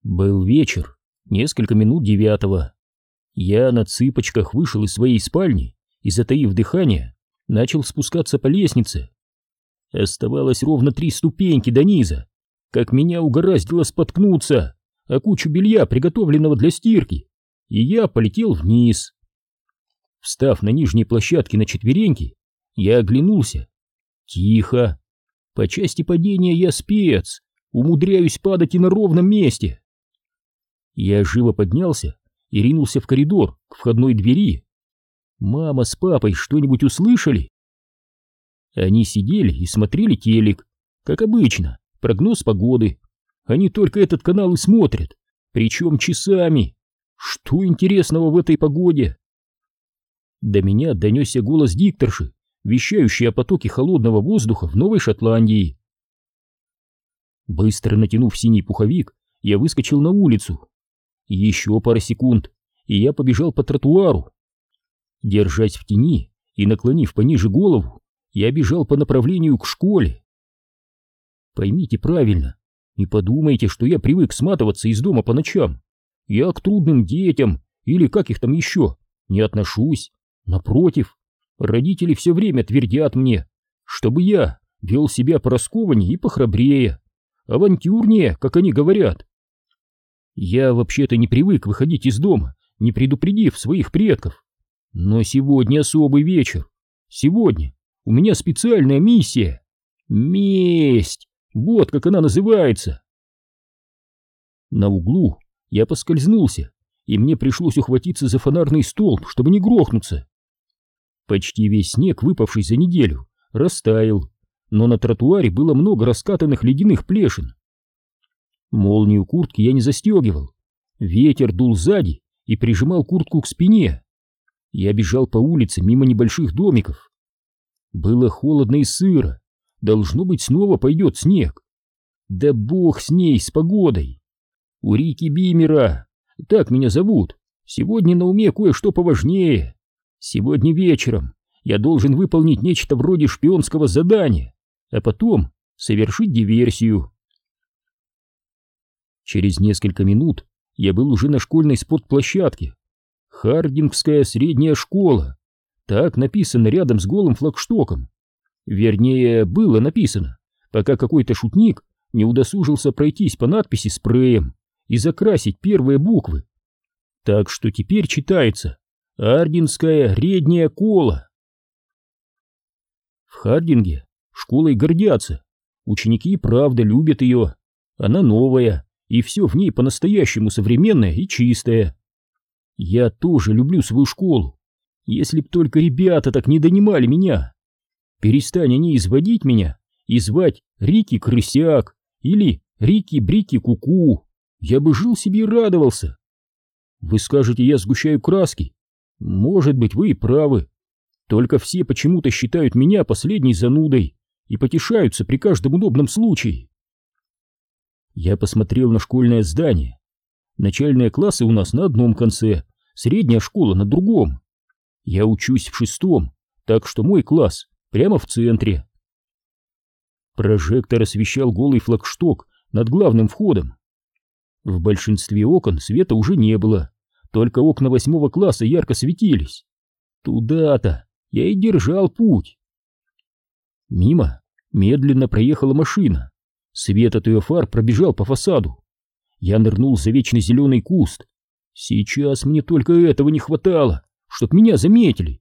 Был вечер, несколько минут 9. Я на цыпочках вышел из своей спальни и, затаив дыхание, начал спускаться по лестнице. Оставалось ровно 3 ступеньки до низа, как меня угораздило споткнуться о кучу белья, приготовленного для стирки, и я полетел вниз. Встав на нижней площадке на четвереньки, я оглянулся. Тихо. По части падения я спец, умудряюсь падать и на ровном месте. Я живо поднялся и ринулся в коридор к входной двери. Мама с папой что-нибудь услышали? Они сидели и смотрели телек, как обычно, прогноз погоды. Они только этот канал и смотрят, причем часами. Что интересного в этой погоде? До меня донесся голос дикторши, вещающий о потоке холодного воздуха в Новой Шотландии. Быстро натянув синий пуховик, я выскочил на улицу. Еще пара секунд, и я побежал по тротуару. Держась в тени и наклонив пониже голову, я бежал по направлению к школе. Поймите правильно, не подумайте, что я привык сматываться из дома по ночам. Я к трудным детям, или как их там еще, не отношусь. Напротив, родители все время твердят мне, чтобы я вел себя пораскованнее и похрабрее, авантюрнее, как они говорят. Я вообще-то не привык выходить из дома, не предупредив своих предков. Но сегодня особый вечер. Сегодня у меня специальная миссия. Месть! Вот как она называется. На углу я поскользнулся, и мне пришлось ухватиться за фонарный столб, чтобы не грохнуться. Почти весь снег, выпавший за неделю, растаял, но на тротуаре было много раскатанных ледяных плешин. Молнию куртки я не застегивал. Ветер дул сзади и прижимал куртку к спине. Я бежал по улице мимо небольших домиков. Было холодно и сыро. Должно быть, снова пойдет снег. Да бог с ней, с погодой. У Рики Бимера, так меня зовут, сегодня на уме кое-что поважнее. Сегодня вечером я должен выполнить нечто вроде шпионского задания, а потом совершить диверсию. Через несколько минут я был уже на школьной спортплощадке. Хардингская средняя школа. Так написано рядом с голым флагштоком. Вернее, было написано, пока какой-то шутник не удосужился пройтись по надписи спреем и закрасить первые буквы. Так что теперь читается «Хардингская средняя школа». В Хардинге школой гордятся. Ученики и правда любят ее. Она новая. И все в ней по-настоящему современное и чистое. Я тоже люблю свою школу. Если б только ребята так не донимали меня. Перестань они изводить меня и звать Рики Крысяк или Рики Брики Куку. Я бы жил себе и радовался. Вы скажете, я сгущаю краски. Может быть, вы и правы. Только все почему-то считают меня последней занудой и потешаются при каждом удобном случае. Я посмотрел на школьное здание. Начальные классы у нас на одном конце, средняя школа на другом. Я учусь в 6-м, так что мой класс прямо в центре. Прожектор освещал голый флагшток над главным входом. В большинстве окон света уже не было, только окна 8-го класса ярко светились. Туда-то я и держал путь. Мимо медленно проехала машина. Свет от ее фар пробежал по фасаду. Я нырнул за вечно зеленый куст. Сейчас мне только этого не хватало, чтоб меня заметили.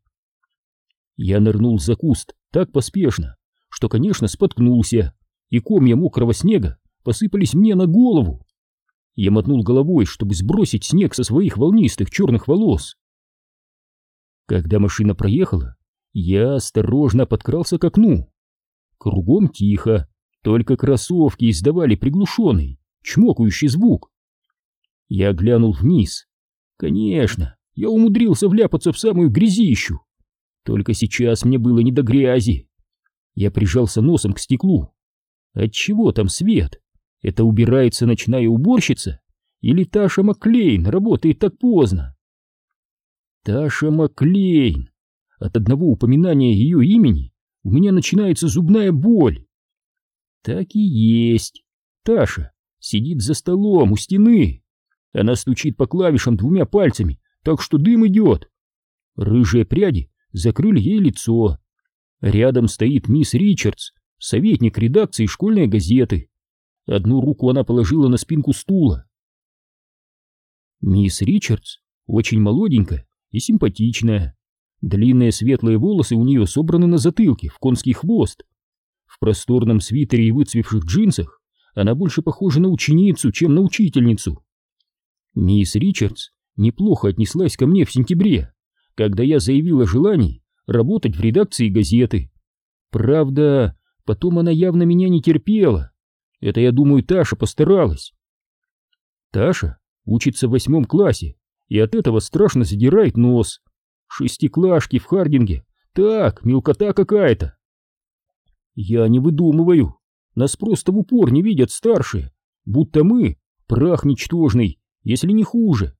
Я нырнул за куст так поспешно, что, конечно, споткнулся, и комья мокрого снега посыпались мне на голову. Я мотнул головой, чтобы сбросить снег со своих волнистых черных волос. Когда машина проехала, я осторожно подкрался к окну. Кругом тихо. Только кроссовки издавали приглушенный, чмокающий звук. Я глянул вниз. Конечно, я умудрился вляпаться в самую грязищу. Только сейчас мне было не до грязи. Я прижался носом к стеклу. Отчего там свет? Это убирается ночная уборщица? Или Таша Маклейн работает так поздно? Таша Маклейн. От одного упоминания ее имени у меня начинается зубная боль. Так и есть. Таша сидит за столом у стены. Она стучит по клавишам 2 пальцами, так что дым идет. Рыжие пряди закрыли ей лицо. Рядом стоит мисс Ричардс, советник редакции школьной газеты. Одну руку она положила на спинку стула. Мисс Ричардс очень молоденькая и симпатичная. Длинные светлые волосы у нее собраны на затылке в конский хвост. В просторном свитере и выцвевших джинсах она больше похожа на ученицу, чем на учительницу. Мисс Ричардс неплохо отнеслась ко мне в сентябре, когда я заявил о желании работать в редакции газеты. Правда, потом она явно меня не терпела. Это, я думаю, Таша постаралась. Таша учится в 8 классе и от этого страшно задирает нос. Шестиклашки в Хардинге. Так, мелкота какая-то. Я не выдумываю. Нас просто в упор не видят старшие, будто мы прах ничтожный, если не хуже.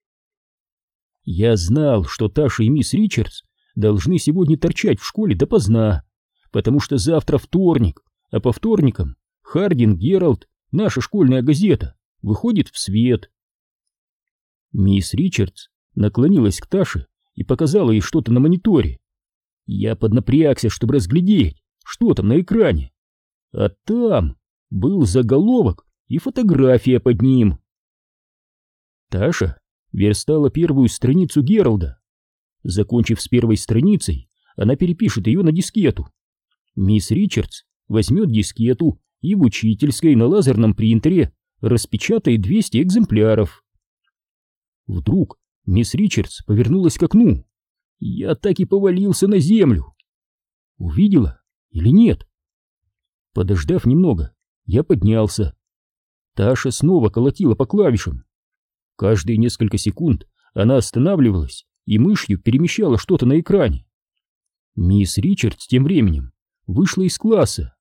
Я знал, что Таша и мисс Ричардс должны сегодня торчать в школе допоздна, потому что завтра вторник, а по вторникам Хардинг Геральд, наша школьная газета, выходит в свет. Мисс Ричардс наклонилась к Таше и показала ей что-то на мониторе. Я поднапрягся, чтобы разглядеть, что там на экране. А там был заголовок и фотография под ним. Таша верстала первую страницу Гералда. Закончив с первой страницей, она перепишет ее на дискету. Мисс Ричардс возьмет дискету и в учительской на лазерном принтере распечатает 200 экземпляров. Вдруг мисс Ричардс повернулась к окну. Я так и повалился на землю. Увидела или нет? Подождав немного, я поднялся. Таша снова колотила по клавишам. Каждые несколько секунд она останавливалась и мышью перемещала что-то на экране. Мисс Ричардс тем временем вышла из класса.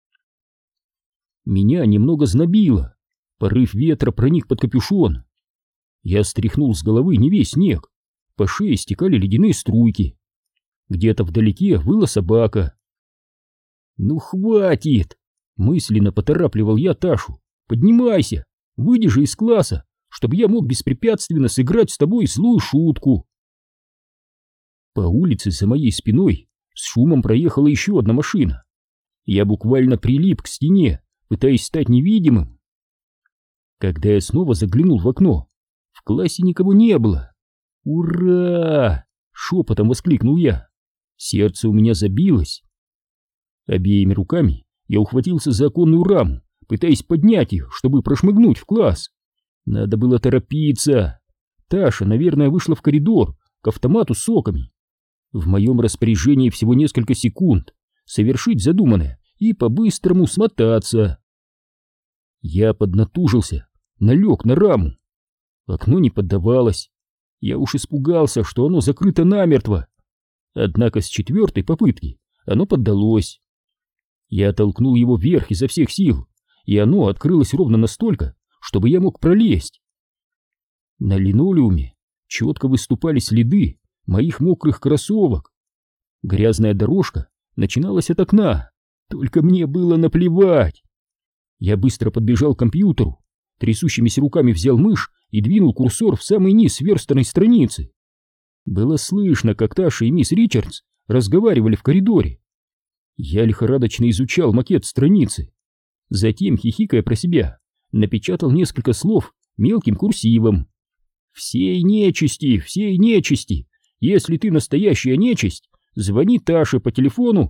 Меня немного знобило. Порыв ветра проник под капюшон. Я стряхнул с головы не весь снег. По шее стекали ледяные струйки. Где-то вдалеке выла собака. «Ну хватит!» — мысленно поторапливал я Ташу. «Поднимайся! Выйди же из класса, чтобы я мог беспрепятственно сыграть с тобой злую шутку!» По улице за моей спиной с шумом проехала еще одна машина. Я буквально прилип к стене, пытаясь стать невидимым. Когда я снова заглянул в окно, в классе никого не было. «Ура!» — шепотом воскликнул я. Сердце у меня забилось. Обеими руками я ухватился за оконную раму, пытаясь поднять ее, чтобы прошмыгнуть в класс. Надо было торопиться. Таша, наверное, вышла в коридор к автомату с соками. В моем распоряжении всего несколько секунд совершить задуманное и по-быстрому смотаться. Я поднатужился, налег на раму. Окно не поддавалось. Я уж испугался, что оно закрыто намертво. Однако с 4-й попытки оно поддалось. Я толкнул его вверх изо всех сил, и оно открылось ровно настолько, чтобы я мог пролезть. На линолеуме четко выступали следы моих мокрых кроссовок. Грязная дорожка начиналась от окна, только мне было наплевать. Я быстро подбежал к компьютеру, трясущимися руками взял мышь и двинул курсор в самый низ сверстанной страницы. Было слышно, как Таша и мисс Ричардс разговаривали в коридоре. Я лихорадочно изучал макет страницы. Затем, хихикая про себя, напечатал несколько слов мелким курсивом. «Всей нечисти, всей нечисти! Если ты настоящая нечисть, звони Таше по телефону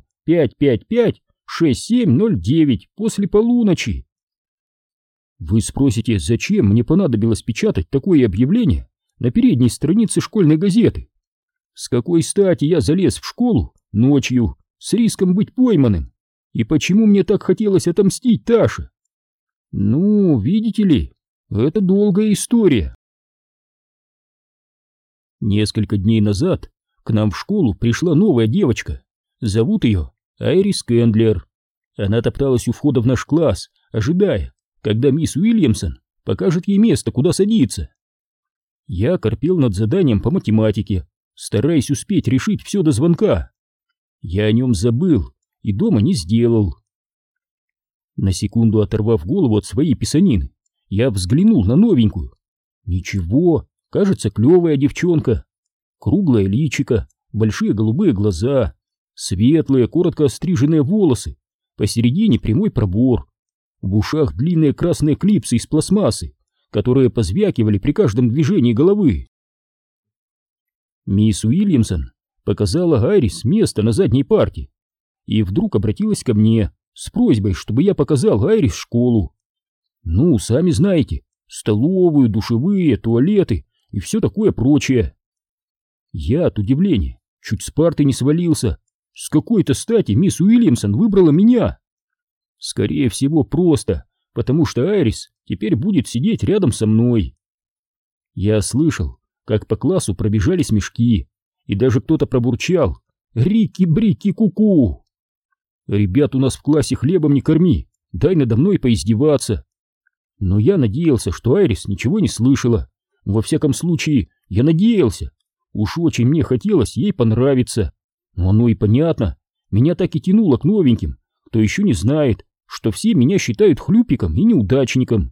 555-6709 после полуночи». Вы спросите, зачем мне понадобилось печатать такое объявление на передней странице школьной газеты? С какой стати я залез в школу ночью с риском быть пойманным? И почему мне так хотелось отомстить Таше? Ну, видите ли, это долгая история. Несколько дней назад к нам в школу пришла новая девочка. Зовут ее Айрис Кендлер. Она топталась у входа в наш класс, ожидая, когда мисс Уильямсон покажет ей место, куда садиться. Я корпел над заданием по математике, стараясь успеть решить все до звонка. Я о нем забыл и дома не сделал. На секунду оторвав голову от своей писанины, я взглянул на новенькую. Ничего, кажется, клевая девчонка. Круглое личико, большие голубые глаза, светлые, коротко остриженные волосы, посередине прямой пробор. В ушах длинные красные клипсы из пластмассы, которые позвякивали при каждом движении головы. Мисс Уильямсон показала Айрис место на задней парте и вдруг обратилась ко мне с просьбой, чтобы я показал Айрис школу. Ну, сами знаете, столовую, душевые, туалеты и все такое прочее. Я от удивления чуть с парты не свалился. С какой-то стати мисс Уильямсон выбрала меня? Скорее всего, просто потому что Айрис теперь будет сидеть рядом со мной. Я слышал, как по классу пробежали смешки, и даже кто-то пробурчал: «Рики-брики, ку-ку!» Ребят у нас в классе хлебом не корми, дай надо мной поиздеваться. Но я надеялся, что Айрис ничего не слышала. Во всяком случае, я надеялся. Уж очень мне хотелось ей понравиться. Но оно и понятно, меня так и тянуло к новеньким, кто еще не знает, что все меня считают хлюпиком и неудачником.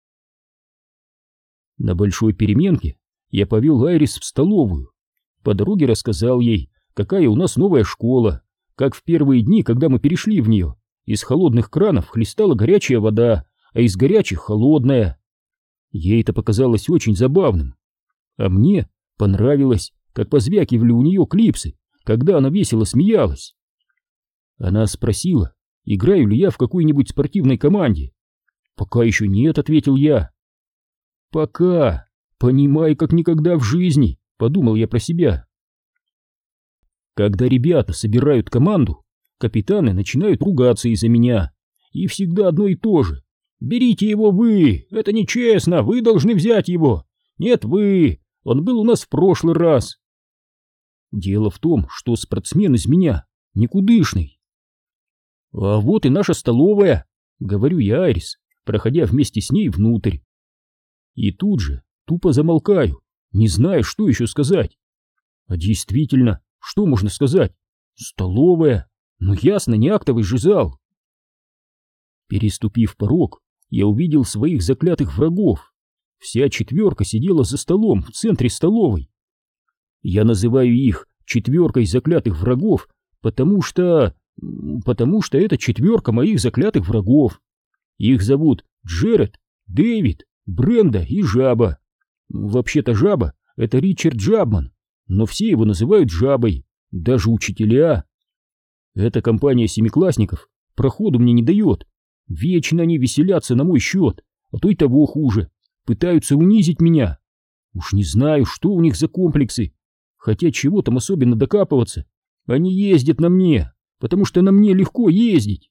На большой переменке я повел Айрис в столовую. По дороге рассказал ей, какая у нас новая школа, как в первые дни, когда мы перешли в нее, из холодных кранов хлестала горячая вода, а из горячих — холодная. Ей это показалось очень забавным. А мне понравилось, как позвякивали у нее клипсы, когда она весело смеялась. Она спросила, играю ли я в какой-нибудь спортивной команде. «Пока еще нет», — ответил я. «Пока, понимай, как никогда в жизни», — подумал я про себя. Когда ребята собирают команду, капитаны начинают ругаться из-за меня. И всегда одно и то же. «Берите его вы, это нечестно, вы должны взять его. Нет, вы, он был у нас в прошлый раз». Дело в том, что спортсмен из меня никудышный. «А вот и наша столовая», — говорю я Айрис, проходя вместе с ней внутрь. И тут же тупо замолкаю, не зная, что еще сказать. А действительно, что можно сказать? Столовая, ну ясно, не актовый же зал. Переступив порог, я увидел своих заклятых врагов. Вся четверка сидела за столом в центре столовой. Я называю их четверкой заклятых врагов, потому что это четверка моих заклятых врагов. Их зовут Джеред, Дэвид, Бренда и Жаба. Вообще-то Жаба — это Ричард Джабман, но все его называют Жабой, даже учителя. Эта компания семиклассников проходу мне не дает. Вечно они веселятся на мой счет, а то и того хуже, пытаются унизить меня. Уж не знаю, что у них за комплексы, хотя чего там особенно докапываться. Они ездят на мне, потому что на мне легко ездить.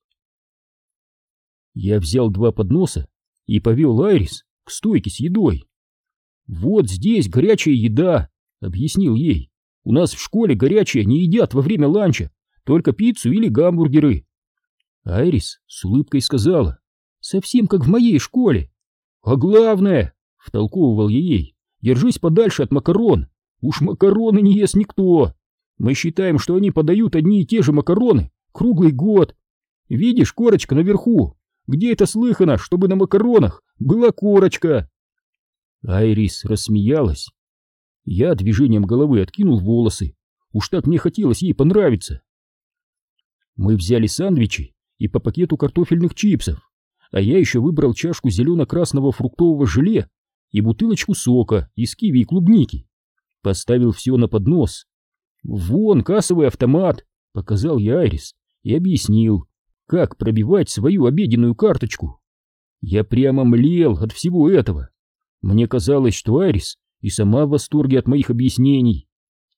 Я взял 2 подноса и повел Айрис к стойке с едой. «Вот здесь горячая еда», — объяснил ей. «У нас в школе горячее не едят во время ланча, только пиццу или гамбургеры». Айрис с улыбкой сказала: «Совсем как в моей школе». «А главное», — втолковывал я ей, — «держись подальше от макарон. Уж макароны не ест никто. Мы считаем, что они подают одни и те же макароны круглый год. Видишь, корочка наверху? Где это слыхано, чтобы на макаронах была корочка?» Айрис рассмеялась. Я движением головы откинул волосы. Уж так мне хотелось ей понравиться. Мы взяли сэндвичи и по пакету картофельных чипсов, а я еще выбрал чашку зелено-красного фруктового желе и бутылочку сока из киви и клубники. Поставил все на поднос. «Вон кассовый автомат», — показал я Айрис и объяснил, как пробивать свою обеденную карточку. Я прямо млел от всего этого. Мне казалось, что Айрис и сама в восторге от моих объяснений.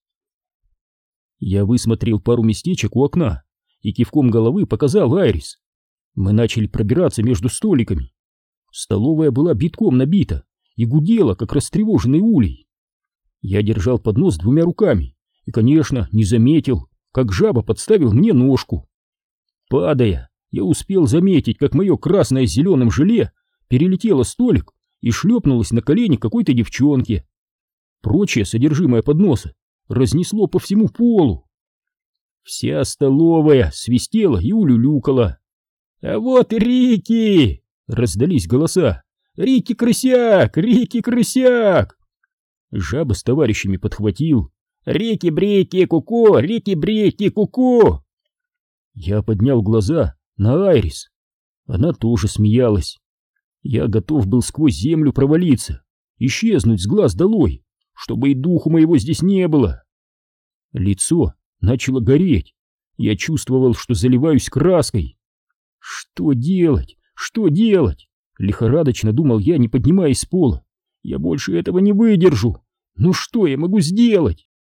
Я высмотрел пару местечек у окна и кивком головы показал Айрис. Мы начали пробираться между столиками. Столовая была битком набита и гудела, как растревоженный улей. Я держал поднос 2 руками и, конечно, не заметил, как Жаба подставил мне ножку. Падая, я успел заметить, как мое красное с зеленым желе перелетело столик и шлепнулось на колени какой-то девчонки. Прочее содержимое подноса разнесло по всему полу. Вся столовая свистела и улюлюкала. «А вот и Рики!» — раздались голоса. Рикки крысяк! Рикки крысяк!» Жаба с товарищами подхватил: «Рикки-брики, ку-ку! Рикки-брики, ку-ку!» Я поднял глаза на Айрис. Она тоже смеялась. Я готов был сквозь землю провалиться, исчезнуть с глаз долой, чтобы и духу моего здесь не было. Лицо начало гореть. Я чувствовал, что заливаюсь краской. Что делать? Что делать? Лихорадочно думал я, не поднимаясь с пола. Я больше этого не выдержу. Ну что я могу сделать?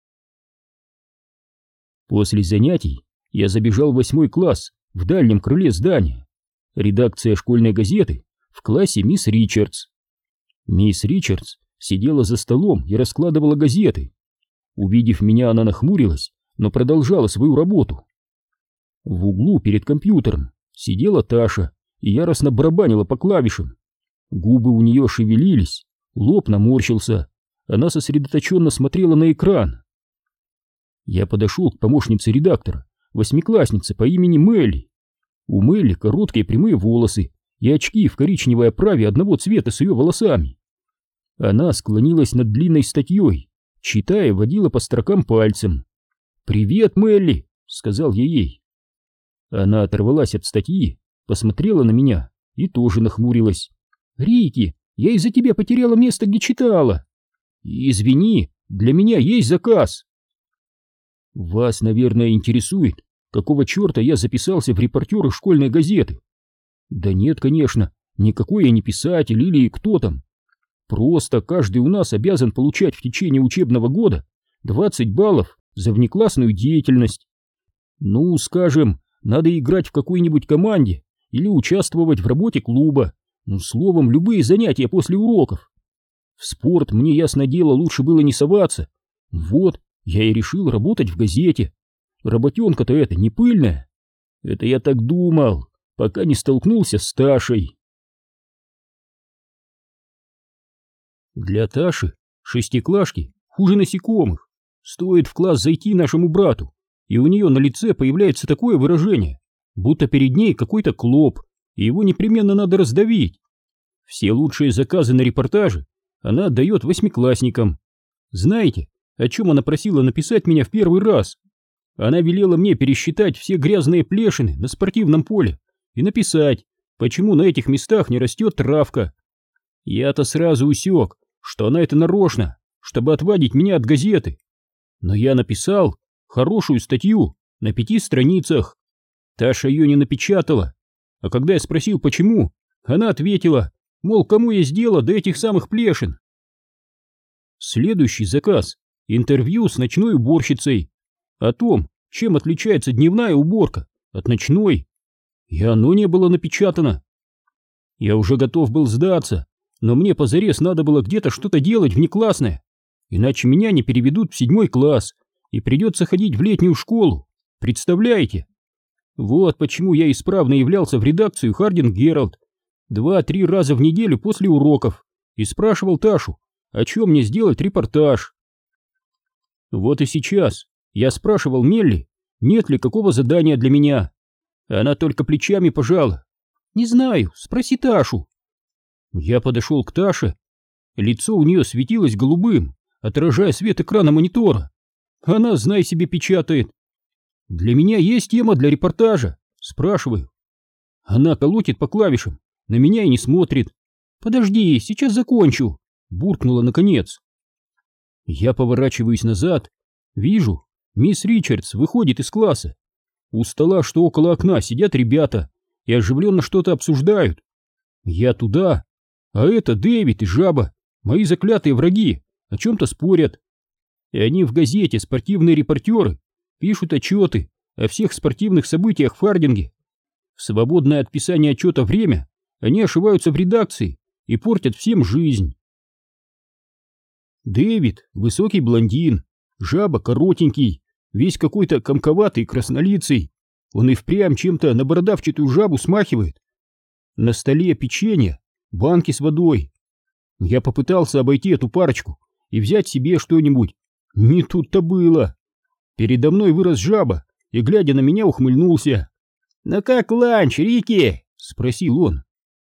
После занятий я забежал в 8 класс в дальнем крыле здания. Редакция школьной газеты в классе мисс Ричардс. Мисс Ричардс сидела за столом и раскладывала газеты. Увидев меня, она нахмурилась, но продолжала свою работу. В углу перед компьютером сидела Таша и яростно барабанила по клавишам. Губы у нее шевелились, лоб наморщился. Она сосредоточенно смотрела на экран. Я подошел к помощнице редактора, 8-класснице по имени Мелли. У Мелли короткие прямые волосы и очки в коричневой оправе одного цвета с ее волосами. Она склонилась над длинной статьей, читая, водила по строкам пальцем. «Привет, Мелли!» — сказал я ей. Она оторвалась от статьи, посмотрела на меня и тоже нахмурилась. «Рики, я из-за тебя потеряла место, где читала!» «Извини, для меня есть заказ!» Вас, наверное, интересует, какого черта я записался в репортеры школьной газеты? Да нет, конечно, никакой я не писатель или кто там. Просто каждый у нас обязан получать в течение учебного года 20 баллов за внеклассную деятельность. Ну, скажем, надо играть в какой-нибудь команде или участвовать в работе клуба. Ну, словом, любые занятия после уроков. В спорт мне, ясно дело, лучше было не соваться. Вот, я и решил работать в газете. Работенка-то эта не пыльная. Это я так думал, пока не столкнулся с Ташей. Для Таши шестиклашки хуже насекомых. Стоит в класс зайти нашему брату, и у нее на лице появляется такое выражение, будто перед ней какой-то клоп, и его непременно надо раздавить. Все лучшие заказы на репортажи она отдает 8-классникам. Знаете, о чем она просила написать меня в первый раз? Она велела мне пересчитать все грязные плешины на спортивном поле и написать, почему на этих местах не растет травка. Я-то сразу усек, что она это нарочно, чтобы отвадить меня от газеты. Но я написал хорошую статью на 5 страницах. Таша ее не напечатала, а когда я спросил, почему, она ответила, мол, кому есть дело до этих самых плешин. Следующий заказ — интервью с ночной уборщицей о том, чем отличается дневная уборка от ночной, и оно не было напечатано. Я уже готов был сдаться, но мне позарез надо было где-то что-то делать внеклассное, иначе меня не переведут в 7 класс и придется ходить в летнюю школу, представляете? Вот почему я исправно являлся в редакцию Хардинг Геральд 2-3 раза в неделю после уроков и спрашивал Ташу, о чем мне сделать репортаж. Вот и сейчас я спрашивал Мелли, нет ли какого задания для меня. Она только плечами пожала. «Не знаю, спроси Ташу». Я подошел к Таше. Лицо у нее светилось голубым, отражая свет экрана монитора. Она, знай себе, печатает. «Для меня есть тема для репортажа», спрашиваю. Она колотит по клавишам, на меня и не смотрит. «Подожди, сейчас закончу», буркнула наконец. Я поворачиваюсь назад, вижу, мисс Ричардс выходит из класса. У стола, что около окна, сидят ребята и оживленно что-то обсуждают. Я туда, а это Дэвид и Жаба, мои заклятые враги, о чем-то спорят. И они в газете, спортивные репортеры, пишут отчеты о всех спортивных событиях в Хардинге. В свободное от писания отчета время они ошиваются в редакции и портят всем жизнь. Дэвид — высокий блондин, Жаба — коротенький, весь какой-то комковатый, краснолицый. Он и впрямь чем-то на бородавчатую Жабу смахивает. На столе печенье, банки с водой. Я попытался обойти эту парочку и взять себе что-нибудь. Не тут-то было. Передо мной вырос Жаба и, глядя на меня, ухмыльнулся. «Ну как ланч, Рики?» — спросил он.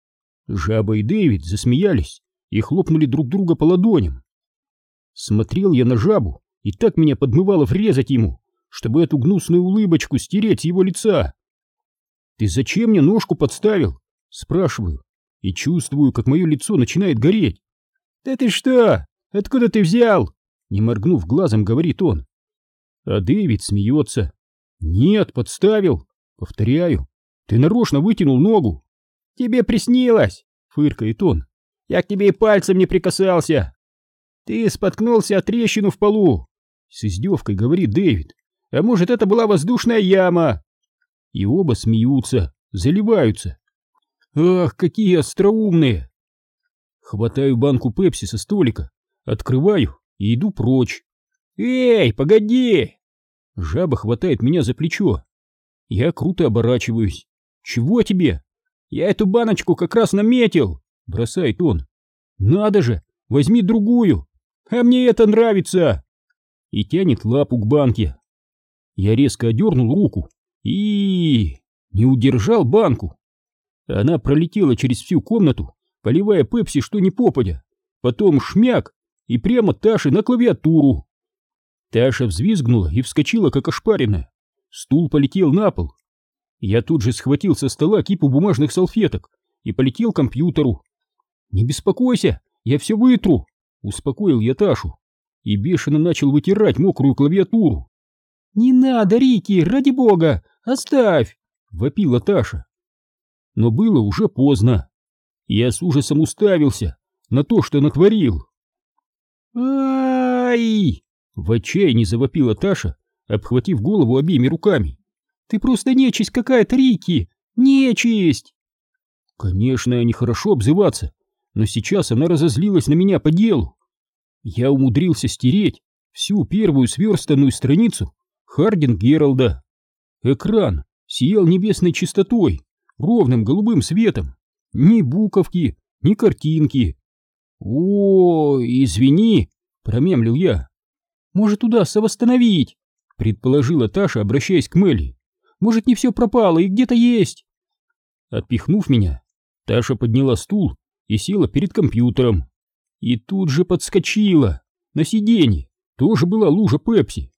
Жаба и Дэвид засмеялись и хлопнули друг друга по ладоням. Смотрел я на жабу, и так меня подмывало врезать ему, чтобы эту гнусную улыбочку стереть с его лица. «Ты зачем мне ножку подставил?» — спрашиваю, и чувствую, как мое лицо начинает гореть. «Да ты что? Откуда ты взял?» — не моргнув глазом, говорит он. А Дэвид смеется. «Нет, подставил. Повторяю, ты нарочно вытянул ногу». «Тебе приснилось!» — фыркает он. «Я к тебе и пальцем не прикасался!» «Ты споткнулся о трещину в полу!» — с издевкой говорит Дэвид. «А может, это была воздушная яма?» И оба смеются, заливаются. «Ах, какие остроумные!» Хватаю банку пепси со столика, открываю и иду прочь. «Эй, погоди!» Жаба хватает меня за плечо. Я круто оборачиваюсь. «Чего тебе?» «Я эту баночку как раз наметил!» — бросает он. «Надо же, возьми другую! А мне это нравится!» И тянет лапу к банке. Я резко одернул руку и не удержал банку. Она пролетела через всю комнату, поливая пепси что ни попадя. Потом шмяк и прямо Таше на клавиатуру. Таша взвизгнула и вскочила, как ошпаренная. Стул полетел на пол. Я тут же схватил со стола кипу бумажных салфеток и полетел к компьютеру. «Не беспокойся, я все вытру», — успокоил я Ташу и бешено начал вытирать мокрую клавиатуру. «Не надо, Рики, ради бога, оставь!» — вопила Таша. Но было уже поздно. Я с ужасом уставился на то, что натворил. «Ай!» — в отчаянии завопила Таша, обхватив голову обеими руками. «Ты просто нечисть какая-то, Рики! Нечисть!» Конечно, нехорошо обзываться, но сейчас она разозлилась на меня по делу. Я умудрился стереть всю первую сверстанную страницу Хардинг Гералда. Экран сиял небесной чистотой, ровным голубым светом. Ни буковки, ни картинки. «О, извини!» — промямлил я. «Может, удастся восстановить?» — предположила Таша, обращаясь к Мелли. «Может, не все пропало и где-то есть?» Отпихнув меня, Таша подняла стул и села перед компьютером. И тут же подскочила. На сиденье тоже была лужа пепси.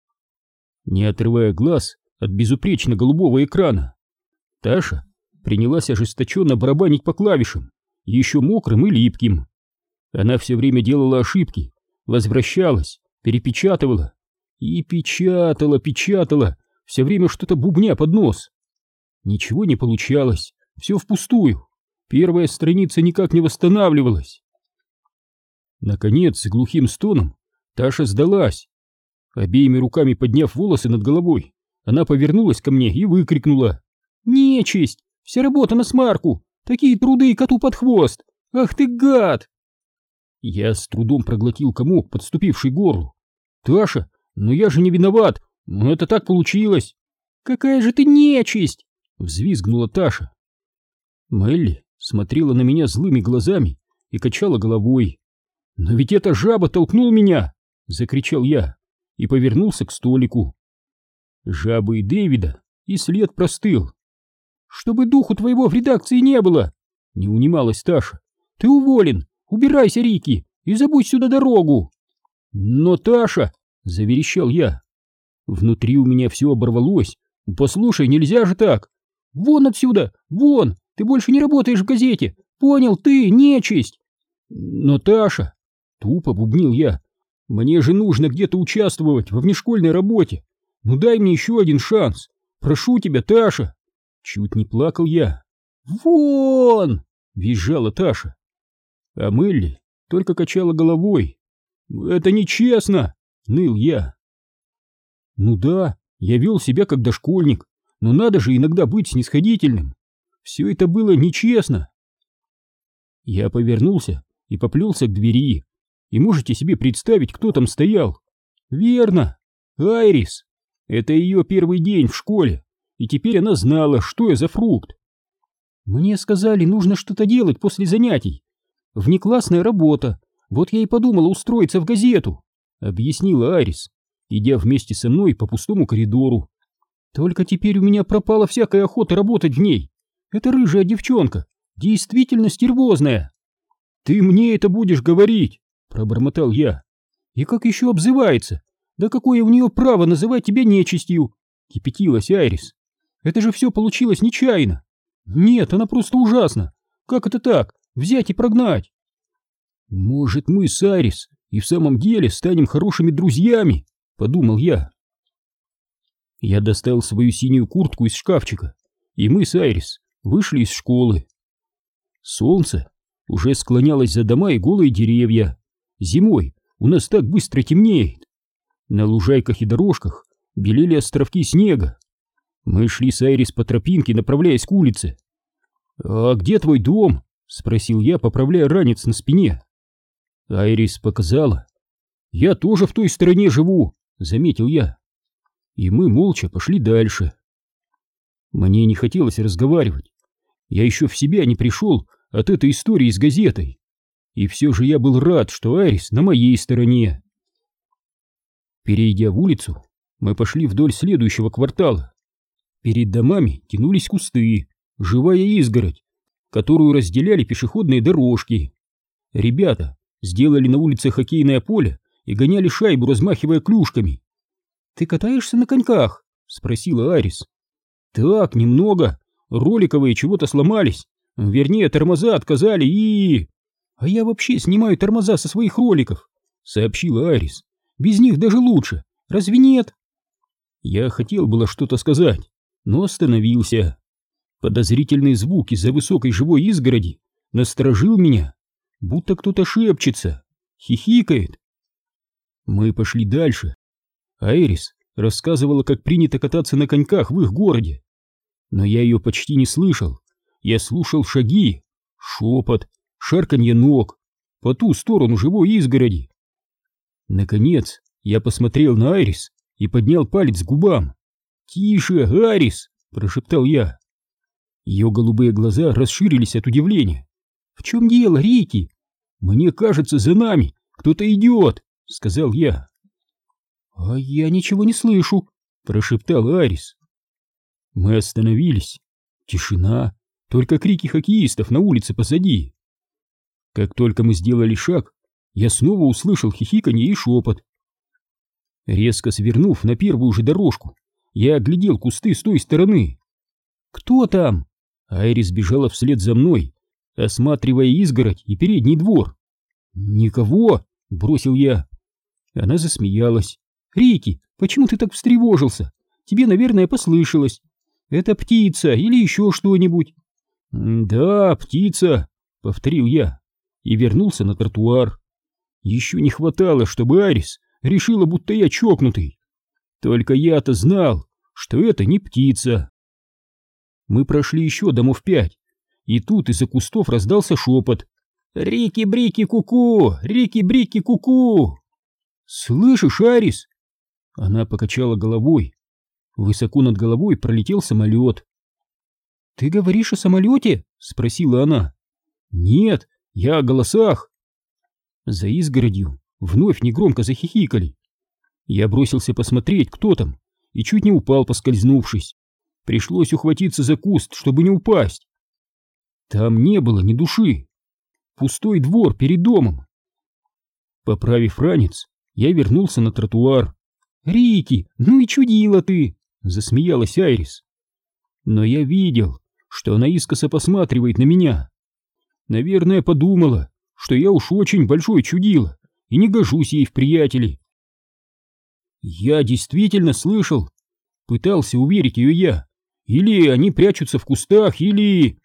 Не отрывая глаз от безупречно голубого экрана, Таша принялась ожесточенно барабанить по клавишам, еще мокрым и липким. Она все время делала ошибки, возвращалась, перепечатывала и печатала, все время что-то бубня под нос. Ничего не получалось, все впустую. Первая страница никак не восстанавливалась. Наконец, с глухим стоном Таша сдалась. Обеими руками подняв волосы над головой, она повернулась ко мне и выкрикнула: «Нечисть! Вся работа на смарку! Такие труды коту под хвост! Ах ты гад!» Я с трудом проглотил комок, подступивший к горлу. «Таша, но я же не виноват! Но это так получилось!» «Какая же ты нечисть!» — взвизгнула Таша. Мелли смотрела на меня злыми глазами и качала головой. «Но ведь эта жаба толкнул меня!» — закричал я и повернулся к столику. Жабы и Дэвида и след простыл. «Чтобы духу твоего в редакции не было!» — не унималась Таша. «Ты уволен! Убирайся, Рики, и забудь сюда дорогу!» «Но, Таша!» — заверещал я. Внутри у меня все оборвалось. «Послушай, нельзя же так! Вон отсюда! Вон! Ты больше не работаешь в газете! Понял, ты нечисть!» «Но, Таша!» — тупо бубнил я. «Мне же нужно где-то участвовать во внешкольной работе! Ну дай мне еще один шанс! Прошу тебя, Таша!» Чуть не плакал я. «Вон!» — визжала Таша. А Мелли только качала головой. «Это нечестно!» — ныл я. Ну да, я вел себя как дошкольник, но надо же иногда быть снисходительным. Все это было нечестно. Я повернулся и поплелся к двери. И можете себе представить, кто там стоял? Верно, Айрис. Это ее первый день в школе, и теперь она знала, что я за фрукт. Мне сказали, нужно что-то делать после занятий. Внеклассная работа. Вот я и подумала устроиться в газету, объяснила Айрис, идя вместе со мной по пустому коридору. Только теперь у меня пропала всякая охота работать в ней. Эта рыжая девчонка действительно стервозная. Ты мне это будешь говорить, пробормотал я. И как еще обзывается? Да какое у нее право называть тебя нечистью? Кипятилась Айрис. Это же все получилось нечаянно. Нет, она просто ужасна. Как это так? Взять и прогнать? Может, мы с Айрис и в самом деле станем хорошими друзьями, подумал я. Я достал свою синюю куртку из шкафчика, и мы с Айрис вышли из школы. Солнце уже склонялось за дома и голые деревья. Зимой у нас так быстро темнеет. На лужайках и дорожках белели островки снега. Мы шли с Айрис по тропинке, направляясь к улице. «А где твой дом?» — спросил я, поправляя ранец на спине. Айрис показала. «Я тоже в той стороне живу», — заметил я. И мы молча пошли дальше. Мне не хотелось разговаривать. Я еще в себя не пришел от этой истории с газетой. И все же я был рад, что Айрис на моей стороне. Перейдя в улицу, мы пошли вдоль следующего квартала. Перед домами тянулись кусты, живая изгородь, которую разделяли пешеходные дорожки. Ребята сделали на улице хоккейное поле и гоняли шайбу, размахивая клюшками. «Ты катаешься на коньках?» — спросила Айрис. «Так, немного. Роликовые чего-то сломались. Вернее, тормоза отказали и...» «А я вообще снимаю тормоза со своих роликов», — сообщила Айрис. «Без них даже лучше. Разве нет?» Я хотел было что-то сказать, но остановился. Подозрительный звук из-за высокой живой изгороди насторожил меня, будто кто-то шепчется, хихикает. Мы пошли дальше. Айрис рассказывала, как принято кататься на коньках в их городе. Но я ее почти не слышал. Я слушал шаги, шепот, шарканье ног по ту сторону живой изгороди. Наконец я посмотрел на Айрис и поднял палец к губам. «Тише, Айрис!» — прошептал я. Ее голубые глаза расширились от удивления. «В чем дело, Рики?» «Мне кажется, за нами кто-то идет», — сказал я. «А я ничего не слышу», — прошептала Айрис. Мы остановились. Тишина, только крики хоккеистов на улице позади. Как только мы сделали шаг, я снова услышал хихиканье и шепот. Резко свернув на первую же дорожку, я оглядел кусты с той стороны. «Кто там?» Айрис бежала вслед за мной, осматривая изгородь и передний двор. «Никого!» — бросил я. Она засмеялась. «Рики, почему ты так встревожился? Тебе, наверное, послышалось. Это птица или еще что-нибудь?» «Да, птица», — повторил я и вернулся на тротуар. Еще не хватало, чтобы Айрис решила, будто я чокнутый. Только я-то знал, что это не птица. Мы прошли еще домов 5, и тут из-за кустов раздался шепот. «Рики-брики ку-ку! Рики-брики ку-ку!» «Слышишь, Айрис?» Она покачала головой. Высоко над головой пролетел самолет. «Ты говоришь о самолете?» — спросила она. «Нет, я о голосах». За изгородью вновь негромко захихикали. Я бросился посмотреть, кто там, и чуть не упал, поскользнувшись. Пришлось ухватиться за куст, чтобы не упасть. Там не было ни души. Пустой двор перед домом. Поправив ранец, я вернулся на тротуар. «Рики, ну и чудила ты!» — засмеялась Айрис. Но я видел, что она искоса посматривает на меня. Наверное, подумала, что я уж очень большой чудила и не гожусь ей в приятели. Я действительно слышал. Пытался уверить ее я. Или они прячутся в кустах, или...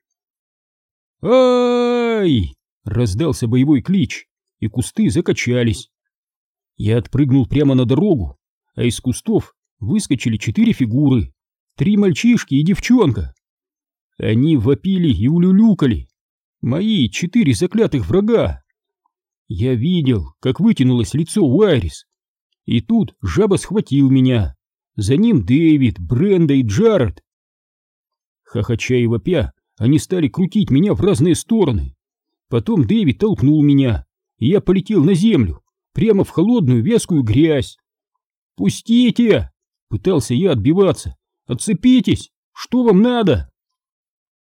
«Ай!» — раздался боевой клич, и кусты закачались. Я отпрыгнул прямо на дорогу, а из кустов выскочили 4 фигуры, 3 мальчишки и девчонка. Они вопили и улюлюкали. Мои 4 заклятых врага. Я видел, как вытянулось лицо у Айрис. И тут жаба схватил меня. За ним Дэвид, Бренда и Джаред. Хохоча и вопя, они стали крутить меня в разные стороны. Потом Дэвид толкнул меня, и я полетел на землю, прямо в холодную вязкую грязь. «Пустите!» — пытался я отбиваться. «Отцепитесь! Что вам надо?»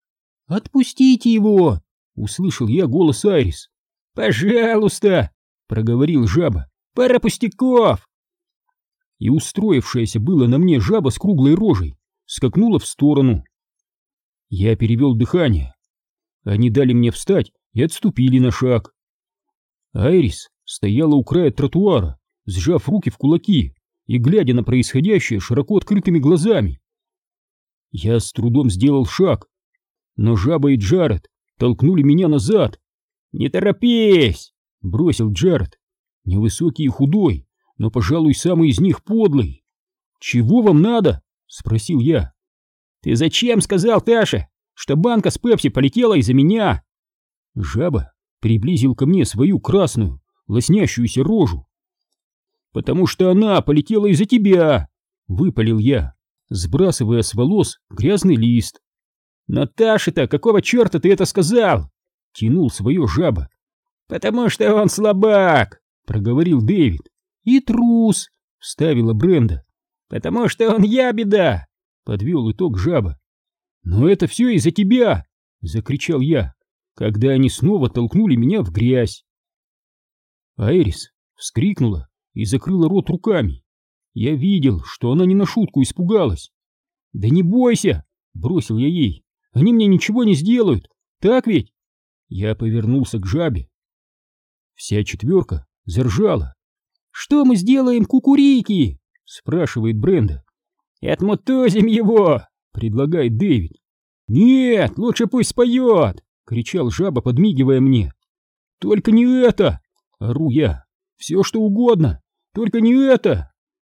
«Отпустите его!» — услышал я голос Айрис. «Пожалуйста!» — проговорил жаба. «Пара пустяков!» И устроившаяся было на мне жаба с круглой рожей скакнула в сторону. Я перевел дыхание. Они дали мне встать и отступили на шаг. Айрис стояла у края тротуара, сжав руки в кулаки и глядя на происходящее широко открытыми глазами. Я с трудом сделал шаг, но жаба и Джаред толкнули меня назад. «Не торопись!» — бросил Джаред, невысокий и худой, но, пожалуй, самый из них подлый. «Чего вам надо?» — спросил я. «Ты зачем сказал Таше, что банка с Пепси полетела из-за меня?» Жаба приблизил ко мне свою красную, лоснящуюся рожу. «Потому что она полетела из-за тебя!» — выпалил я, сбрасывая с волос грязный лист. «Но Таше-то какого черта ты это сказал?» — тянул свое жаба. «Потому что он слабак!» — проговорил Дэвид. «И трус!» — вставила Бренда. «Потому что он ябеда!» — подвел итог жаба. «Но это все из-за тебя!» — закричал я, когда они снова толкнули меня в грязь. Айрис вскрикнула и закрыла рот руками. Я видел, что она не на шутку испугалась. «Да не бойся!» — бросил я ей. «Они мне ничего не сделают, так ведь?» Я повернулся к жабе. Вся четверка заржала. «Что мы сделаем, кукурики?» — спрашивает Бренда. «Отмутузим его!» — предлагает Дэвид. «Нет, лучше пусть споет!» — кричал жаба, подмигивая мне. «Только не это!» — ору я. «Все что угодно, только не это!»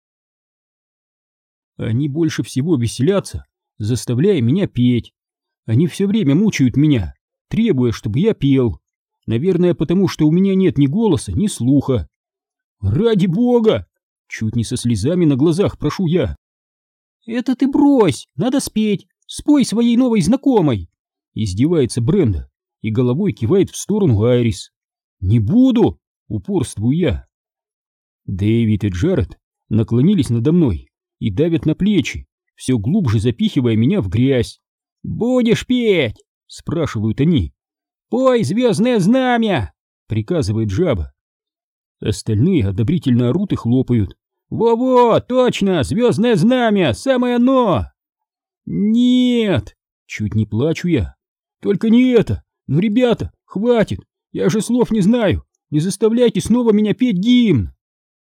Они больше всего веселятся, заставляя меня петь. Они все время мучают меня, требуя, чтобы я пел. Наверное, потому что у меня нет ни голоса, ни слуха. «Ради бога!» — чуть не со слезами на глазах прошу я. «Это ты брось, надо спеть, спой своей новой знакомой!» Издевается Бренда и головой кивает в сторону Айрис. «Не буду!» — упорствую я. Дэвид и Джаред наклонились надо мной и давят на плечи, все глубже запихивая меня в грязь. «Будешь петь?» — спрашивают они. «Пой звездное знамя!» — приказывает жаба. Остальные одобрительно орут и хлопают. «Во-во, точно, звездное знамя, самое оно!» «Нет!» — чуть не плачу я. «Только не это! Ну, ребята, хватит! Я же слов не знаю! Не заставляйте снова меня петь гимн!»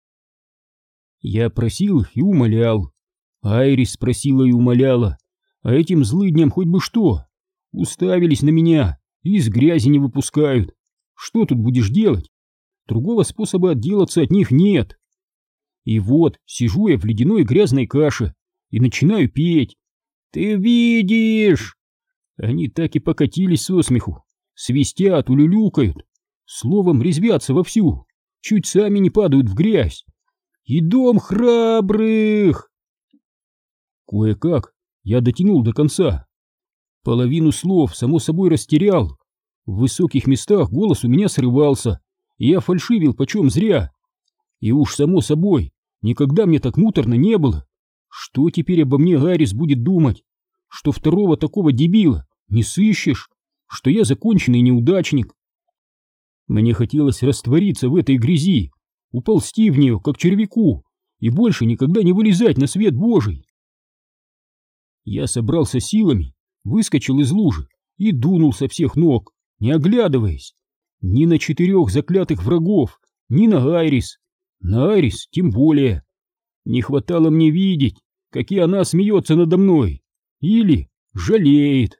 Я просил и умолял. Айрис просила и умоляла. А этим злыдням хоть бы что. Уставились на меня и из грязи не выпускают. Что тут будешь делать? Другого способа отделаться от них нет. И вот сижу я в ледяной грязной каше и начинаю петь. «Ты видишь!» Они так и покатились со смеху, свистят, улюлюкают, словом резвятся вовсю, чуть сами не падают в грязь. «И дом храбрых!» Кое-как я дотянул до конца. Половину слов, само собой, растерял. В высоких местах голос у меня срывался, и я фальшивил почем зря. И уж само собой, никогда мне так муторно не было. Что теперь обо мне Айрис будет думать? Что второго такого дебила не сыщешь? Что я законченный неудачник? Мне хотелось раствориться в этой грязи, уползти в нее, как червяку, и больше никогда не вылезать на свет Божий. Я собрался силами, выскочил из лужи и дунул со всех ног, не оглядываясь. Ни на 4 заклятых врагов, ни на Айрис. На Айрис тем более. Не хватало мне видеть, как и она смеется надо мной. Или жалеет.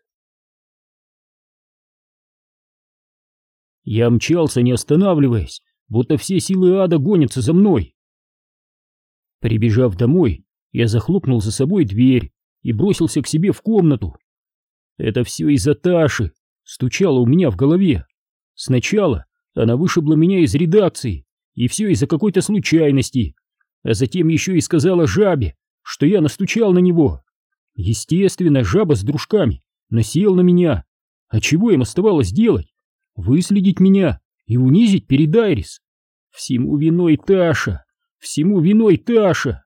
Я мчался, не останавливаясь, будто все силы ада гонятся за мной. Прибежав домой, я захлопнул за собой дверь и бросился к себе в комнату. Это все из-за Таши, стучало у меня в голове. Сначала она вышибла меня из редакции, и все из-за какой-то случайности, а затем еще и сказала жабе, что я настучал на него. Естественно, жаба с дружками насел на меня. А чего им оставалось делать? Выследить меня и унизить перед Айрис. Всему виной Таша, всему виной Таша.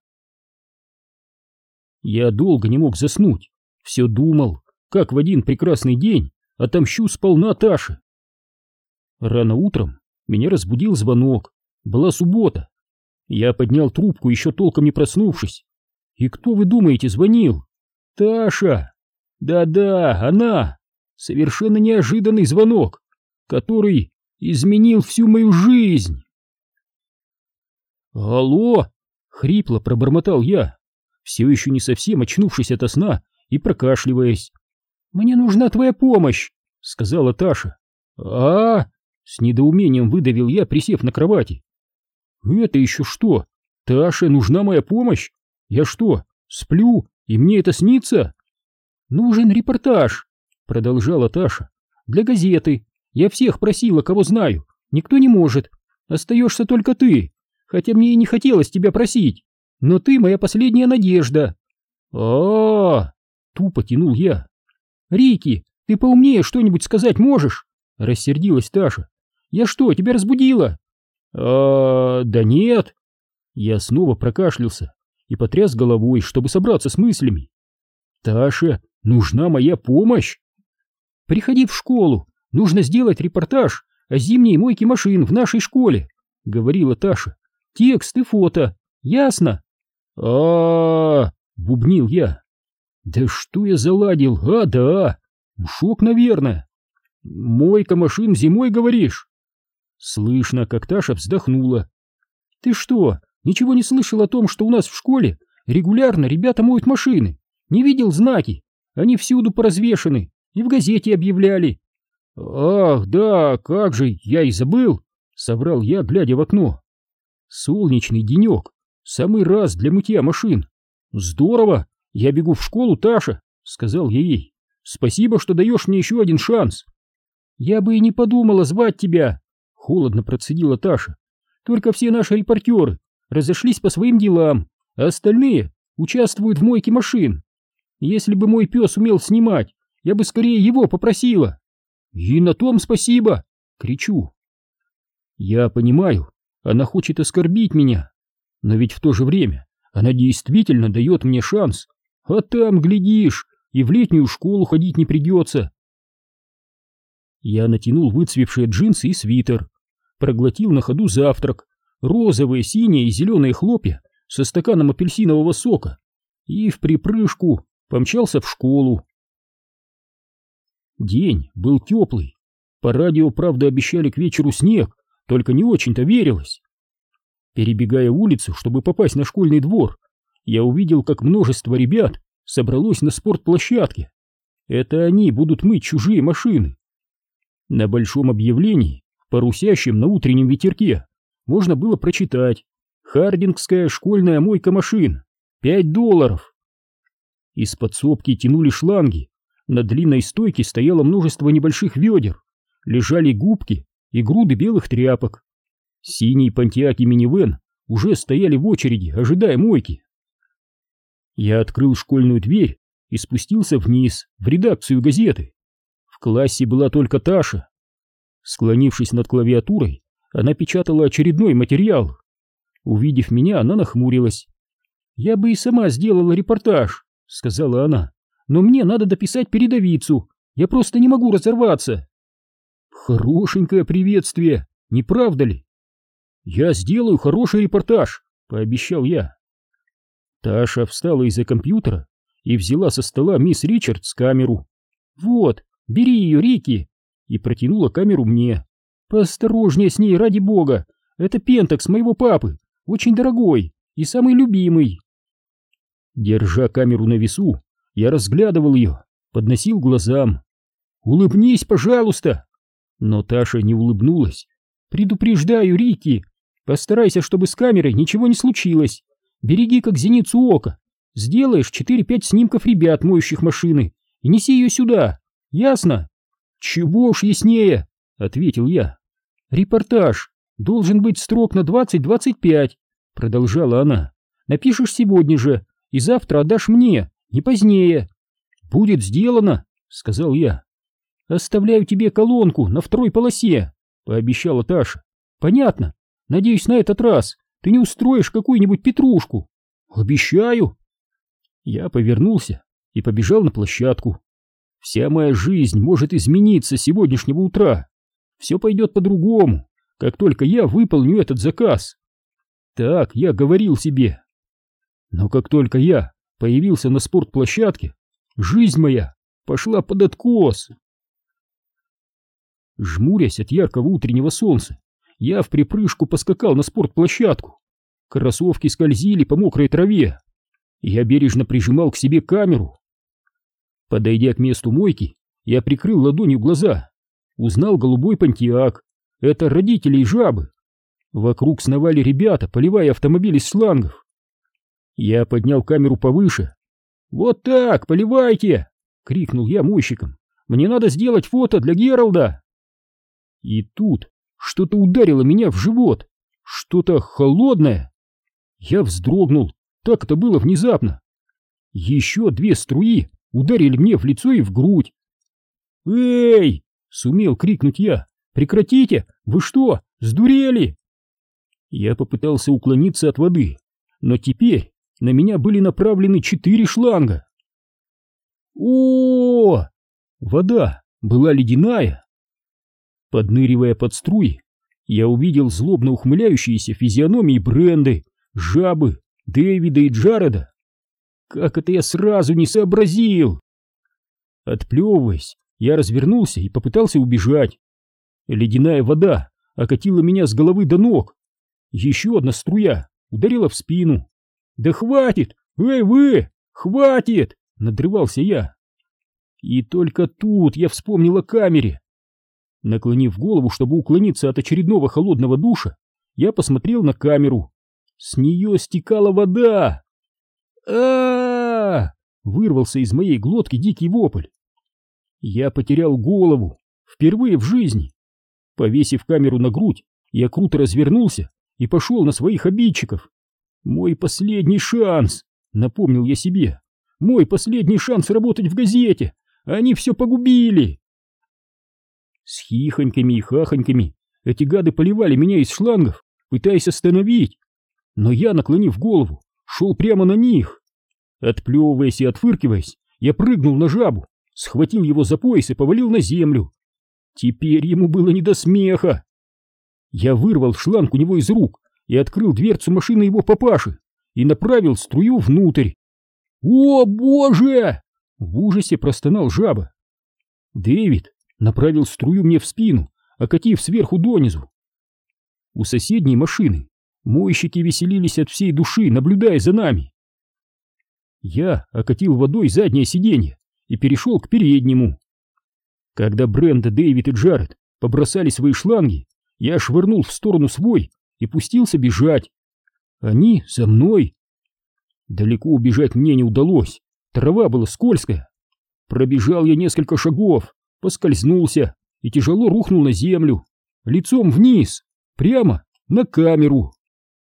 Я долго не мог заснуть, все думал, как в один прекрасный день отомщу сполна Таше. Рано утром меня разбудил звонок. Была суббота. Я поднял трубку, еще толком не проснувшись. И кто, вы думаете, звонил? Таша! Да-да, она! Совершенно неожиданный звонок, который изменил всю мою жизнь. «Алло!» — хрипло пробормотал я, все еще не совсем очнувшись ото сна и прокашливаясь. «Мне нужна твоя помощь!» — сказала Таша. С недоумением выдавил я, присев на кровати. «Это еще что? Таше нужна моя помощь? Я что, сплю, и мне это снится?» «Нужен репортаж», — продолжала Таша. «Для газеты. Я всех просила, кого знаю. Никто не может. Остаешься только ты. Хотя мне и не хотелось тебя просить. Но ты моя последняя надежда». Тупо тянул я. «Рики, ты поумнее что-нибудь сказать можешь?» — рассердилась Таша. «Я что, тебя разбудила?» Да нет». Я снова прокашлялся и потряс головой, чтобы собраться с мыслями. «Таше нужна моя помощь?» «Приходи в школу, нужно сделать репортаж о зимней мойке машин в нашей школе», — говорила Таша. «Текст и фото, ясно?» Бубнил я. «Да что я заладил? Да, шок, наверное. Мойка машин зимой, говоришь?» Слышно, как Таша вздохнула. «Ты что, ничего не слышал о том, что у нас в школе регулярно ребята моют машины? Не видел знаки? Они всюду поразвешаны и в газете объявляли». «Ах, да, как же, я и забыл», — соврал я, глядя в окно. «Солнечный денек, самый раз для мытья машин. Здорово, я бегу в школу, Таша», — сказал я ей. «Спасибо, что даешь мне еще один шанс». «Я бы и не подумала звать тебя», — холодно процедила Таша. «Только все наши репортеры разошлись по своим делам, а остальные участвуют в мойке машин. Если бы мой пес умел снимать, я бы скорее его попросила». «И на том спасибо!» — кричу. Я понимаю, она хочет оскорбить меня, но ведь в то же время она действительно дает мне шанс, а там, глядишь, и в летнюю школу ходить не придется. Я натянул выцвевшие джинсы и свитер, проглотил на ходу завтрак, розовые, синие и зеленые хлопья со стаканом апельсинового сока и вприпрыжку помчался в школу. День был теплый. По радио, правда, обещали к вечеру снег, только не очень-то верилось. Перебегая улицу, чтобы попасть на школьный двор, я увидел, как множество ребят собралось на спортплощадке. Это они будут мыть чужие машины. На большом объявлении, парусящем на утреннем ветерке, можно было прочитать: «Хардингская школьная мойка машин. $5». Из подсобки тянули шланги. На длинной стойке стояло множество небольших ведер, лежали губки и груды белых тряпок. Синий Понтиак и минивэн уже стояли в очереди, ожидая мойки. Я открыл школьную дверь и спустился вниз, в редакцию газеты. В классе была только Таша. Склонившись над клавиатурой, она печатала очередной материал. Увидев меня, она нахмурилась. «Я бы и сама сделала репортаж», — сказала она. «Но мне надо дописать передовицу. Я просто не могу разорваться». Хорошенькое приветствие, не правда ли? «Я сделаю хороший репортаж», — пообещал я. Таша встала из-за компьютера и взяла со стола мисс Ричардс камеру. «Вот, бери ее, Рики», и протянула камеру мне. «Поосторожнее с ней, ради бога. Это Пентакс моего папы, очень дорогой и самый любимый». Держа камеру на весу, я разглядывал ее, подносил глазам. «Улыбнись, пожалуйста!» Но Таша не улыбнулась. «Предупреждаю, Рики, постарайся, чтобы с камерой ничего не случилось. Береги как зеницу ока. Сделаешь 4-5 снимков ребят, моющих машины, и неси ее сюда. Ясно?» «Чего уж яснее», — ответил я. «Репортаж должен быть строк на 20-25», — продолжала она. «Напишешь сегодня же, и завтра отдашь мне, не позднее». «Будет сделано», — сказал я. «Оставляю тебе колонку на второй полосе», — пообещала Таша. «Понятно? Надеюсь, на этот раз ты не устроишь какую-нибудь петрушку». «Обещаю». Я повернулся и побежал на площадку. Вся моя жизнь может измениться с сегодняшнего утра. Все пойдет по-другому, как только я выполню этот заказ. Так я говорил себе. Но как только я появился на спортплощадке, жизнь моя пошла под откос. Жмурясь от яркого утреннего солнца, я вприпрыжку поскакал на спортплощадку. Кроссовки скользили по мокрой траве. Я бережно прижимал к себе камеру. Подойдя к месту мойки, я прикрыл ладонью глаза. Узнал голубой понтиак. Это родителей жабы. Вокруг сновали ребята, поливая автомобиль из шлангов. Я поднял камеру повыше. «Вот так, поливайте!» — крикнул я мойщикам. «Мне надо сделать фото для Гералда!» И тут что-то ударило меня в живот. Что-то холодное. Я вздрогнул. Так это было внезапно. Еще 2 струи ударили мне в лицо и в грудь. «Эй!» — сумел крикнуть я. «Прекратите! Вы что, сдурели?» Я попытался уклониться от воды, но теперь на меня были направлены 4 шланга. О! Вода была ледяная. Подныривая под струи, я увидел злобно ухмыляющиеся физиономии Бренды, Жабы, Дэвида и Джареда. Как это я сразу не сообразил! Отплевываясь, я развернулся и попытался убежать. Ледяная вода окатила меня с головы до ног. Еще одна струя ударила в спину. «Да хватит! Эй вы! Хватит!» — надрывался я. И только тут я вспомнил о камере. Наклонив голову, чтобы уклониться от очередного холодного душа, я посмотрел на камеру. С нее стекала вода. А! Вырвался из моей глотки дикий вопль. Я потерял голову. Впервые в жизни. Повесив камеру на грудь, я круто развернулся и пошел на своих обидчиков. «Мой последний шанс», — напомнил я себе. «Мой последний шанс работать в газете. Они все погубили». С хихоньками и хахоньками эти гады поливали меня из шлангов, пытаясь остановить. Но я, наклонив голову, шел прямо на них. Отплевываясь и отфыркиваясь, я прыгнул на жабу, схватил его за пояс и повалил на землю. Теперь ему было не до смеха. Я вырвал шланг у него из рук и открыл дверцу машины его папаши и направил струю внутрь. «О, боже!» — в ужасе простонал жаба. Дэвид направил струю мне в спину, окатив сверху донизу. У соседней машины мойщики веселились от всей души, наблюдая за нами. Я окатил водой заднее сиденье и перешел к переднему. Когда Бренда, Дэвид и Джаред побросали свои шланги, я швырнул в сторону свой и пустился бежать. Они за мной. Далеко убежать мне не удалось, трава была скользкая. Пробежал я несколько шагов, поскользнулся и тяжело рухнул на землю, лицом вниз, прямо на камеру.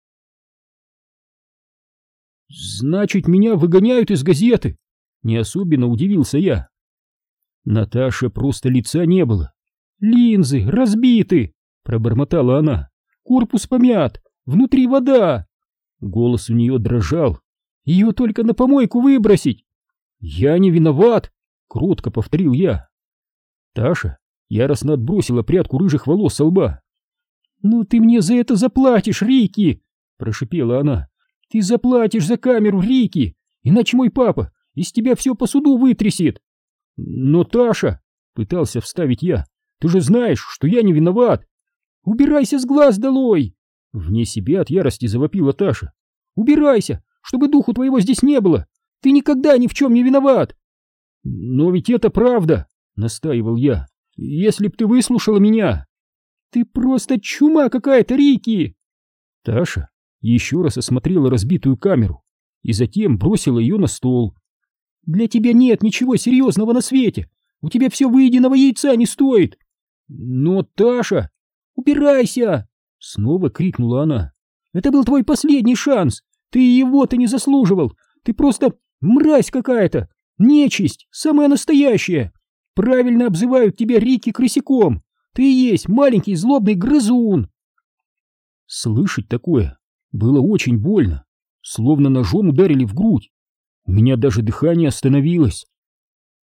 «Значит, меня выгоняют из газеты?» — не особенно удивился я. Наташе просто лица не было. «Линзы разбиты!» — пробормотала она. «Корпус помят, внутри вода!» Голос у нее дрожал. «Ее только на помойку выбросить!» «Я не виноват!» — кротко повторил я. Таша яростно отбросила прядку рыжих волос со лба. «Ну ты мне за это заплатишь, Рики!» — прошипела она. «Ты заплатишь за камеру, Рики, иначе мой папа из тебя все по суду вытрясет!» «Но, Таша!» — пытался вставить я. «Ты же знаешь, что я не виноват!» «Убирайся с глаз долой!» Вне себя от ярости завопила Таша. «Убирайся, чтобы духу твоего здесь не было! Ты никогда ни в чем не виноват!» «Но ведь это правда!» — настаивал я. «Если б ты выслушала меня!» «Ты просто чума какая-то, Рики!» Таша еще раз осмотрела разбитую камеру и затем бросила ее на стол. «Для тебя нет ничего серьезного на свете! У тебя все выеденного яйца не стоит!» «Но, Таша!» «Убирайся!» — снова крикнула она. «Это был твой последний шанс! Ты его-то не заслуживал! Ты просто мразь какая-то! Нечисть! Самая настоящая! Правильно обзывают тебя Рики Крысяком! Ты и есть маленький злобный грызун!» Слышать такое было очень больно, словно ножом ударили в грудь. У меня даже дыхание остановилось.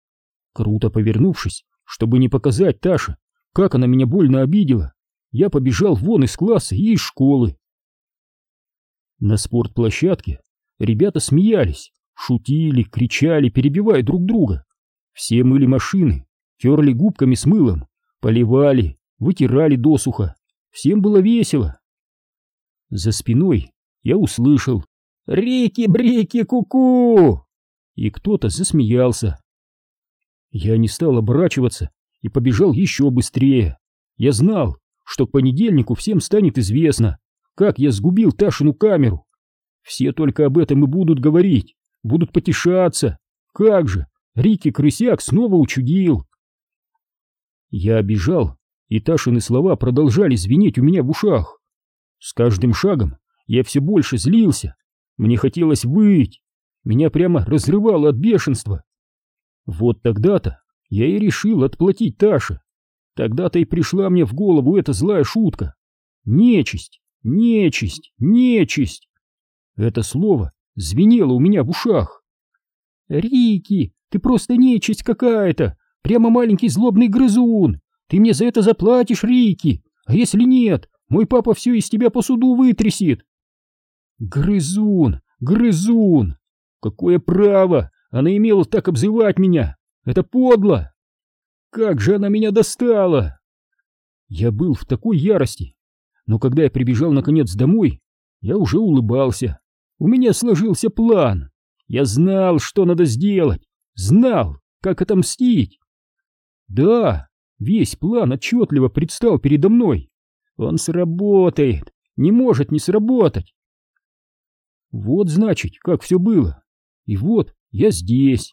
Круто повернувшись, чтобы не показать Таше, как она меня больно обидела, я побежал вон из класса и из школы. На спортплощадке ребята смеялись, шутили, кричали, перебивая друг друга. Все мыли машины, терли губками с мылом, поливали, вытирали досуха. Всем было весело. За спиной я услышал «Рики-брики, ку-ку!» и кто-то засмеялся. Я не стал оборачиваться и побежал еще быстрее. Я знал, что к понедельнику всем станет известно, как я сгубил Ташину камеру. Все только об этом и будут говорить, будут потешаться. Как же, Рики-крысяк снова учудил. Я бежал, и Ташины слова продолжали звенеть у меня в ушах. С каждым шагом я все больше злился. Мне хотелось выть. Меня прямо разрывало от бешенства. Вот тогда-то я и решил отплатить Таше. Тогда-то и пришла мне в голову эта злая шутка. Нечисть, нечисть, нечисть. Это слово звенело у меня в ушах. «Рики, ты просто нечисть какая-то, прямо маленький злобный грызун. Ты мне за это заплатишь, Рики, а если нет, мой папа все из тебя по суду вытрясет». Грызун, грызун! Какое право она имела так обзывать меня? Это подло! Как же она меня достала! Я был в такой ярости, но когда я прибежал наконец домой, я уже улыбался. У меня сложился план. Я знал, что надо сделать, знал, как отомстить. Да, весь план отчетливо предстал передо мной. Он сработает, не может не сработать. Вот значит, как все было. И вот я здесь.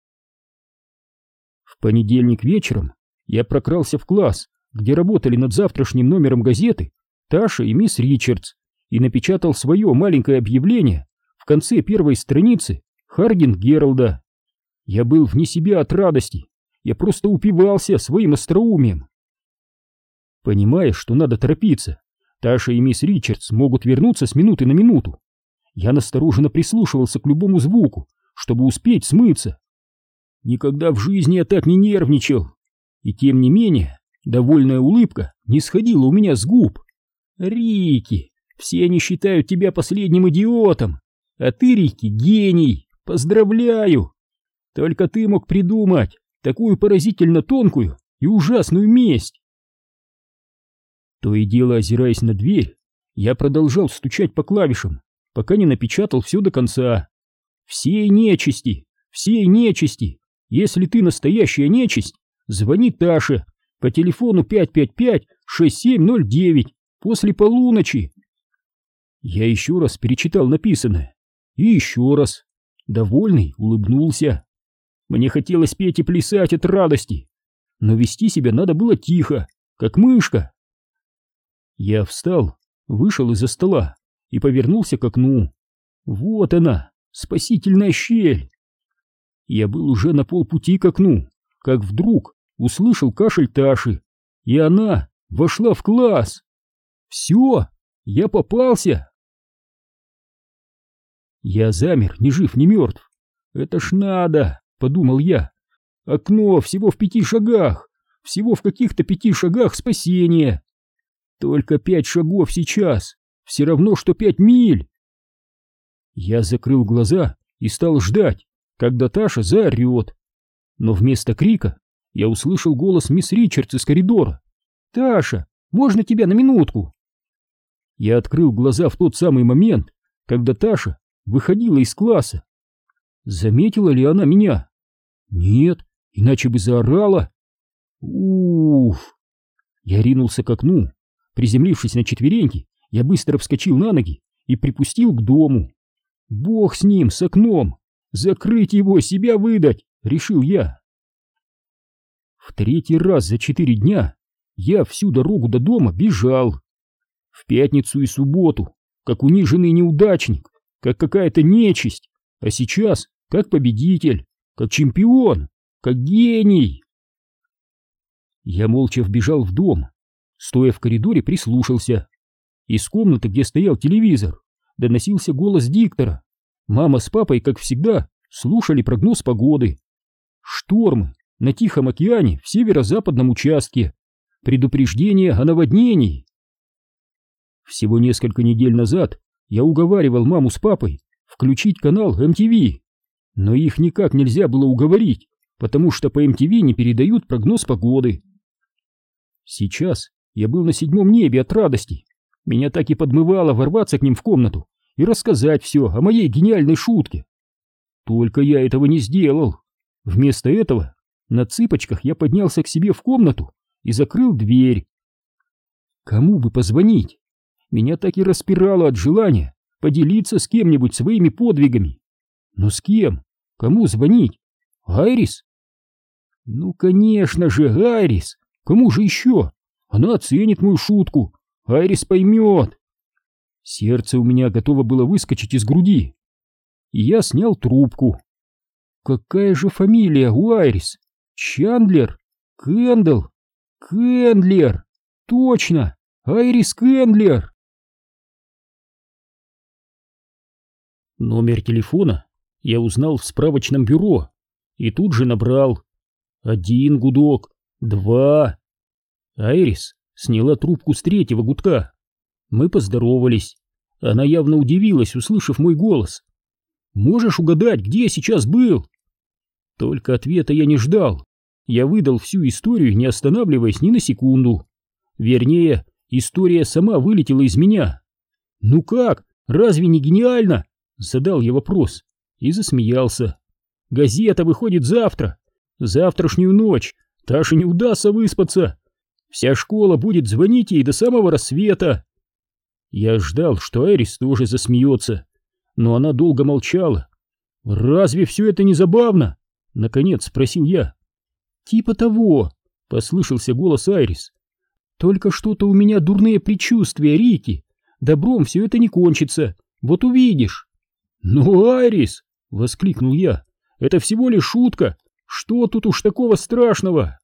В понедельник вечером я прокрался в класс, где работали над завтрашним номером газеты Таша и мисс Ричардс, и напечатал свое маленькое объявление в конце первой страницы Хардинг Гералда. Я был вне себя от радости, я просто упивался своим остроумием. Понимая, что надо торопиться, Таша и мисс Ричардс могут вернуться с минуты на минуту, я настороженно прислушивался к любому звуку, чтобы успеть смыться. Никогда в жизни я так не нервничал. И тем не менее, довольная улыбка не сходила у меня с губ. «Рики, все они считают тебя последним идиотом, а ты, Рики, гений, поздравляю! Только ты мог придумать такую поразительно тонкую и ужасную месть!» То и дело, озираясь на дверь, я продолжал стучать по клавишам, пока не напечатал все до конца. «Всей нечисти, всей нечисти! Если ты настоящая нечисть, звони Таше по телефону 555-6709 после полуночи!» Я еще раз перечитал написанное. И еще раз. Довольный улыбнулся. Мне хотелось петь и плясать от радости, но вести себя надо было тихо, как мышка. Я встал, вышел из-за стола и повернулся к окну. Вот она, спасительная щель. Я был уже на полпути к окну, как вдруг услышал кашель Таши, и она вошла в класс. Все, я попался. Я замер, ни жив, ни мертв. Это ж надо, подумал я. Окно всего в 5 шагах, всего в каких-то 5 шагах спасения. Только 5 шагов сейчас, все равно, что 5 миль. Я закрыл глаза и стал ждать, когда Таша заорет. Но вместо крика я услышал голос мисс Ричардс из коридора. «Таша, можно тебя на минутку?» Я открыл глаза в тот самый момент, когда Таша выходила из класса. Заметила ли она меня? Нет, иначе бы заорала. Уф! Я ринулся к окну. Приземлившись на четвереньки, я быстро вскочил на ноги и припустил к дому. Бог с ним, с окном! Закрыть его, себя выдать, решил я. В 3-й раз за 4 дня я всю дорогу до дома бежал. В пятницу и субботу, как униженный неудачник, как какая-то нечисть, а сейчас как победитель, как чемпион, как гений. Я молча вбежал в дом, стоя в коридоре, прислушался. Из комнаты, где стоял телевизор, доносился голос диктора. Мама с папой, как всегда, слушали прогноз погоды. Штормы, на Тихом океане в северо-западном участке. Предупреждение о наводнении. Всего несколько недель назад я уговаривал маму с папой включить канал MTV, но их никак нельзя было уговорить, потому что по MTV не передают прогноз погоды. Сейчас я был на седьмом небе от радости. Меня так и подмывало ворваться к ним в комнату и рассказать все о моей гениальной шутке. Только я этого не сделал. Вместо этого на цыпочках я поднялся к себе в комнату и закрыл дверь. Кому бы позвонить? Меня так и распирало от желания поделиться с кем-нибудь своими подвигами. Но с кем? Кому звонить? Айрис? Ну, конечно же, Айрис. Кому же еще? Она оценит мою шутку. Айрис поймет. Сердце у меня готово было выскочить из груди. И я снял трубку. Какая же фамилия у Айрис? Чандлер? Кэндл? Кэндлер! Точно! Айрис Кэндлер! Номер телефона я узнал в справочном бюро и тут же набрал. 1 гудок, 2. Айрис сняла трубку с 3-го гудка. Мы поздоровались. Она явно удивилась, услышав мой голос. «Можешь угадать, где я сейчас был?» Только ответа я не ждал. Я выдал всю историю, не останавливаясь ни на секунду. Вернее, история сама вылетела из меня. «Ну как? Разве не гениально?» Задал я вопрос и засмеялся. «Газета выходит завтра. Завтрашнюю ночь Таше не удастся выспаться. Вся школа будет звонить ей до самого рассвета». Я ждал, что Айрис тоже засмеется, но она долго молчала. «Разве все это не забавно?» — наконец спросил я. «Типа того», — послышался голос Айрис. «Только что-то у меня дурные предчувствия, Рики. Добром все это не кончится, вот увидишь». «Ну, Айрис!» — воскликнул я. «Это всего лишь шутка. Что тут уж такого страшного?»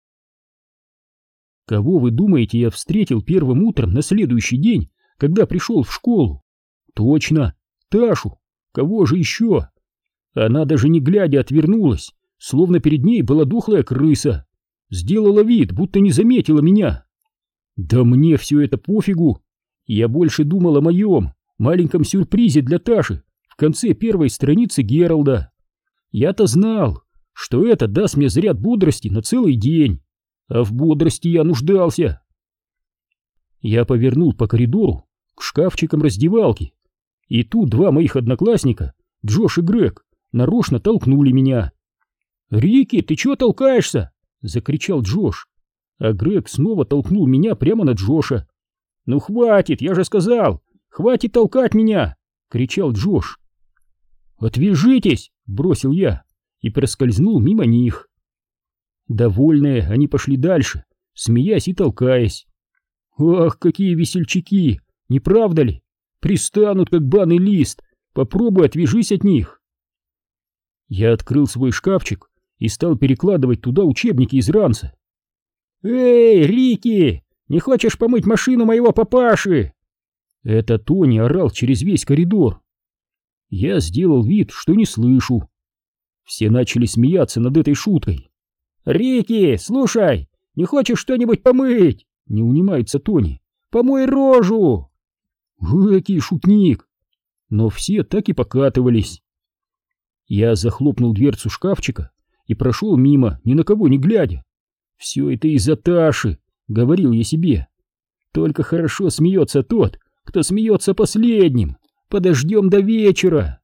Кого вы думаете, я встретил первым утром на следующий день, когда пришел в школу? Точно, Ташу. Кого же еще? Она даже не глядя отвернулась, словно перед ней была дохлая крыса. Сделала вид, будто не заметила меня. Да мне все это пофигу. Я больше думал о моем маленьком сюрпризе для Таши в конце первой страницы Гералда. Я-то знал, что это даст мне заряд бодрости на целый день, а в бодрости я нуждался. Я повернул по коридору к шкафчикам раздевалки, и тут 2 моих одноклассника, Джош и Грег, нарочно толкнули меня. «Рики, ты чего толкаешься?» — закричал Джош, а Грег снова толкнул меня прямо на Джоша. «Ну хватит, я же сказал, хватит толкать меня!» — кричал Джош. «Отвяжитесь!» — бросил я и проскользнул мимо них. Довольные, они пошли дальше, смеясь и толкаясь. «Ах, какие весельчаки! Не правда ли? Пристанут, как банный лист. Попробуй отвяжись от них!» Я открыл свой шкафчик и стал перекладывать туда учебники из ранца. «Эй, Рики, не хочешь помыть машину моего папаши?» Это Тони орал через весь коридор. Я сделал вид, что не слышу. Все начали смеяться над этой шуткой. «Рики, слушай, не хочешь что-нибудь помыть?» — не унимается Тони. «Помой рожу!» Экий шутник! Но все так и покатывались. Я захлопнул дверцу шкафчика и прошел мимо, ни на кого не глядя. «Все это из-за Таши», — говорил я себе. «Только хорошо смеется тот, кто смеется последним. Подождем до вечера».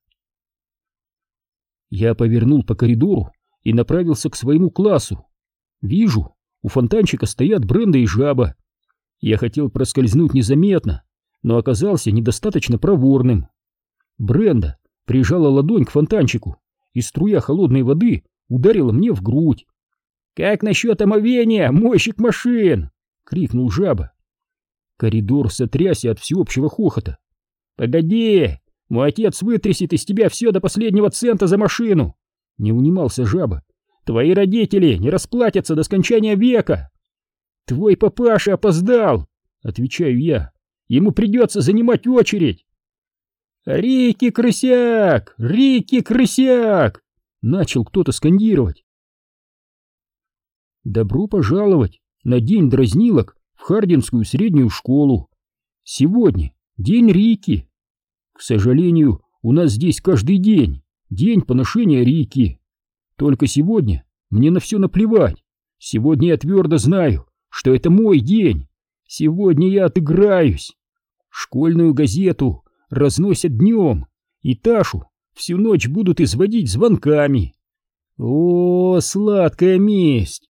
Я повернул по коридору и направился к своему классу. Вижу, у фонтанчика стоят Бренда и Жаба. Я хотел проскользнуть незаметно, но оказался недостаточно проворным. Бренда прижала ладонь к фонтанчику, и струя холодной воды ударила мне в грудь. «Как насчет омовения, мойщик машин?» — крикнул Жаба. Коридор сотрясся от всеобщего хохота. «Погоди, мой отец вытрясет из тебя все до последнего цента за машину!» — не унимался Жаба. «Твои родители не расплатятся до скончания века!» «Твой папаша опоздал!» — отвечаю я. «Ему придется занимать очередь!» «Рики крысяк! Рики крысяк!» — начал кто-то скандировать. Добро пожаловать на день дразнилок в Хардинскую среднюю школу. Сегодня день Рики. К сожалению, у нас здесь каждый день поношения Рики. Только сегодня мне на все наплевать. Сегодня я твердо знаю, что это мой день. Сегодня я отыграюсь. Школьную газету разносят днем, и Ташу всю ночь будут изводить звонками. О, сладкая месть!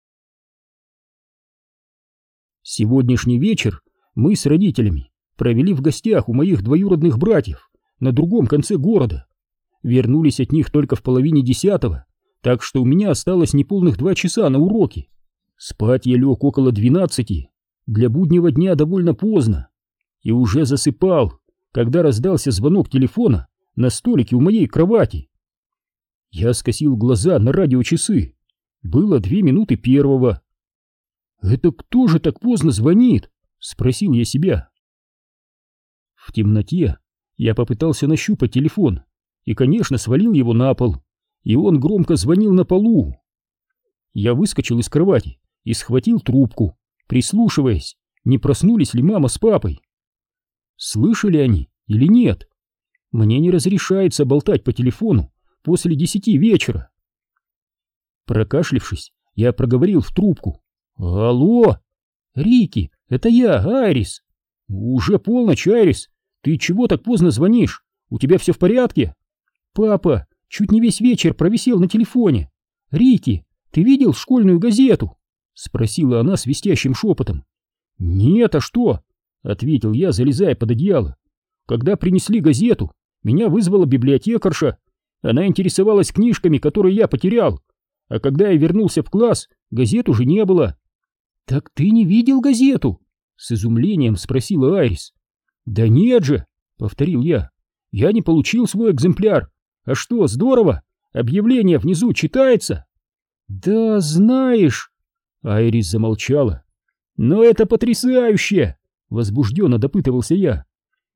Сегодняшний вечер мы с родителями провели в гостях у моих двоюродных братьев на другом конце города. Вернулись от них только в половине 10, так что у меня осталось неполных 2 часа на уроки. Спать я лег около 12, для буднего дня довольно поздно, и уже засыпал, когда раздался звонок телефона на столике у моей кровати. Я скосил глаза на радиочасы. Было 2 минуты первого. «Это кто же так поздно звонит?» — спросил я себя. В темноте я попытался нащупать телефон и, конечно, свалил его на пол, и он громко звонил на полу. Я выскочил из кровати и схватил трубку, прислушиваясь, не проснулись ли мама с папой. Слышали они или нет? Мне не разрешается болтать по телефону после 10 вечера. Прокашлявшись, я проговорил в трубку: «Алло! Рики, это я, Айрис!» «Уже полночь, Айрис! Ты чего так поздно звонишь? У тебя все в порядке?» «Папа чуть не весь вечер провисел на телефоне. Рики, ты видел школьную газету?» — спросила она свистящим шепотом. «Нет, а что?» — ответил я, залезая под одеяло. «Когда принесли газету, меня вызвала библиотекарша. Она интересовалась книжками, которые я потерял. А когда я вернулся в класс, газет уже не было». «Так ты не видел газету?» — с изумлением спросила Айрис. «Да нет же», — повторил я. «Я не получил свой экземпляр. А что, здорово? Объявление внизу читается?» «Да знаешь...» — Айрис замолчала. «Но это потрясающе!» — возбужденно допытывался я.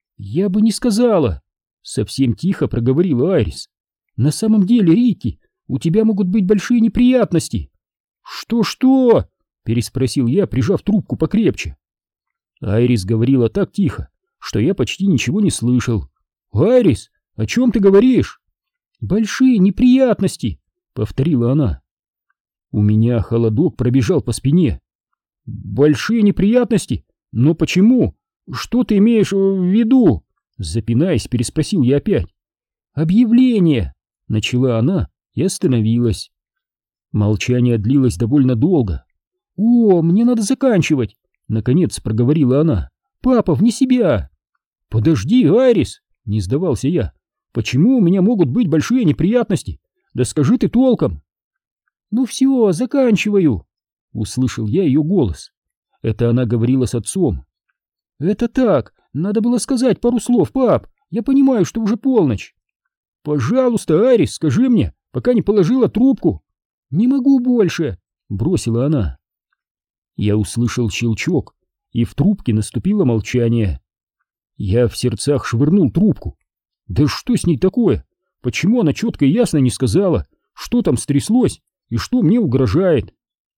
«Я бы не сказала», — совсем тихо проговорила Айрис. «На самом деле, Рики, у тебя могут быть большие неприятности». «Что-что?» — переспросил я, прижав трубку покрепче. Айрис говорила так тихо, что я почти ничего не слышал. «Айрис, о чем ты говоришь?» «Большие неприятности», — повторила она. У меня холодок пробежал по спине. «Большие неприятности? Но почему? Что ты имеешь в виду?» Запинаясь, переспросил я опять. «Объявление!» — начала она и остановилась. Молчание длилось довольно долго. «О, мне надо заканчивать!» — наконец проговорила она. «Папа, вне себя!» «Подожди, Айрис!» — не сдавался я. «Почему у меня могут быть большие неприятности? Да скажи ты толком!» «Ну все, заканчиваю!» — услышал я ее голос. Это она говорила с отцом. «Это так, надо было сказать пару слов, пап. Я понимаю, что уже полночь». «Пожалуйста, Айрис, скажи мне, пока не положила трубку». «Не могу больше», — бросила она. Я услышал щелчок, и в трубке наступило молчание. Я в сердцах швырнул трубку. Да что с ней такое? Почему она четко и ясно не сказала, что там стряслось и что мне угрожает?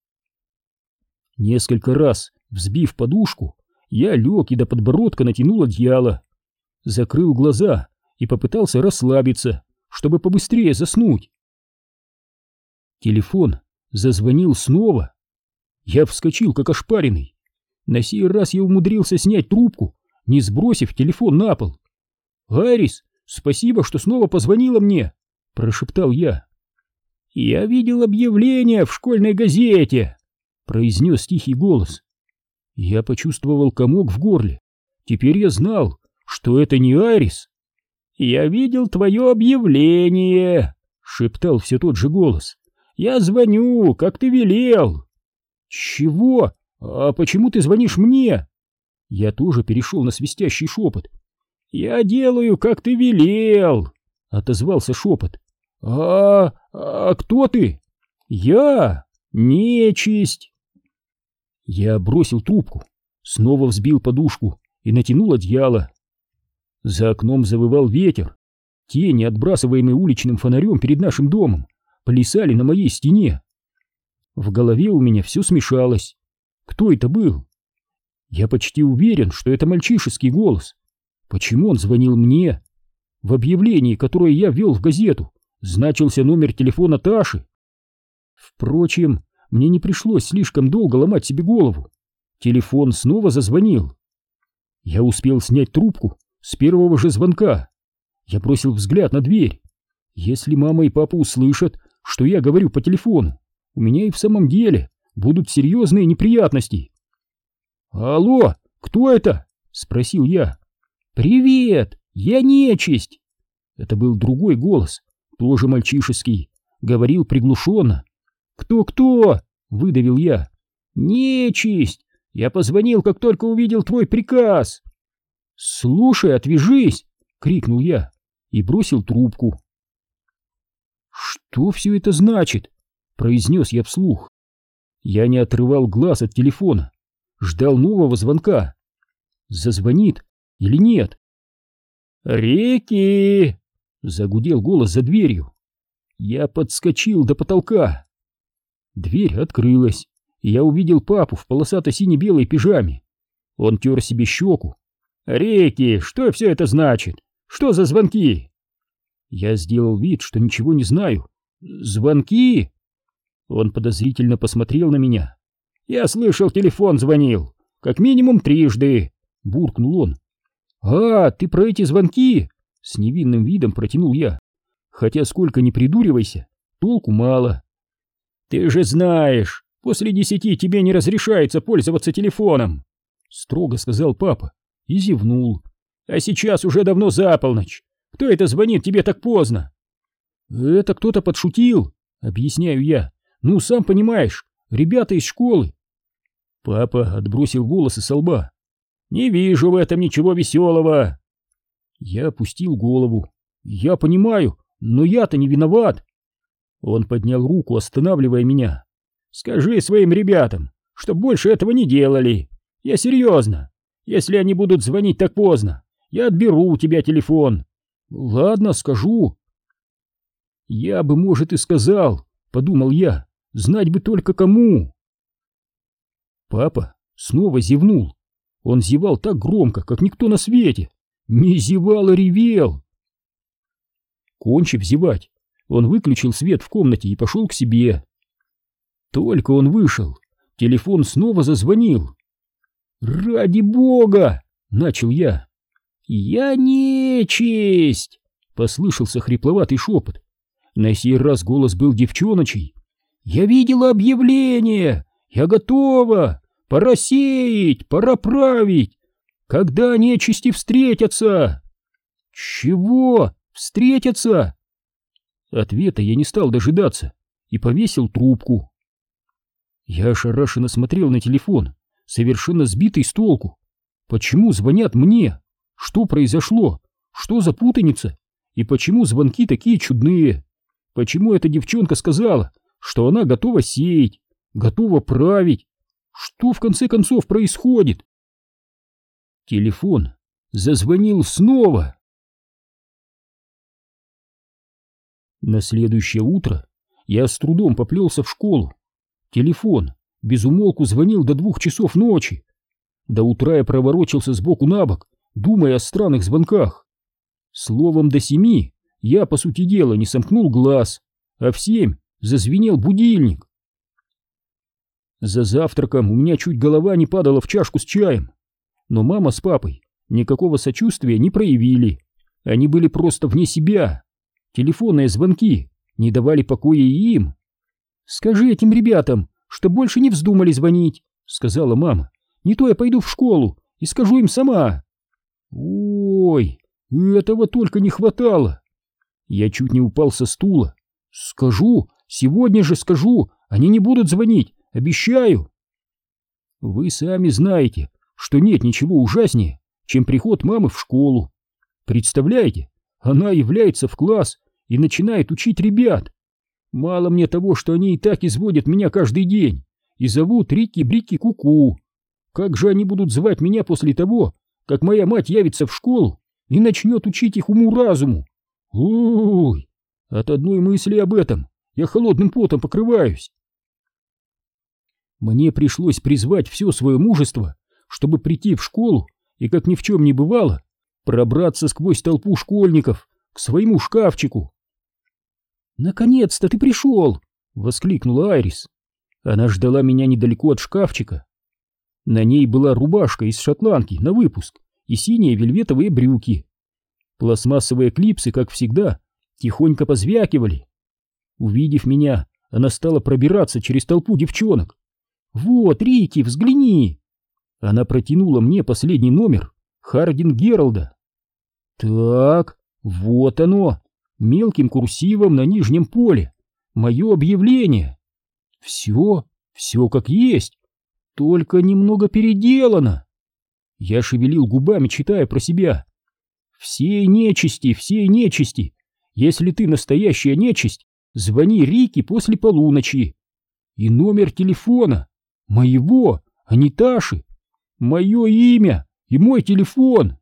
Несколько раз, взбив подушку, я лег и до подбородка натянул одеяло, закрыл глаза и попытался расслабиться, чтобы побыстрее заснуть. Телефон зазвонил снова. Я вскочил, как ошпаренный. На сей раз я умудрился снять трубку, не сбросив телефон на пол. «Айрис, спасибо, что снова позвонила мне», — прошептал я. «Я видел объявление в школьной газете», — произнес тихий голос. Я почувствовал комок в горле. Теперь я знал, что это не Айрис. «Я видел твое объявление», — шептал все тот же голос. «Я звоню, как ты велел». «Чего? А почему ты звонишь мне?» Я тоже перешел на свистящий шепот. «Я делаю, как ты велел», — отозвался шепот. «А кто ты?» «Я нечисть». Я бросил трубку, снова взбил подушку и натянул одеяло. За окном завывал ветер. Тени, отбрасываемые уличным фонарем перед нашим домом, плясали на моей стене. В голове у меня все смешалось. Кто это был? Я почти уверен, что это мальчишеский голос. Почему он звонил мне? В объявлении, которое я ввел в газету, значился номер телефона Таши. Впрочем, мне не пришлось слишком долго ломать себе голову. Телефон снова зазвонил. Я успел снять трубку с первого же звонка. Я бросил взгляд на дверь. Если мама и папа услышат, что я говорю по телефону, у меня и в самом деле будут серьезные неприятности. «Алло, кто это?» — спросил я. «Привет, я нечисть!» Это был другой голос, тоже мальчишеский, говорил приглушенно. «Кто-кто?» — выдавил я. «Нечисть! Я позвонил, как только увидел твой приказ!» «Слушай, отвяжись!» — крикнул я и бросил трубку. «Что все это значит?» — произнес я вслух. Я не отрывал глаз от телефона, ждал нового звонка. Зазвонит или нет? «Реки!» — загудел голос за дверью. Я подскочил до потолка. Дверь открылась, и я увидел папу в полосато-сине-белой пижаме. Он тер себе щеку. «Реки, что все это значит? Что за звонки?» Я сделал вид, что ничего не знаю. «Звонки?» Он подозрительно посмотрел на меня. «Я слышал, телефон звонил. Как минимум трижды», — буркнул он. «А, ты про эти звонки?» — с невинным видом протянул я. «Хотя сколько ни придуривайся, толку мало». «Ты же знаешь, после 10 тебе не разрешается пользоваться телефоном», — строго сказал папа и зевнул. «А сейчас уже давно за полночь. Кто это звонит тебе так поздно?» «Это кто-то подшутил», — объясняю я. «Ну, сам понимаешь, ребята из школы». Папа отбросил волосы со лба. «Не вижу в этом ничего веселого». Я опустил голову. «Я понимаю, но я-то не виноват». Он поднял руку, останавливая меня. «Скажи своим ребятам, что больше этого не делали. Я серьезно. Если они будут звонить так поздно, я отберу у тебя телефон». «Ладно, скажу». «Я бы, может, и сказал», — подумал я, — «знать бы только кому». Папа снова зевнул. Он зевал так громко, как никто на свете. Не зевал, а ревел. Кончив зевать, он выключил свет в комнате и пошел к себе. Только он вышел, телефон снова зазвонил. «Ради бога!» — начал я. «Я нечисть!» — послышался хрипловатый шепот. На сей раз голос был девчоночий. «Я видела объявление! Я готова! Пора сеять, пора править! Когда нечисти встретятся?» «Чего? Встретятся?» Ответа я не стал дожидаться и повесил трубку. Я ошарашенно смотрел на телефон, совершенно сбитый с толку. Почему звонят мне? Что произошло? Что за путаница? И почему звонки такие чудные? Почему эта девчонка сказала, что она готова сеять, готова править? Что в конце концов происходит? Телефон зазвонил снова. На следующее утро я с трудом поплелся в школу. Телефон без умолку звонил до 2 часов ночи. До утра я проворочился сбоку на бок, думая о странных звонках. Словом, до 7 я, по сути дела, не сомкнул глаз, а в 7 зазвенел будильник. За завтраком у меня чуть голова не падала в чашку с чаем, но мама с папой никакого сочувствия не проявили. Они были просто вне себя. Телефонные звонки не давали покоя и им. «Скажи этим ребятам, что больше не вздумали звонить», — сказала мама. «Не то я пойду в школу и скажу им сама». Ой, этого только не хватало. Я чуть не упал со стула. «Скажу, сегодня же скажу, они не будут звонить, обещаю». Вы сами знаете, что нет ничего ужаснее, чем приход мамы в школу. Представляете? Она является в класс и начинает учить ребят. Мало мне того, что они и так изводят меня каждый день и зовут Рики-Брики-Ку-Ку. Как же они будут звать меня после того, как моя мать явится в школу и начнет учить их уму-разуму? Ой, от одной мысли об этом я холодным потом покрываюсь. Мне пришлось призвать все свое мужество, чтобы прийти в школу и, как ни в чем не бывало, пробраться сквозь толпу школьников к своему шкафчику. «Наконец-то ты пришел!» — воскликнула Айрис. Она ждала меня недалеко от шкафчика. На ней была рубашка из шотландки на выпуск и синие вельветовые брюки. Пластмассовые клипсы, как всегда, тихонько позвякивали. Увидев меня, она стала пробираться через толпу девчонок. «Вот, Рики, взгляни!» Она протянула мне последний номер Хардин Гералда. Так, вот оно, мелким курсивом на нижнем поле, мое объявление. Все как есть, только немного переделано. Я шевелил губами, читая про себя. Всей нечисти, если ты настоящая нечисть, звони Рике после полуночи. И номер телефона, моего, а не Таши, мое имя и мой телефон.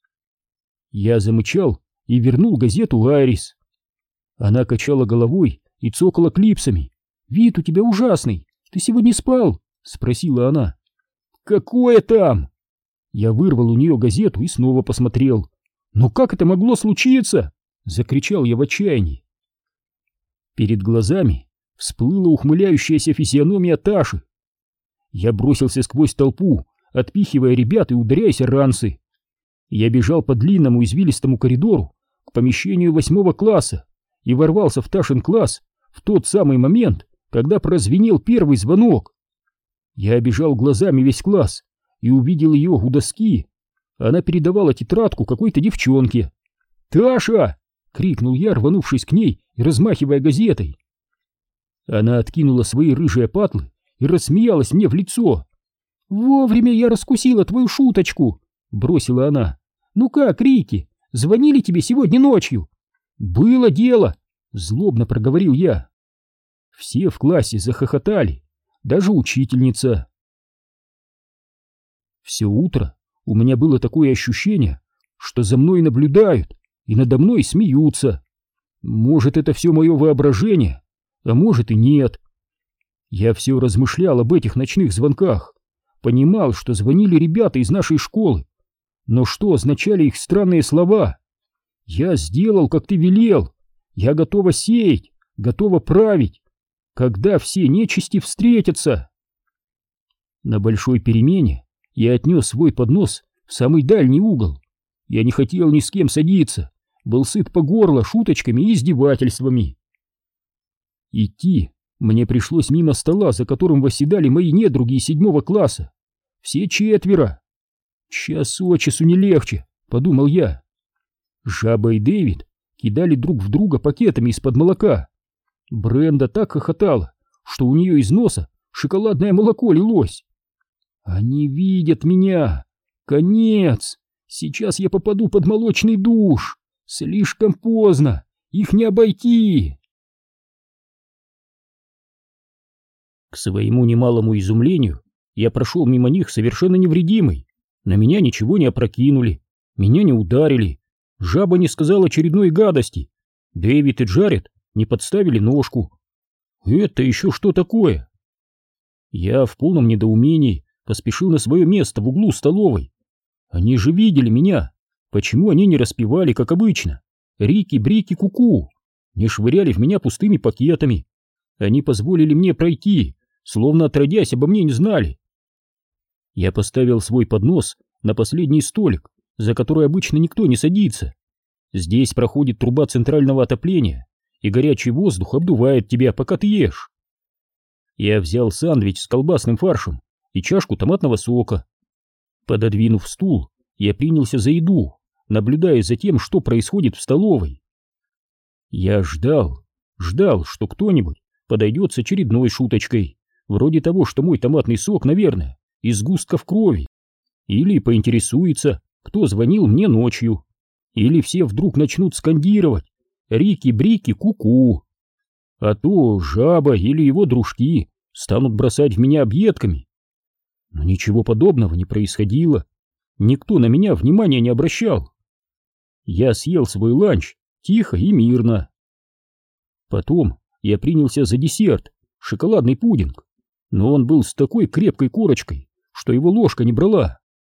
Я замычал и вернул газету Айрис. Она качала головой и цокала клипсами. «Вид у тебя ужасный, ты сегодня спал?» — спросила она. «Какое там?» Я вырвал у нее газету и снова посмотрел. «Но как это могло случиться?» — закричал я в отчаянии. Перед глазами всплыла ухмыляющаяся физиономия Таши. Я бросился сквозь толпу, отпихивая ребят и ударяясь о ранцы. Я бежал по длинному извилистому коридору к помещению 8 класса и ворвался в Ташин класс в тот самый момент, когда прозвенел первый звонок. Я обежал глазами весь класс и увидел ее у доски. Она передавала тетрадку какой-то девчонке. «Таша!» — крикнул я, рванувшись к ней и размахивая газетой. Она откинула свои рыжие патлы и рассмеялась мне в лицо. «Вовремя я раскусила твою шуточку!» — бросила она. «Ну как, Рики, звонили тебе сегодня ночью?» «Было дело!» — злобно проговорил я. Все в классе захохотали, даже учительница. Все утро у меня было такое ощущение, что за мной наблюдают и надо мной смеются. Может, это все мое воображение, а может и нет. Я все размышлял об этих ночных звонках, понимал, что звонили ребята из нашей школы, но что означали их странные слова? «Я сделал, как ты велел, я готова сеять, готова править, когда все нечисти встретятся». На большой перемене я отнес свой поднос в самый дальний угол. Я не хотел ни с кем садиться, был сыт по горло шуточками и издевательствами. Идти мне пришлось мимо стола, за которым восседали мои недруги из 7 класса. Все 4. Час от часу не легче, подумал я. Жаба и Дэвид кидали друг в друга пакетами из-под молока. Бренда так хохотала, что у нее из носа шоколадное молоко лилось. Они видят меня. Конец. Сейчас я попаду под молочный душ. Слишком поздно. Их не обойти. К своему немалому изумлению я прошел мимо них совершенно невредимый. На меня ничего не опрокинули, меня не ударили. Жаба не сказала очередной гадости. Дэвид и Джаред не подставили ножку. Это еще что такое? Я в полном недоумении поспешил на свое место в углу столовой. Они же видели меня. Почему они не распевали, как обычно? Рики-брики, ку-ку. Не швыряли в меня пустыми пакетами. Они позволили мне пройти, словно отродясь обо мне не знали. Я поставил свой поднос на последний столик, за который обычно никто не садится. Здесь проходит труба центрального отопления, и горячий воздух обдувает тебя, пока ты ешь. Я взял сэндвич с колбасным фаршем и чашку томатного сока. Пододвинув стул, я принялся за еду, наблюдая за тем, что происходит в столовой. Я ждал, что кто-нибудь подойдет с очередной шуточкой, вроде того, что мой томатный сок, наверное, из сгустков крови, или поинтересуется, кто звонил мне ночью, или все вдруг начнут скандировать «Рики-брики, ку-ку», а то жаба или его дружки станут бросать в меня объедками. Но ничего подобного не происходило, никто на меня внимания не обращал. Я съел свой ланч тихо и мирно. Потом я принялся за десерт, шоколадный пудинг. но он был с такой крепкой корочкой, что его ложка не брала.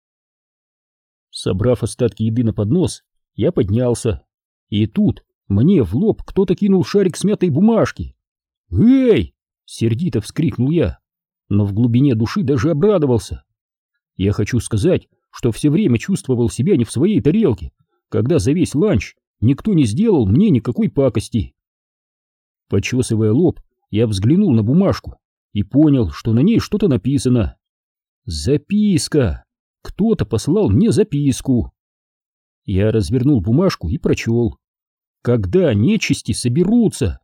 Собрав остатки еды на поднос, я поднялся, и тут мне в лоб кто-то кинул шарик смятой бумажки. «Эй!» — сердито вскрикнул я, но в глубине души даже обрадовался. Я хочу сказать, что все время чувствовал себя не в своей тарелке, когда за весь ланч никто не сделал мне никакой пакости. Почесывая лоб, я взглянул на бумажку и понял, что на ней что-то написано. Записка! Кто-то послал мне записку. Я развернул бумажку и прочел. Когда нечисти соберутся?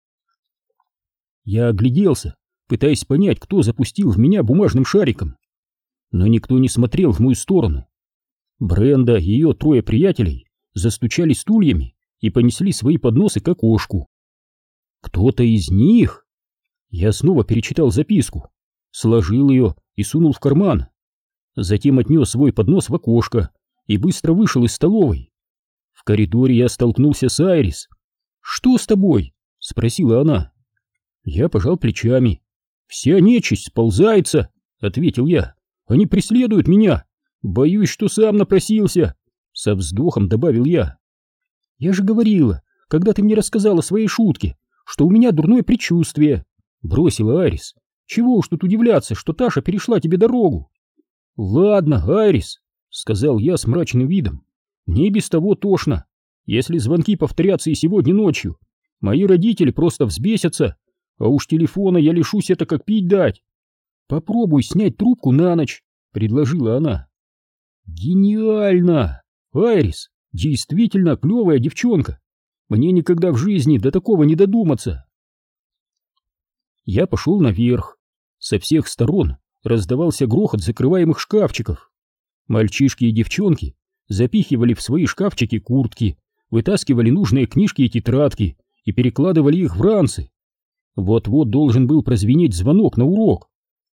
Я огляделся, пытаясь понять, кто запустил в меня бумажным шариком. Но никто не смотрел в мою сторону. Бренда и ее 3 приятелей застучали стульями и понесли свои подносы к окошку. Кто-то из них? Я снова перечитал записку, сложил ее и сунул в карман. Затем отнес свой поднос в окошко и быстро вышел из столовой. В коридоре я столкнулся с Айрис. «Что с тобой?» — спросила она. Я пожал плечами. «Вся нечисть сползается», — ответил я. «Они преследуют меня. Боюсь, что сам напросился», — со вздохом добавил я. «Я же говорила, когда ты мне рассказала своей шутке, что у меня дурное предчувствие», — бросила Айрис. «Чего уж тут удивляться, что Таша перешла тебе дорогу». «Ладно, Айрис», — сказал я с мрачным видом. «Мне и без того тошно. Если звонки повторятся и сегодня ночью, мои родители просто взбесятся, а уж телефона я лишусь это как пить дать». «Попробуй снять трубку на ночь», — предложила она. «Гениально! Айрис действительно клевая девчонка. Мне никогда в жизни до такого не додуматься». Я пошел наверх. Со всех сторон раздавался грохот закрываемых шкафчиков. Мальчишки и девчонки запихивали в свои шкафчики куртки, вытаскивали нужные книжки и тетрадки и перекладывали их в ранцы. Вот-вот должен был прозвенеть звонок на урок.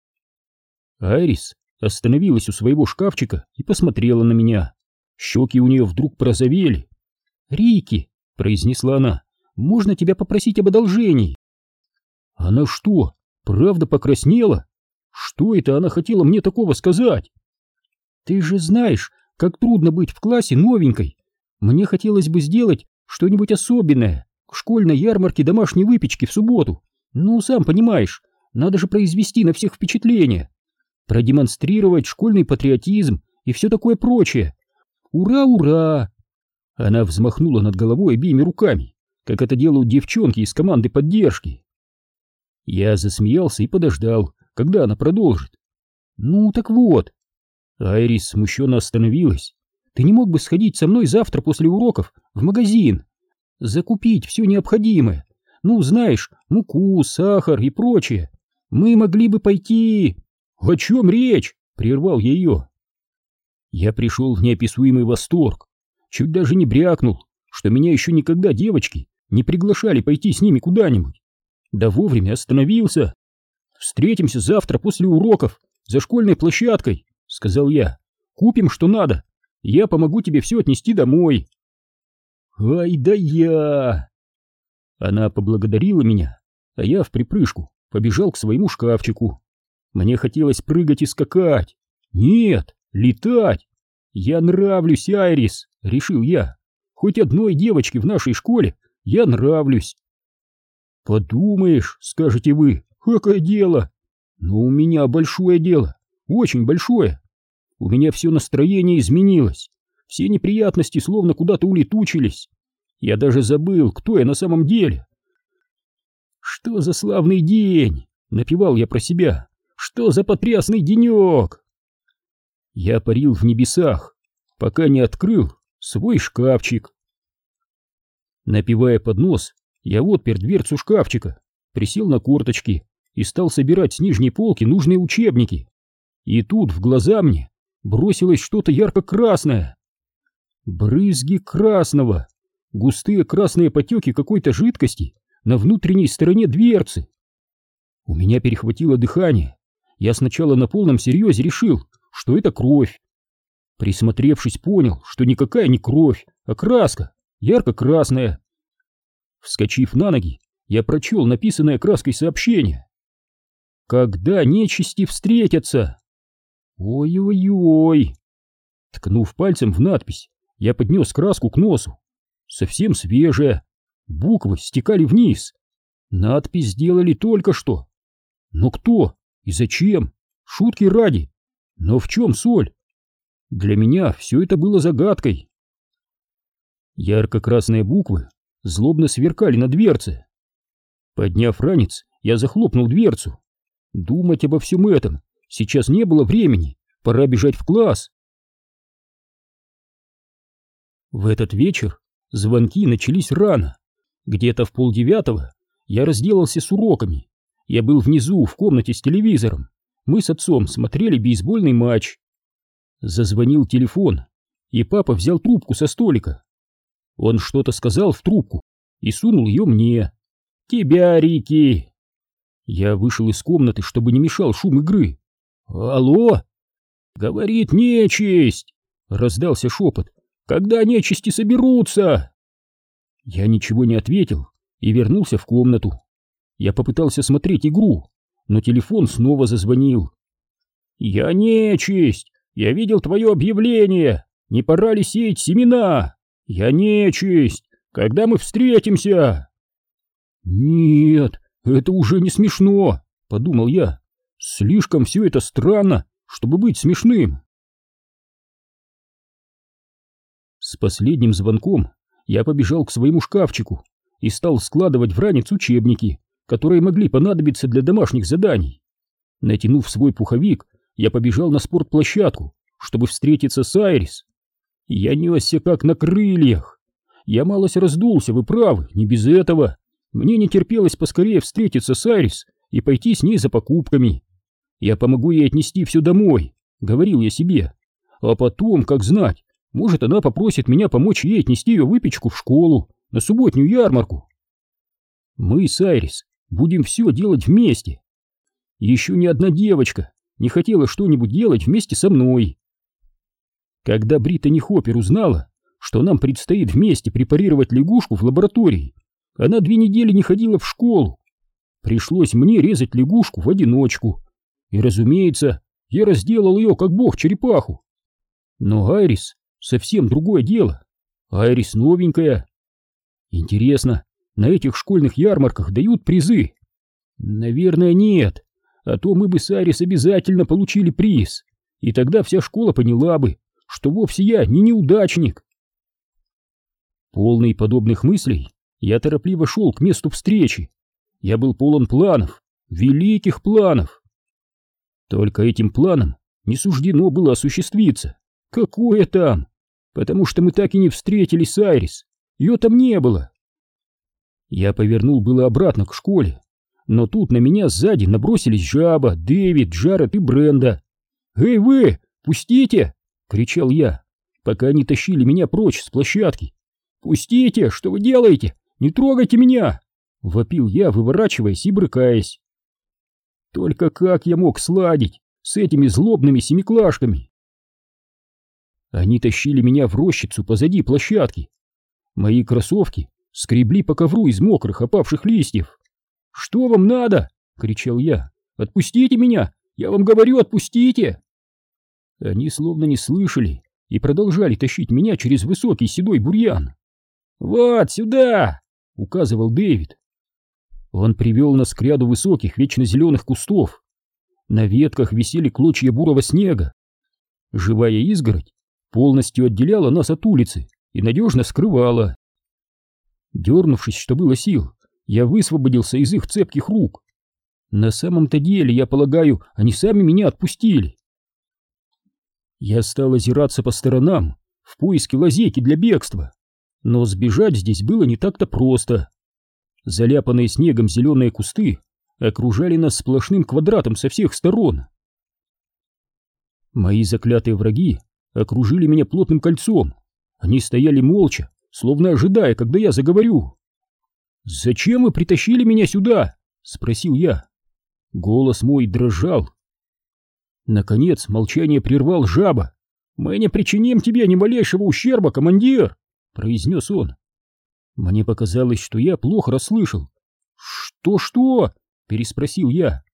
Айрис остановилась у своего шкафчика и посмотрела на меня. Щеки у нее вдруг порозовели. «Рики», — произнесла она, — «можно тебя попросить об одолжении?» Она что, правда покраснела? Что это она хотела мне такого сказать? «Ты же знаешь, как трудно быть в классе новенькой. Мне хотелось бы сделать что-нибудь особенное к школьной ярмарке домашней выпечки в субботу. Ну, сам понимаешь, надо же произвести на всех впечатление. Продемонстрировать школьный патриотизм и все такое прочее. Ура, ура!» Она взмахнула над головой обеими руками, как это делают девчонки из команды поддержки. Я засмеялся и подождал, когда она продолжит. «Ну, так вот». Айрис смущенно остановилась. «Ты не мог бы сходить со мной завтра после уроков в магазин? Закупить все необходимое. Ну, знаешь, муку, сахар и прочее. Мы могли бы пойти...» «О чем речь?» — прервал я ее. Я пришел в неописуемый восторг. Чуть даже не брякнул, что меня еще никогда девочки не приглашали пойти с ними куда-нибудь. Да вовремя остановился. «Встретимся завтра после уроков за школьной площадкой», — сказал я. «Купим, что надо. Я помогу тебе все отнести домой». «Ай да я!» Она поблагодарила меня, а я вприпрыжку побежал к своему шкафчику. Мне хотелось прыгать и скакать. Нет, летать. «Я нравлюсь, Айрис», — решил я. «Хоть одной девочке в нашей школе я нравлюсь». «Подумаешь, — скажете вы, — какое дело? Но у меня большое дело, очень большое. У меня все настроение изменилось, все неприятности словно куда-то улетучились. Я даже забыл, кто я на самом деле». «Что за славный день!» — напевал я про себя. «Что за потрясный денек!» Я парил в небесах, пока не открыл свой шкафчик. Напевая под нос, я отпер дверцу шкафчика, присел на корточки и стал собирать с нижней полки нужные учебники. И тут в глаза мне бросилось что-то ярко-красное. Брызги красного, густые красные потеки какой-то жидкости на внутренней стороне дверцы. У меня перехватило дыхание. Я сначала на полном серьезе решил, что это кровь. Присмотревшись, понял, что никакая не кровь, а краска, ярко-красная. Вскочив на ноги, я прочел написанное краской сообщение. Когда нечисти встретятся? Ой-ой-ой. Ткнув пальцем в надпись, я поднес краску к носу. Совсем свежая. Буквы стекали вниз. Надпись сделали только что. Но кто и зачем? Шутки ради. Но в чем соль? Для меня все это было загадкой. Ярко-красные буквы злобно сверкали на дверце. Подняв ранец, я захлопнул дверцу. Думать обо всем этом сейчас не было времени, пора бежать в класс. В этот вечер звонки начались рано. Где-то в 8:30 я разделался с уроками. Я был внизу, в комнате с телевизором. Мы с отцом смотрели бейсбольный матч. Зазвонил телефон, и папа взял трубку со столика. Он что-то сказал в трубку и сунул ее мне. «Тебя, Рики!» Я вышел из комнаты, чтобы не мешал шум игры. «Алло!» «Говорит нечисть!» — раздался шепот. «Когда нечисти соберутся?» Я ничего не ответил и вернулся в комнату. Я попытался смотреть игру, но телефон снова зазвонил. «Я нечисть! Я видел твое объявление! Не пора ли сеять семена? Я нечисть! Когда мы встретимся?» «Нет, это уже не смешно», — подумал я. «Слишком все это странно, чтобы быть смешным». С последним звонком я побежал к своему шкафчику и стал складывать в ранец учебники, которые могли понадобиться для домашних заданий. Натянув свой пуховик, я побежал на спортплощадку, чтобы встретиться с Айрис. Я несся как на крыльях. Я малость раздулся, вы правы, не без этого. Мне не терпелось поскорее встретиться с Айрис и пойти с ней за покупками. Я помогу ей отнести все домой, говорил я себе. А потом, как знать, может, она попросит меня помочь ей отнести ее выпечку в школу, на субботнюю ярмарку. Мы с Айрис будем все делать вместе. Еще ни одна девочка не хотела что-нибудь делать вместе со мной. Когда Бриттани Хоппер узнала, что нам предстоит вместе препарировать лягушку в лаборатории, она 2 недели не ходила в школу. Пришлось мне резать лягушку в одиночку. И, разумеется, я разделал ее, как бог, черепаху. Но Айрис совсем другое дело. Айрис новенькая. Интересно, на этих школьных ярмарках дают призы? Наверное, нет. А то мы бы с Айрис обязательно получили приз. И тогда вся школа поняла бы, что вовсе я не неудачник. Полный подобных мыслей, я торопливо шел к месту встречи. Я был полон планов, великих планов. Только этим планам не суждено было осуществиться. Какое там? Потому что мы так и не встретились с Айрис. Ее там не было. Я повернул было обратно к школе, но тут на меня сзади набросились Жаба, Дэвид, Джаред и Бренда. «Эй вы, пустите!» — кричал я, пока они тащили меня прочь с площадки. «Пустите! Что вы делаете? Не трогайте меня!» — вопил я, выворачиваясь и брыкаясь. Только как я мог сладить с этими злобными семиклашками? Они тащили меня в рощицу позади площадки. Мои кроссовки скребли по ковру из мокрых опавших листьев. «Что вам надо?» — кричал я. «Отпустите меня! Я вам говорю, отпустите!» Они словно не слышали и продолжали тащить меня через высокий седой бурьян. «Вот сюда!» — указывал Дэвид. Он привел нас к ряду высоких, вечно зеленых кустов. На ветках висели клочья бурого снега. Живая изгородь полностью отделяла нас от улицы и надежно скрывала. Дернувшись, что было сил, я высвободился из их цепких рук. На самом-то деле, я полагаю, они сами меня отпустили. Я стал озираться по сторонам в поиске лазейки для бегства, но сбежать здесь было не так-то просто. Заляпанные снегом зеленые кусты окружали нас сплошным квадратом со всех сторон. Мои заклятые враги окружили меня плотным кольцом. Они стояли молча, словно ожидая, когда я заговорю. «Зачем вы притащили меня сюда?» — спросил я. Голос мой дрожал. Наконец молчание прервал Жаба. «Мы не причиним тебе ни малейшего ущерба, командир!» — произнес он. Мне показалось, что я плохо расслышал. «Что-что?» — переспросил я.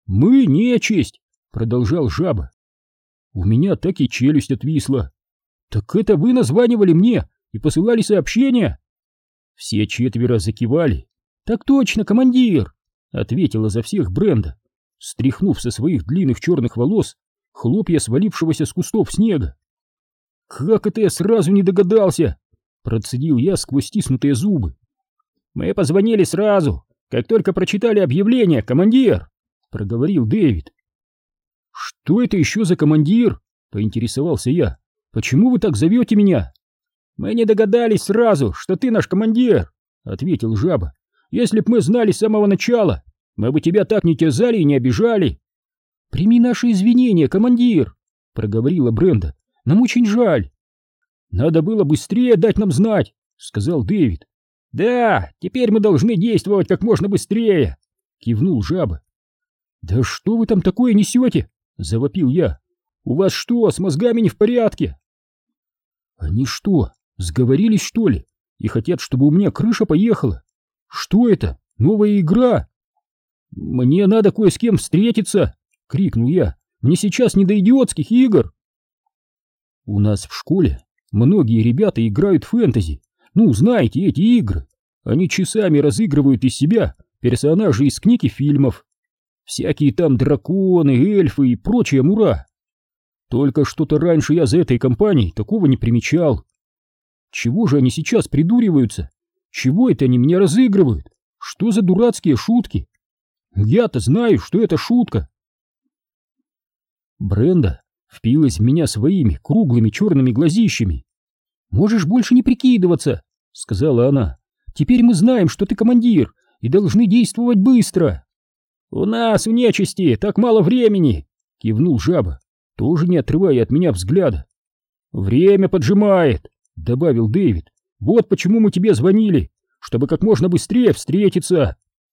«Мы нечисть!» — продолжал Жаба. У меня так и челюсть отвисла. «Так это вы названивали мне и посылали сообщения?» Все четверо закивали. «Так точно, командир!» — ответила за всех Бренда, стряхнув со своих длинных черных волос хлопья свалившегося с кустов снега. «Как это я сразу не догадался!» — процедил я сквозь стиснутые зубы. «Мы позвонили сразу, как только прочитали объявление, командир!» — проговорил Дэвид. «Что это еще за командир?» — поинтересовался я. «Почему вы так зовете меня?» «Мы не догадались сразу, что ты наш командир», — ответил Жаба. «Если б мы знали с самого начала, мы бы тебя так не терзали и не обижали». «Прими наши извинения, командир», — проговорила Бренда. «Нам очень жаль». «Надо было быстрее дать нам знать», — сказал Дэвид. «Да, теперь мы должны действовать как можно быстрее», — кивнул Жаба. «Да что вы там такое несете?» — завопил я. «У вас что, с мозгами не в порядке?» «Они что, сговорились, что ли? И хотят, чтобы у меня крыша поехала? Что это? Новая игра?» «Мне надо кое с кем встретиться!» — крикнул я. «Мне сейчас не до идиотских игр!» У нас в школе многие ребята играют в фэнтези. Ну, знаете, эти игры. Они часами разыгрывают из себя персонажей из книг и фильмов. Всякие там драконы, эльфы и прочая мура. Только что-то раньше я за этой компанией такого не примечал. Чего же они сейчас придуриваются? Чего это они меня разыгрывают? Что за дурацкие шутки? Я-то знаю, что это шутка. Бренда впилась в меня своими круглыми черными глазищами. «Можешь больше не прикидываться», — сказала она. «Теперь мы знаем, что ты командир, и должны действовать быстро». «У нас, у нечисти, так мало времени», — кивнул Жаба, тоже не отрывая от меня взгляда. «Время поджимает», — добавил Дэвид. «Вот почему мы тебе звонили, чтобы как можно быстрее встретиться».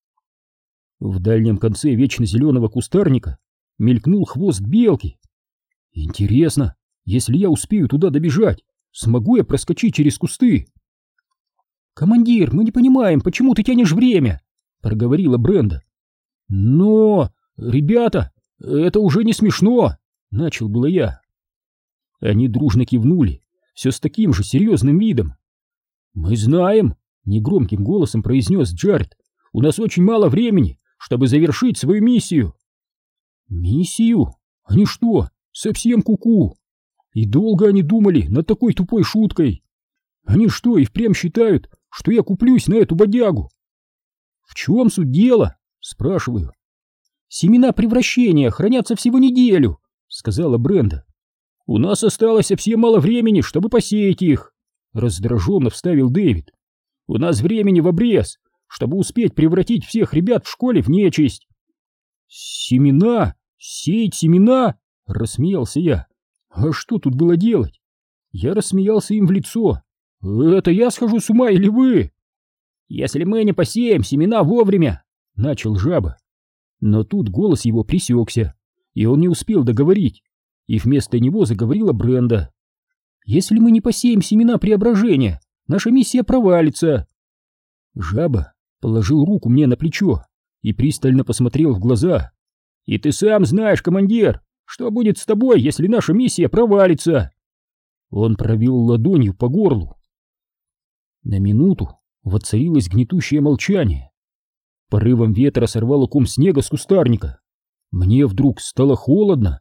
В дальнем конце вечно зеленого кустарника мелькнул хвост белки. «Интересно, если я успею туда добежать, смогу я проскочить через кусты?» «Командир, мы не понимаем, почему ты тянешь время», — проговорила Бренда. «Но, ребята, это уже не смешно», — начал было я. Они дружно кивнули, все с таким же серьезным видом. «Мы знаем», — негромким голосом произнес Джаред. «У нас очень мало времени, чтобы завершить свою миссию». «Миссию? Они что, совсем куку? И долго они думали над такой тупой шуткой? Они что, и впрямь считают, что я куплюсь на эту бодягу?» «В чем суть дела?» — спрашиваю. «Семена превращения хранятся всего неделю», — сказала Бренда. «У нас осталось совсем мало времени, чтобы посеять их», — раздраженно вставил Дэвид. «У нас времени в обрез, чтобы успеть превратить всех ребят в школе в нечисть». «Семена? Сеять семена?» — рассмеялся я. «А что тут было делать?» Я рассмеялся им в лицо. «Это я схожу с ума или вы?» «Если мы не посеем семена вовремя», — начал Жаба. Но тут голос его пресекся, и он не успел договорить, и вместо него заговорила Бренда. «Если мы не посеем семена преображения, наша миссия провалится». Жаба положил руку мне на плечо и пристально посмотрел в глаза. «И ты сам знаешь, командир, что будет с тобой, если наша миссия провалится?» Он провел ладонью по горлу. На минуту воцарилось гнетущее молчание. Порывом ветра сорвало ком снега с кустарника. Мне вдруг стало холодно.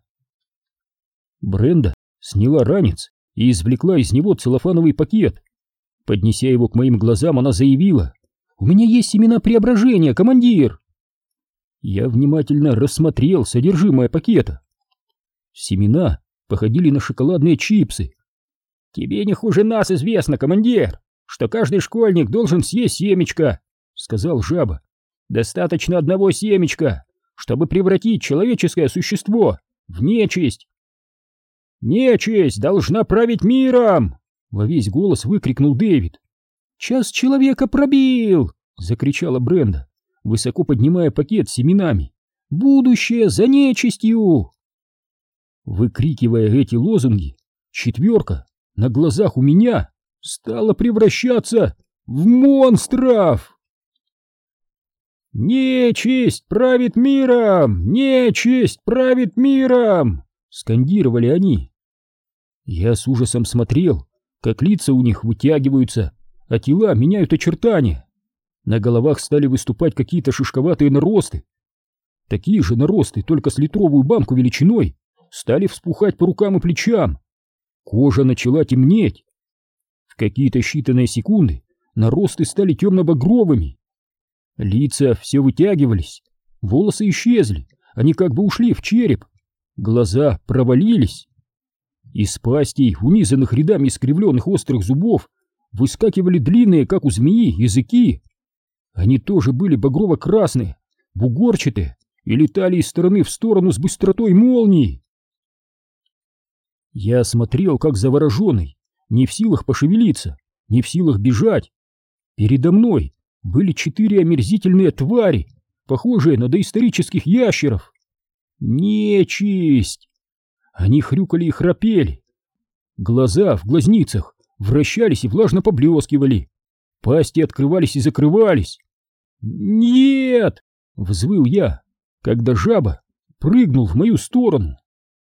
Бренда сняла ранец и извлекла из него целлофановый пакет. Поднеся его к моим глазам, она заявила: «У меня есть семена преображения, командир!» Я внимательно рассмотрел содержимое пакета. Семена походили на шоколадные чипсы. «Тебе не хуже нас известно, командир, что каждый школьник должен съесть семечко», — сказал Жаба. «Достаточно одного семечка, чтобы превратить человеческое существо в нечисть». «Нечисть должна править миром!» — во весь голос выкрикнул Дэвид. «Час человека пробил!» — закричала Бренда, высоко поднимая пакет с семенами. «Будущее за нечистью!» Выкрикивая эти лозунги, четверка на глазах у меня стала превращаться в монстров. «Нечисть правит миром! Нечисть правит миром!» — скандировали они. Я с ужасом смотрел, как лица у них вытягиваются, а тела меняют очертания. На головах стали выступать какие-то шишковатые наросты. Такие же наросты, только с литровую банку величиной, стали вспухать по рукам и плечам. Кожа начала темнеть. В какие-то считанные секунды наросты стали темно-багровыми. Лица все вытягивались, волосы исчезли, они как бы ушли в череп, глаза провалились. Из пастей, унизанных рядами искривленных острых зубов, выскакивали длинные, как у змеи, языки. Они тоже были багрово-красные, бугорчатые и летали из стороны в сторону с быстротой молнии. Я смотрел, как завороженный, не в силах пошевелиться, не в силах бежать. Передо мной были 4 омерзительные твари, похожие на доисторических ящеров. Нечисть! Они хрюкали и храпели. Глаза в глазницах вращались и влажно поблескивали. Пасти открывались и закрывались. «Нет!» — взвыл я, когда жаба прыгнул в мою сторону.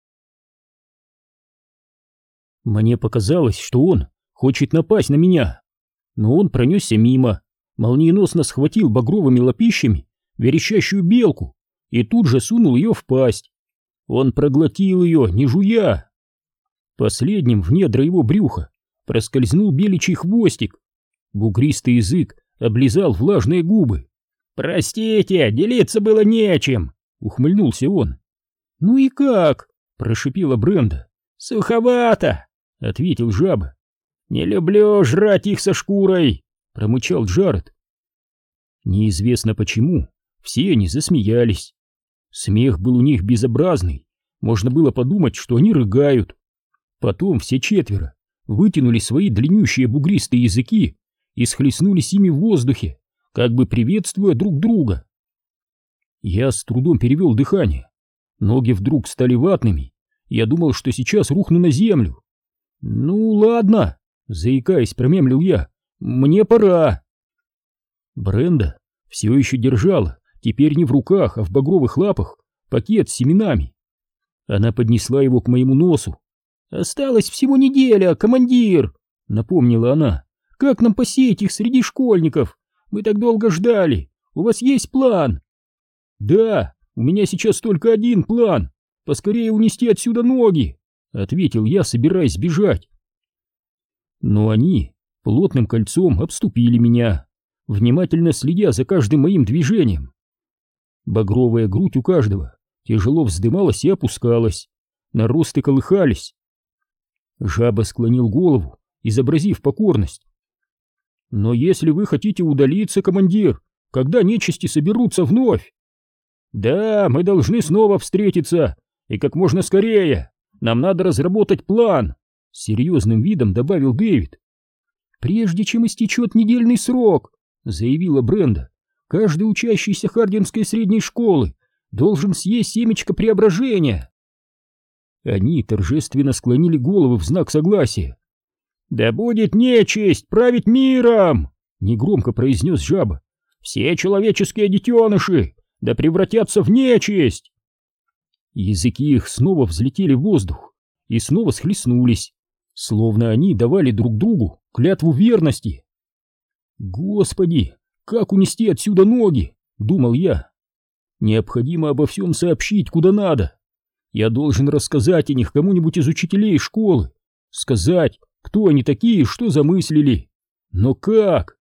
Мне показалось, что он хочет напасть на меня, но он пронесся мимо, молниеносно схватил багровыми лапищами верещащую белку и тут же сунул ее в пасть. Он проглотил ее, не жуя. Последним в недра его брюха проскользнул беличий хвостик. Бугристый язык облизал влажные губы. «Простите, делиться было нечем!» — ухмыльнулся он. «Ну и как?» — прошипела Бренда. «Суховато!» — ответил жаба. «Не люблю жрать их со шкурой!» — промычал Джаред. Неизвестно почему, все они засмеялись. Смех был у них безобразный, можно было подумать, что они рыгают. Потом все 4 вытянули свои длиннющие бугристые языки и схлестнулись ими в воздухе, как бы приветствуя друг друга. Я с трудом перевел дыхание. Ноги вдруг стали ватными. Я думал, что сейчас рухну на землю. «Ну ладно», — заикаясь, промямлил я, — «мне пора». Бренда все еще держала, теперь не в руках, а в багровых лапах, пакет с семенами. Она поднесла его к моему носу. «Осталось всего неделя, командир», — напомнила она. «Как нам посеять их среди школьников? Мы так долго ждали. У вас есть план?» «Да, у меня сейчас только один план. Поскорее унести отсюда ноги», — ответил я, собираясь бежать. Но они плотным кольцом обступили меня, внимательно следя за каждым моим движением. Багровая грудь у каждого тяжело вздымалась и опускалась, наросты колыхались. Жаба склонил голову, изобразив покорность. «Но если вы хотите удалиться, командир, когда нечисти соберутся вновь?» «Да, мы должны снова встретиться, и как можно скорее. Нам надо разработать план», — с серьезным видом добавил Дэвид. «Прежде чем истечет недельный срок», — заявила Бренда, «каждый учащийся Хардинской средней школы должен съесть семечко преображения». Они торжественно склонили головы в знак согласия. «Да будет нечисть править миром!» — негромко произнес жаба. «Все человеческие детеныши да превратятся в нечисть!» Языки их снова взлетели в воздух и снова схлестнулись, словно они давали друг другу клятву верности. «Господи, как унести отсюда ноги?» — думал я. «Необходимо обо всем сообщить, куда надо. Я должен рассказать о них кому-нибудь из учителей школы, сказать, кто они такие и что замыслили. Но как?»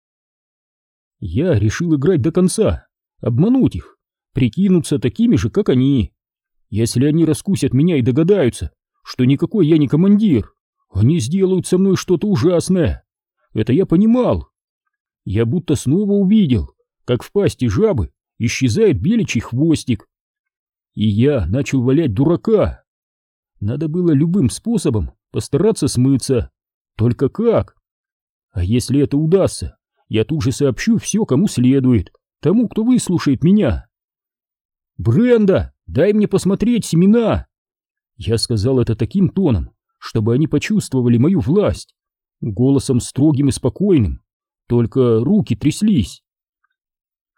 Я решил играть до конца, обмануть их, прикинуться такими же, как они. Если они раскусят меня и догадаются, что никакой я не командир, они сделают со мной что-то ужасное. Это я понимал. Я будто снова увидел, как в пасти жабы исчезает беличий хвостик. И я начал валять дурака. Надо было любым способом постараться смыться. Только как? А если это удастся, я тут же сообщу все, кому следует, тому, кто выслушает меня. «Бренда, дай мне посмотреть семена!» Я сказал это таким тоном, чтобы они почувствовали мою власть, голосом строгим и спокойным, только руки тряслись.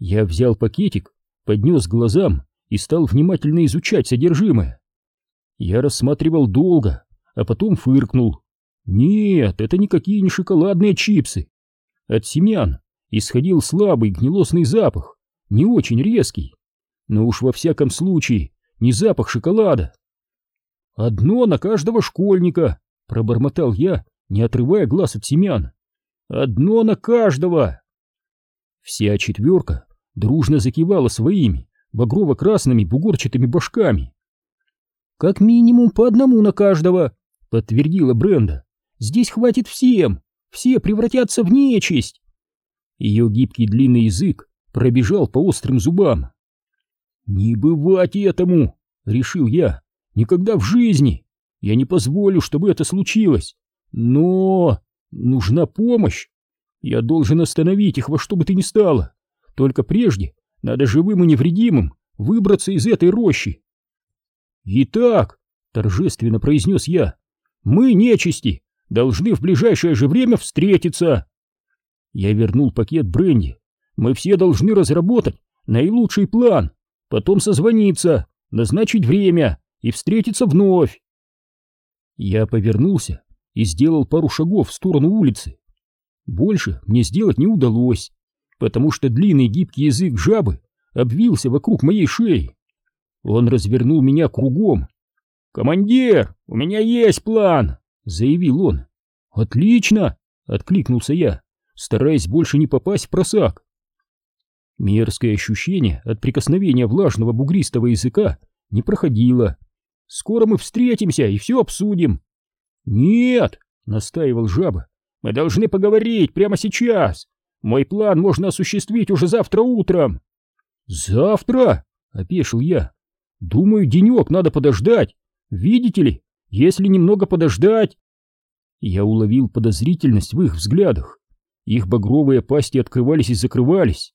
Я взял пакетик, поднес к глазам и стал внимательно изучать содержимое. Я рассматривал долго, а потом фыркнул. Нет, это никакие не шоколадные чипсы. От семян исходил слабый гнилостный запах, не очень резкий, но уж во всяком случае не запах шоколада. «Одно на каждого школьника», — пробормотал я, не отрывая глаз от семян. «Одно на каждого!» Вся четверка дружно закивала своими багрово-красными бугорчатыми башками. «Как минимум по одному на каждого», — подтвердила Бренда. «Здесь хватит всем, все превратятся в нечисть». Ее гибкий длинный язык пробежал по острым зубам. «Не бывать этому!» — решил я. «Никогда в жизни! Я не позволю, чтобы это случилось! Но нужна помощь! Я должен остановить их во что бы то ни стало! Только прежде надо живым и невредимым выбраться из этой рощи!» «Итак», — торжественно произнес я, — «мы, нечисти, должны в ближайшее же время встретиться!» Я вернул пакет бренди. «Мы все должны разработать наилучший план, потом созвониться, назначить время и встретиться вновь». Я повернулся и сделал пару шагов в сторону улицы. Больше мне сделать не удалось, потому что длинный гибкий язык жабы обвился вокруг моей шеи. Он развернул меня кругом. «Командир, у меня есть план!» — заявил он. «Отлично!» — откликнулся я, стараясь больше не попасть в просак. Мерзкое ощущение от прикосновения влажного бугристого языка не проходило. «Скоро мы встретимся и все обсудим». «Нет!» — настаивал жаба. «Мы должны поговорить прямо сейчас. Мой план можно осуществить уже завтра утром». «Завтра?» — опешил я. «Думаю, денек надо подождать. Видите ли, если немного подождать...» Я уловил подозрительность в их взглядах. Их багровые пасти открывались и закрывались.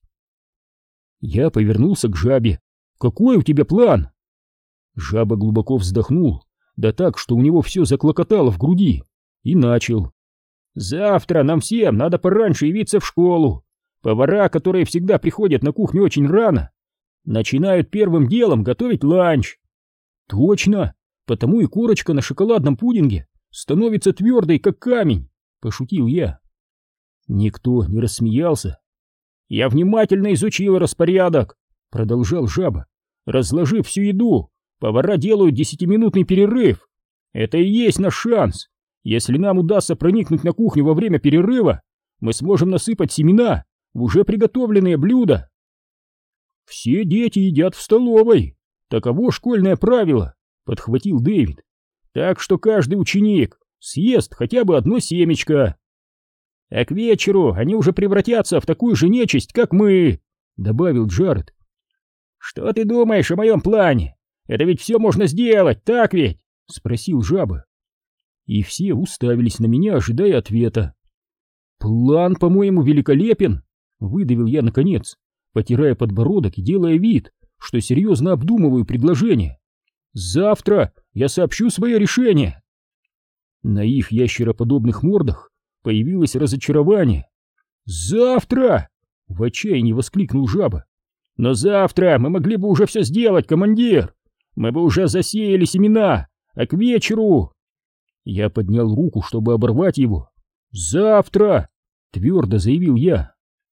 Я повернулся к жабе. «Какой у тебя план?» Жаба глубоко вздохнул, да так, что у него все заклокотало в груди, и начал. «Завтра нам всем надо пораньше явиться в школу. Повара, которые всегда приходят на кухню очень рано, начинают первым делом готовить ланч». «Точно, потому и корочка на шоколадном пудинге становится твердой, как камень», — пошутил я. Никто не рассмеялся. «Я внимательно изучил распорядок», — продолжал жаба. «Разложив всю еду, повара делают 10-минутный перерыв. Это и есть наш шанс. Если нам удастся проникнуть на кухню во время перерыва, мы сможем насыпать семена в уже приготовленные блюда». «Все дети едят в столовой. Таково школьное правило», — подхватил Дэвид. «Так что каждый ученик съест хотя бы одно семечко. А к вечеру они уже превратятся в такую же нечисть, как мы», — добавил Джаред. «Что ты думаешь о моем плане? Это ведь все можно сделать, так ведь?» — спросил жаба. И все уставились на меня, ожидая ответа. «План, по-моему, великолепен», — выдавил я наконец, потирая подбородок и делая вид, что серьезно обдумываю предложение. «Завтра я сообщу свое решение». На их ящероподобных мордах появилось разочарование. «Завтра!» — в отчаянии воскликнул жаба. «Но завтра мы могли бы уже все сделать, командир! Мы бы уже засеяли семена, а к вечеру...» Я поднял руку, чтобы оборвать его. «Завтра!» — твердо заявил я.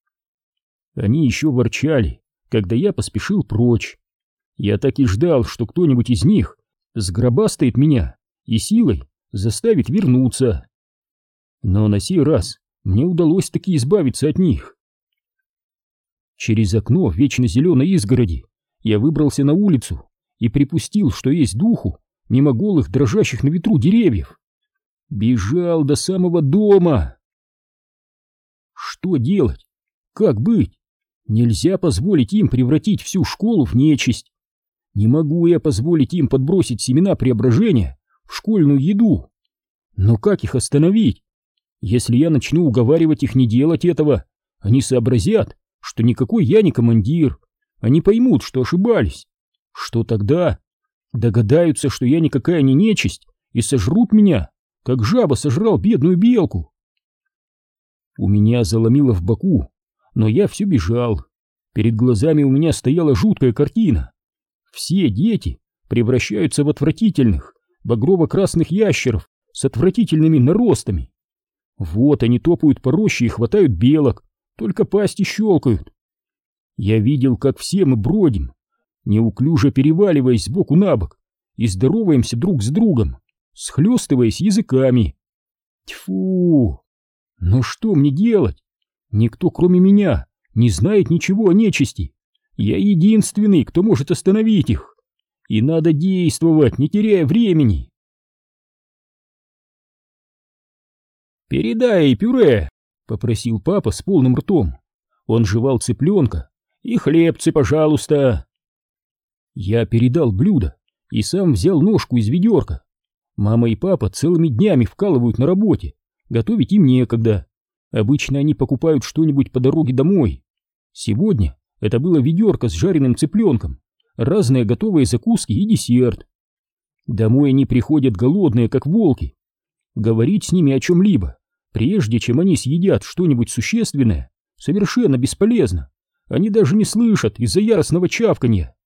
Они еще ворчали, когда я поспешил прочь. Я так и ждал, что кто-нибудь из них сгробастает меня и силой заставит вернуться. Но на сей раз мне удалось таки избавиться от них. Через окно в вечно зеленой изгороди я выбрался на улицу и припустил, что есть духу, мимо голых, дрожащих на ветру деревьев. Бежал до самого дома. Что делать? Как быть? Нельзя позволить им превратить всю школу в нечисть. Не могу я позволить им подбросить семена преображения в школьную еду. Но как их остановить? Если я начну уговаривать их не делать этого, они сообразят, что никакой я не командир. Они поймут, что ошибались. Что тогда? Догадаются, что я никакая не нечисть, и сожрут меня, как жаба сожрал бедную белку. У меня заломило в боку, но я все бежал. Перед глазами у меня стояла жуткая картина. Все дети превращаются в отвратительных, багрово-красных ящеров с отвратительными наростами. Вот они топают по роще и хватают белок, только пасти щелкают. Я видел, как все мы бродим, неуклюже переваливаясь сбоку на бок, и здороваемся друг с другом, схлестываясь языками. Тьфу! Но что мне делать? Никто, кроме меня, не знает ничего о нечисти. Я единственный, кто может остановить их. И надо действовать, не теряя времени. «Передай пюре», — попросил папа с полным ртом. Он жевал цыпленка. «И хлебцы, пожалуйста». Я передал блюдо и сам взял ножку из ведерка. Мама и папа целыми днями вкалывают на работе, готовить им некогда. Обычно они покупают что-нибудь по дороге домой. Сегодня это было ведерко с жареным цыпленком, разные готовые закуски и десерт. Домой они приходят голодные, как волки. Говорить с ними о чем-либо, прежде чем они съедят что-нибудь существенное, совершенно бесполезно. Они даже не слышат из-за яростного чавканья.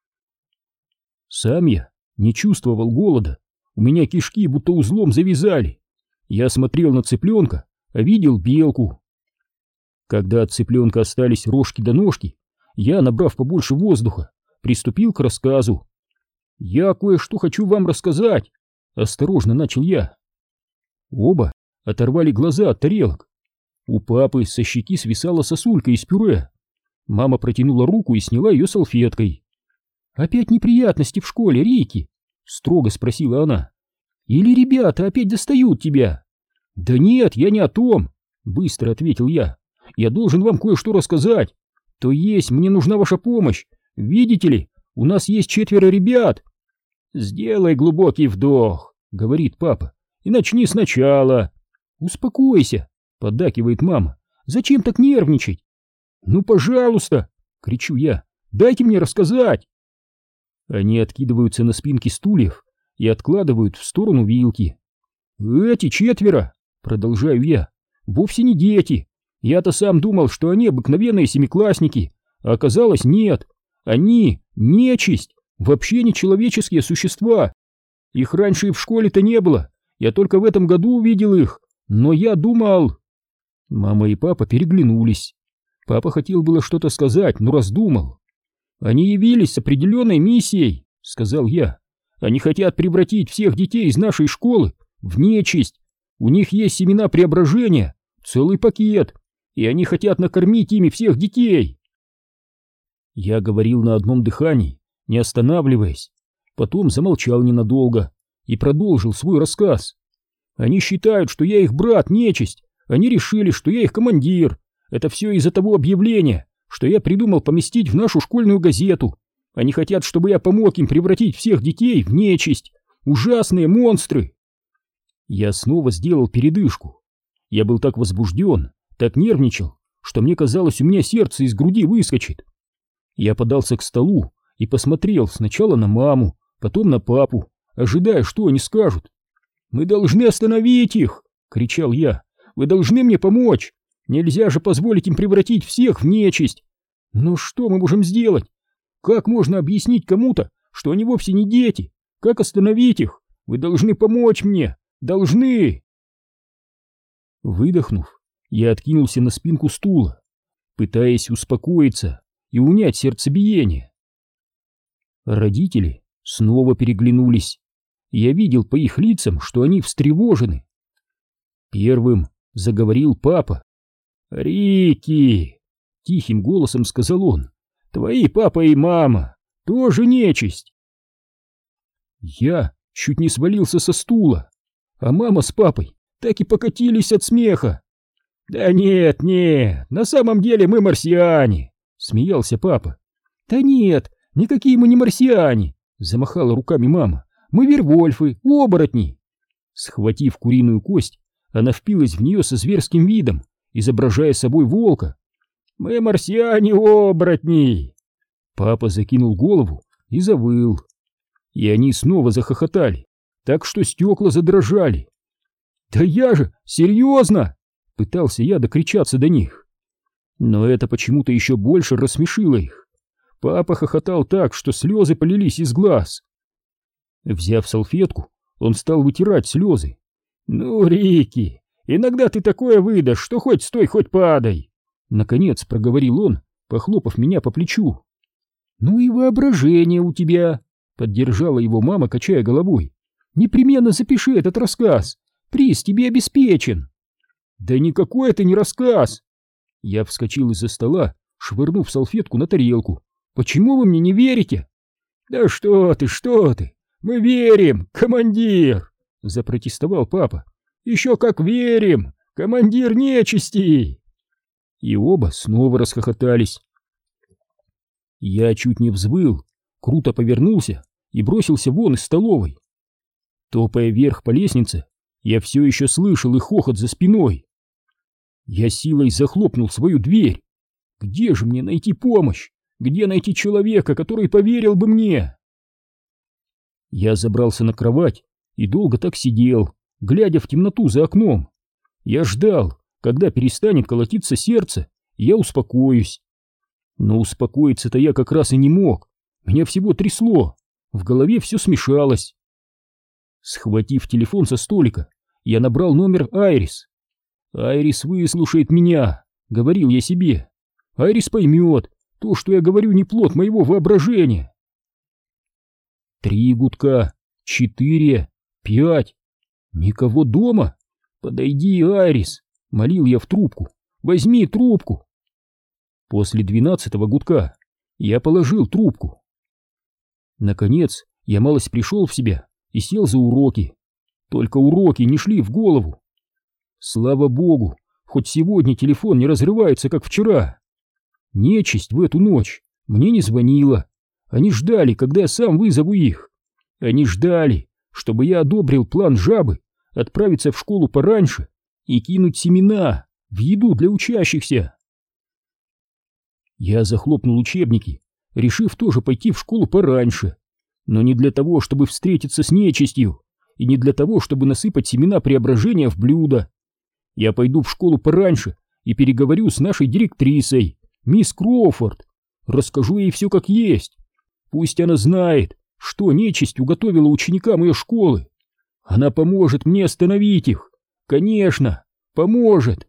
Сам я не чувствовал голода. У меня кишки будто узлом завязали. Я смотрел на цыпленка, а видел белку. Когда от цыпленка остались рожки до ножки, я, набрав побольше воздуха, приступил к рассказу. «Я кое-что хочу вам рассказать», — осторожно начал я. Оба оторвали глаза от тарелок. У папы со щеки свисала сосулька из пюре. Мама протянула руку и сняла ее салфеткой. «Опять неприятности в школе, Рики?» — строго спросила она. «Или ребята опять достают тебя?» «Да нет, я не о том», — быстро ответил я. «Я должен вам кое-что рассказать. То есть мне нужна ваша помощь. Видите ли, у нас есть 4 ребят». «Сделай глубокий вдох», — говорит папа, — «и начни сначала». «Успокойся», — поддакивает мама. «Зачем так нервничать?» «Ну, пожалуйста», — кричу я, — «дайте мне рассказать». Они откидываются на спинки стульев и откладывают в сторону вилки. «Эти 4, продолжаю я, — вовсе не дети. Я-то сам думал, что они обыкновенные семиклассники, а оказалось нет. Они нечисть, вообще не человеческие существа. Их раньше и в школе-то не было, я только в этом году увидел их, но я думал...» Мама и папа переглянулись. Папа хотел было что-то сказать, но раздумал. «Они явились с определенной миссией», — сказал я. «Они хотят превратить всех детей из нашей школы в нечисть. У них есть семена преображения, целый пакет, и они хотят накормить ими всех детей». Я говорил на одном дыхании, не останавливаясь, потом замолчал ненадолго и продолжил свой рассказ. «Они считают, что я их брат, нечисть. Они решили, что я их командир. Это все из-за того объявления, что я придумал поместить в нашу школьную газету. Они хотят, чтобы я помог им превратить всех детей в нечисть. Ужасные монстры!» Я снова сделал передышку. Я был так возбужден, так нервничал, что мне казалось, у меня сердце из груди выскочит. Я подался к столу и посмотрел сначала на маму, потом на папу, ожидая, что они скажут. «Мы должны остановить их!» — кричал я. «Вы должны мне помочь! Нельзя же позволить им превратить всех в нечисть! Но что мы можем сделать? Как можно объяснить кому-то, что они вовсе не дети? Как остановить их? Вы должны помочь мне! Должны!» Выдохнув, я откинулся на спинку стула, пытаясь успокоиться и унять сердцебиение. Родители снова переглянулись. Я видел по их лицам, что они встревожены. Первым заговорил папа. «Рики!» — тихим голосом сказал он. «Твои папа и мама тоже нечисть!» Я чуть не свалился со стула, а мама с папой так и покатились от смеха. «Да нет, на самом деле мы марсиане!» — смеялся папа. «Да нет, никакие мы не марсиане!» — замахала руками мама. «Мы вервольфы, оборотни!» Схватив куриную кость, она впилась в нее со зверским видом, изображая собой волка. «Мы марсиане-оборотни!» Папа закинул голову и завыл. И они снова захохотали, так что стекла задрожали. «Да я же! Серьезно!» — пытался я докричаться до них. Но это почему-то еще больше рассмешило их. Папа хохотал так, что слезы полились из глаз. Взяв салфетку, он стал вытирать слезы. «Ну, Рики, иногда ты такое выдашь, что хоть стой, хоть падай!» Наконец проговорил он, похлопав меня по плечу. «Ну и воображение у тебя!» — поддержала его мама, качая головой. «Непременно запиши этот рассказ. Приз тебе обеспечен». «Да никакой это не рассказ!» Я вскочил из-за стола, швырнув салфетку на тарелку. «Почему вы мне не верите?» «Да что ты! Мы верим, командир!» — запротестовал папа. «Еще как верим! Командир нечисти!» И оба снова расхохотались. Я чуть не взвыл, круто повернулся и бросился вон из столовой. Топая вверх по лестнице, я все еще слышал их хохот за спиной. Я силой захлопнул свою дверь. Где же мне найти помощь? Где найти человека, который поверил бы мне? Я забрался на кровать и долго так сидел, глядя в темноту за окном. Я ждал, когда перестанет колотиться сердце, и я успокоюсь. Но успокоиться-то я как раз и не мог. Меня всего трясло, в голове все смешалось. Схватив телефон со столика, я набрал номер Айрис. «Айрис выслушает меня», — говорил я себе. «Айрис поймет, то, что я говорю, не плод моего воображения». 3 гудка, 4, 5. Никого дома? «Подойди, Айрис», — молил я в трубку. «Возьми трубку». После 12-го гудка я положил трубку. Наконец я малость пришел в себя и сел за уроки. Только уроки не шли в голову. Слава богу, хоть сегодня телефон не разрывается, как вчера. Нечисть в эту ночь мне не звонила. Они ждали, когда я сам вызову их. Они ждали, чтобы я одобрил план жабы отправиться в школу пораньше и кинуть семена в еду для учащихся. Я захлопнул учебники, решив тоже пойти в школу пораньше, но не для того, чтобы встретиться с нечистью, и не для того, чтобы насыпать семена преображения в блюдо. Я пойду в школу пораньше и переговорю с нашей директрисой, мисс Кроуфорд. Расскажу ей все как есть. Пусть она знает, что нечисть уготовила ученикам ее школы. Она поможет мне остановить их. Конечно, поможет.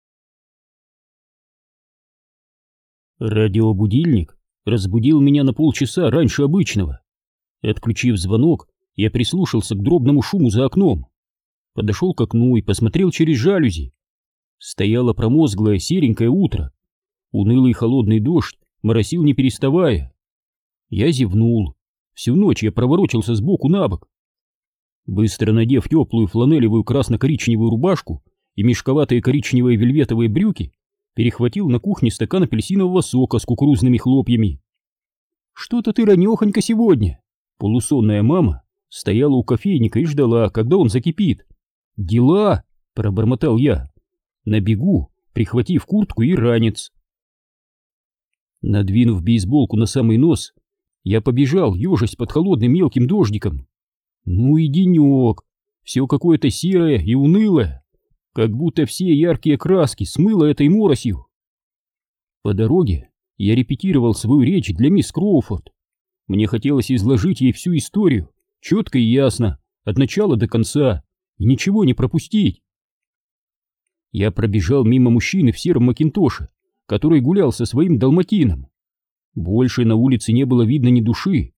Радиобудильник разбудил меня на полчаса раньше обычного. Отключив звонок, я прислушался к дробному шуму за окном. Подошел к окну и посмотрел через жалюзи. Стояло промозглое серенькое утро. Унылый холодный дождь моросил не переставая. Я зевнул. Всю ночь я проворочился сбоку на бок. Быстро надев теплую фланелевую красно-коричневую рубашку и мешковатые коричневые вельветовые брюки, перехватил на кухне стакан апельсинового сока с кукурузными хлопьями. «Что-то ты ранехонько сегодня!» Полусонная мама стояла у кофейника и ждала, когда он закипит. «Дела!» — пробормотал я, на бегу прихватив куртку и ранец. Надвинув бейсболку на самый нос, я побежал, ежась под холодным мелким дождиком. Ну и денек, все какое-то серое и унылое, как будто все яркие краски смыло этой моросью. По дороге я репетировал свою речь для мисс Кроуфорд. Мне хотелось изложить ей всю историю, четко и ясно, от начала до конца, и ничего не пропустить. Я пробежал мимо мужчины в сером макинтоше, который гулял со своим далматином. Больше на улице не было видно ни души.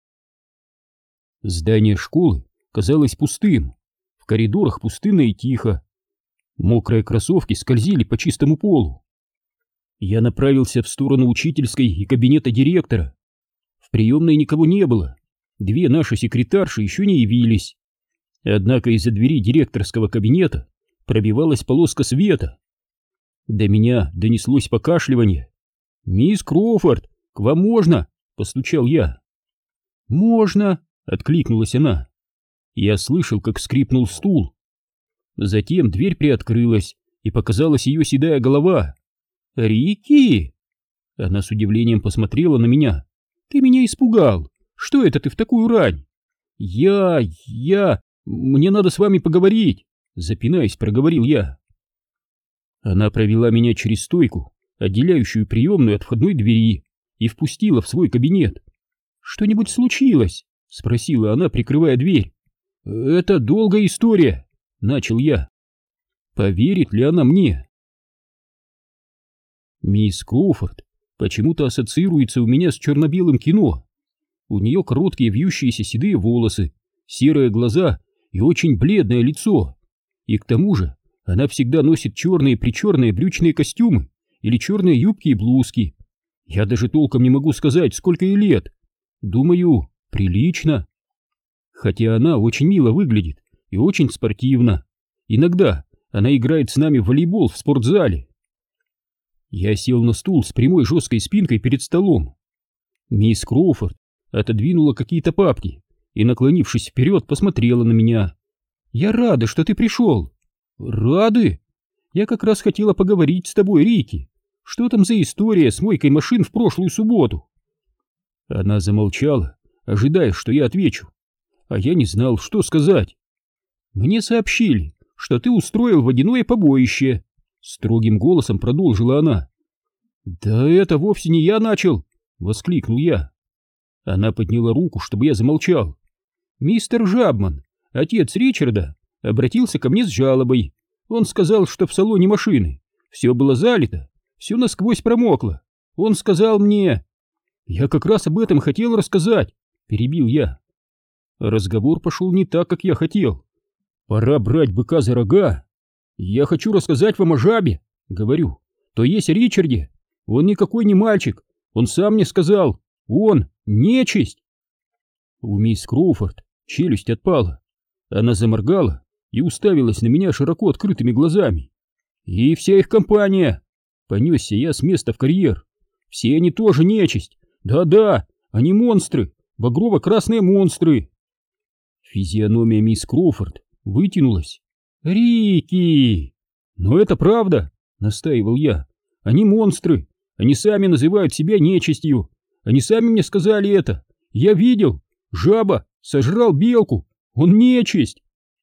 Здание школы казалось пустым, в коридорах пустынно и тихо. Мокрые кроссовки скользили по чистому полу. Я направился в сторону учительской и кабинета директора. В приемной никого не было, 2 наши секретарши еще не явились. Однако из-за двери директорского кабинета пробивалась полоска света. До меня донеслось покашливание. «Мисс Кроуфорд, к вам можно?» — постучал я. «Можно», — откликнулась она. Я слышал, как скрипнул стул. Затем дверь приоткрылась, и показалась ее седая голова. «Рики!» Она с удивлением посмотрела на меня. «Ты меня испугал! Что это ты в такую рань?» Мне надо с вами поговорить!» Запинаясь, проговорил я. Она провела меня через стойку, отделяющую приемную от входной двери, и впустила в свой кабинет. «Что-нибудь случилось?» — спросила она, прикрывая дверь. «Это долгая история», — начал я. Поверит ли она мне? Мисс Кроуфорд почему-то ассоциируется у меня с черно-белым кино. У нее короткие вьющиеся седые волосы, серые глаза и очень бледное лицо. И к тому же она всегда носит черные-причерные брючные костюмы или черные юбки и блузки. Я даже толком не могу сказать, сколько ей лет. Думаю, прилично. Хотя она очень мило выглядит и очень спортивна. Иногда она играет с нами в волейбол в спортзале. Я сел на стул с прямой жесткой спинкой перед столом. Мисс Кроуфорд отодвинула какие-то папки и, наклонившись вперед, посмотрела на меня. «Я рада, что ты пришел». «Рады? Я как раз хотела поговорить с тобой, Рики. Что там за история с мойкой машин в прошлую субботу?» Она замолчала, ожидая, что я отвечу. А я не знал, что сказать. «Мне сообщили, что ты устроил водяное побоище», — строгим голосом продолжила она. «Да это вовсе не я начал», — воскликнул я. Она подняла руку, чтобы я замолчал. «Мистер Жабман, отец Ричарда, обратился ко мне с жалобой. Он сказал, что в салоне машины все было залито, все насквозь промокло. Он сказал мне...» «Я как раз об этом хотел рассказать», — перебил я. Разговор пошел не так, как я хотел. «Пора брать быка за рога. Я хочу рассказать вам о жабе», — говорю, — «то есть о Ричарде. Он никакой не мальчик, он сам мне сказал, он нечисть». У мисс Кроуфорд челюсть отпала. Она заморгала и уставилась на меня широко открытыми глазами. «И вся их компания!» — понесся я с места в карьер. «Все они тоже нечисть. Да-да, они монстры, багрово-красные монстры». Физиономия мисс Кроуфорд вытянулась. «Рики!» «Но это правда!» — настаивал я. «Они монстры, они сами называют себя нечистью. Они сами мне сказали это. Я видел, жаба сожрал белку, он нечисть!»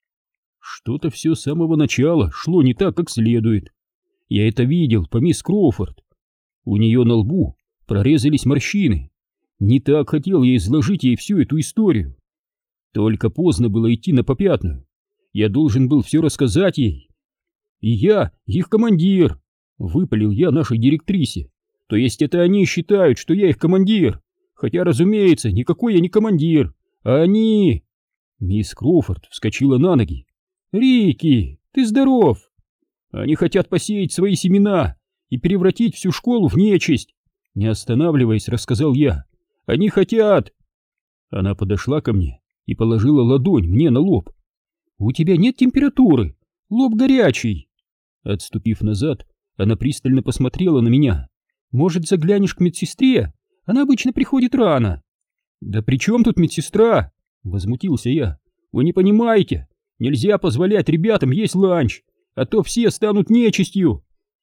Что-то все с самого начала шло не так, как следует. Я это видел по мисс Кроуфорд. У нее на лбу прорезались морщины. Не так хотел я изложить ей всю эту историю. Только поздно было идти на попятную. Я должен был все рассказать ей. «И я их командир», — выпалил я нашей директрисе. «То есть это они считают, что я их командир. Хотя, разумеется, никакой я не командир, а они...» Мисс Кроуфорд вскочила на ноги. «Рики, ты здоров! Они хотят посеять свои семена и превратить всю школу в нечисть!» Не останавливаясь, рассказал я. «Они хотят...» Она подошла ко мне и положила ладонь мне на лоб. «У тебя нет температуры, лоб горячий!» Отступив назад, она пристально посмотрела на меня. «Может, заглянешь к медсестре? Она обычно приходит рано». «Да при чем тут медсестра?» — возмутился я. «Вы не понимаете, нельзя позволять ребятам есть ланч, а то все станут нечистью».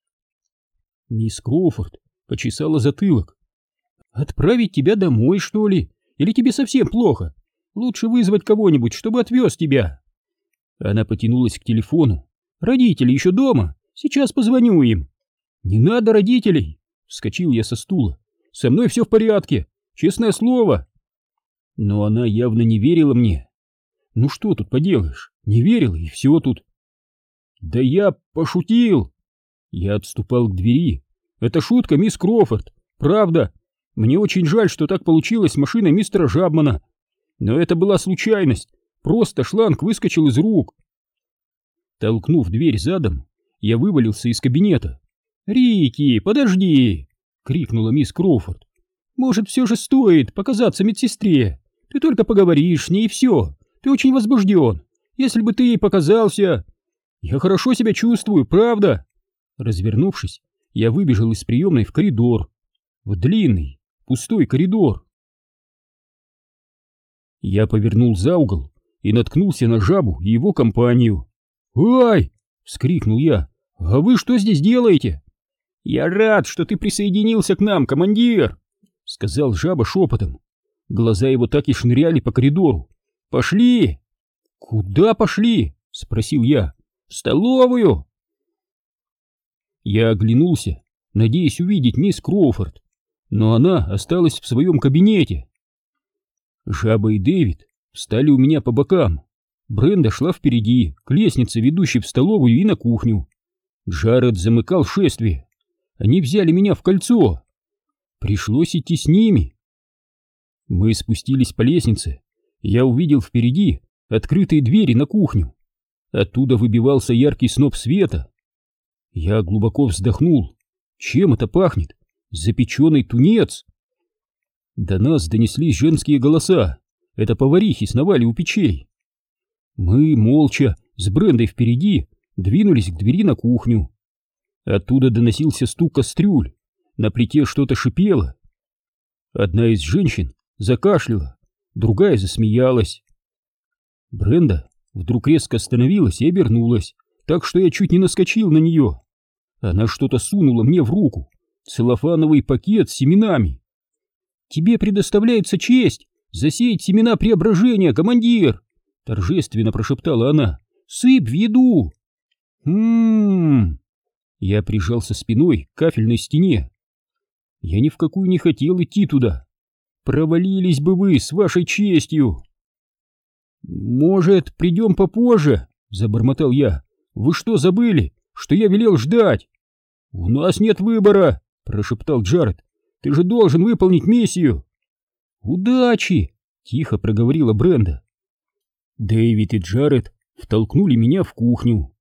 Мисс Кроуфорд почесала затылок. «Отправить тебя домой, что ли? Или тебе совсем плохо? Лучше вызвать кого-нибудь, чтобы отвез тебя». Она потянулась к телефону. «Родители еще дома? Сейчас позвоню им». «Не надо родителей!» — вскочил я со стула. «Со мной все в порядке, честное слово». Но она явно не верила мне. Ну что тут поделаешь, не верила и все тут. «Да я пошутил!» Я отступал к двери. «Это шутка, мисс Кроуфорд, правда. Мне очень жаль, что так получилось с машиной мистера Жабмана. Но это была случайность, просто шланг выскочил из рук». Толкнув дверь задом, я вывалился из кабинета. «Рики, подожди!» — крикнула мисс Кроуфорд. «Может, все же стоит показаться медсестре? Ты только поговоришь с ней и все. Ты очень возбужден. Если бы ты ей показался...» «Я хорошо себя чувствую, правда?» Развернувшись, я выбежал из приемной в коридор. В длинный, пустой коридор. Я повернул за угол и наткнулся на жабу и его компанию. «Ай!» — вскрикнул я. «А вы что здесь делаете?» «Я рад, что ты присоединился к нам, командир!» — сказал жаба шепотом. Глаза его так и шныряли по коридору. «Пошли!» «Куда пошли?» — спросил я. «В столовую!» Я оглянулся надеясь увидеть мисс Кроуфорд, но она осталась в своем кабинете. Жаба и Дэвид встали у меня по бокам. Бренда шла впереди, к лестнице, ведущей в столовую и на кухню. Джаред замыкал шествие. Они взяли меня в кольцо. Пришлось идти с ними. Мы спустились по лестнице. Я увидел впереди открытые двери на кухню. Оттуда выбивался яркий сноп света. Я глубоко вздохнул. Чем это пахнет? Запеченный тунец. До нас донеслись женские голоса. Это поварихи сновали у печей. Мы молча, с Брендой впереди, двинулись к двери на кухню. Оттуда доносился стук кастрюль. На плите что-то шипело. Одна из женщин закашляла, другая засмеялась. Бренда вдруг резко остановилась и обернулась, так что я чуть не наскочил на нее. Она что-то сунула мне в руку. Целлофановый пакет с семенами. «Тебе предоставляется честь засеять семена преображения, командир!» Торжественно прошептала она. «Сыпь в еду!» Я прижался спиной к кафельной стене. Я ни в какую не хотел идти туда. Провалились бы вы с вашей честью. «Может, придем попозже?» — забормотал я. «Вы что, забыли, что я велел ждать?» «У нас нет выбора», — прошептал Джаред. «Ты же должен выполнить миссию». «Удачи!» — тихо проговорила Бренда. Дэвид и Джаред втолкнули меня в кухню.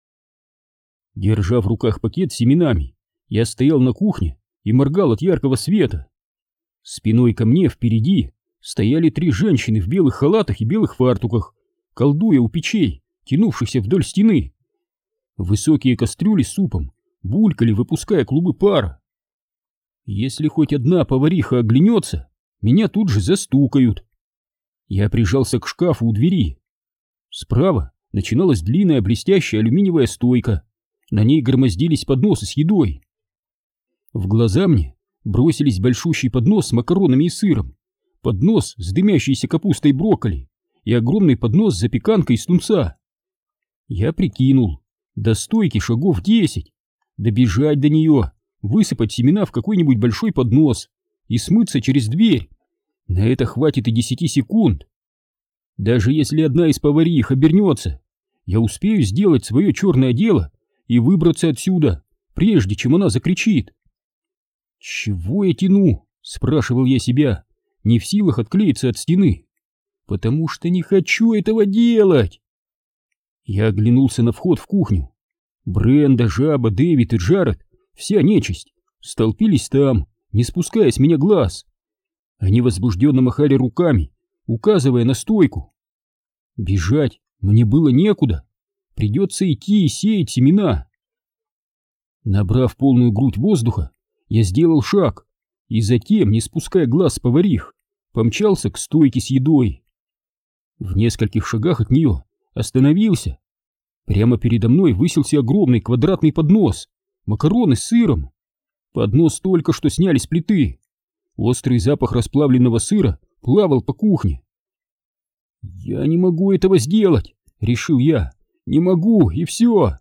Держа в руках пакет с семенами, я стоял на кухне и моргал от яркого света. Спиной ко мне впереди стояли 3 женщины в белых халатах и белых фартуках, колдуя у печей, тянувшихся вдоль стены. Высокие кастрюли с супом булькали, выпуская клубы пара. Если хоть одна повариха оглянется, меня тут же застукают. Я прижался к шкафу у двери. Справа начиналась длинная блестящая алюминиевая стойка. На ней громоздились подносы с едой. В глаза мне бросились большущий поднос с макаронами и сыром, поднос с дымящейся капустой и брокколи и огромный поднос с запеканкой из тунца. Я прикинул, до стойки шагов 10, добежать до нее, высыпать семена в какой-нибудь большой поднос и смыться через дверь. На это хватит и 10 секунд. Даже если одна из поварих обернется, я успею сделать свое черное дело и выбраться отсюда, прежде чем она закричит. «Чего я тяну?» — спрашивал я себя, не в силах отклеиться от стены. «Потому что не хочу этого делать!» Я оглянулся на вход в кухню. Бренда, Жаба, Дэвид и Джаред, вся нечисть, столпились там, не спуская с меня глаз. Они возбужденно махали руками, указывая на стойку. Бежать мне было некуда, придется идти и сеять семена. Набрав полную грудь воздуха, я сделал шаг и затем, не спуская глаз с поварих, помчался к стойке с едой. В нескольких шагах от нее остановился. Прямо передо мной высился огромный квадратный поднос, макароны с сыром. Поднос только что сняли с плиты. Острый запах расплавленного сыра плавал по кухне. «Я не могу этого сделать», — решил я. «Не могу, и все».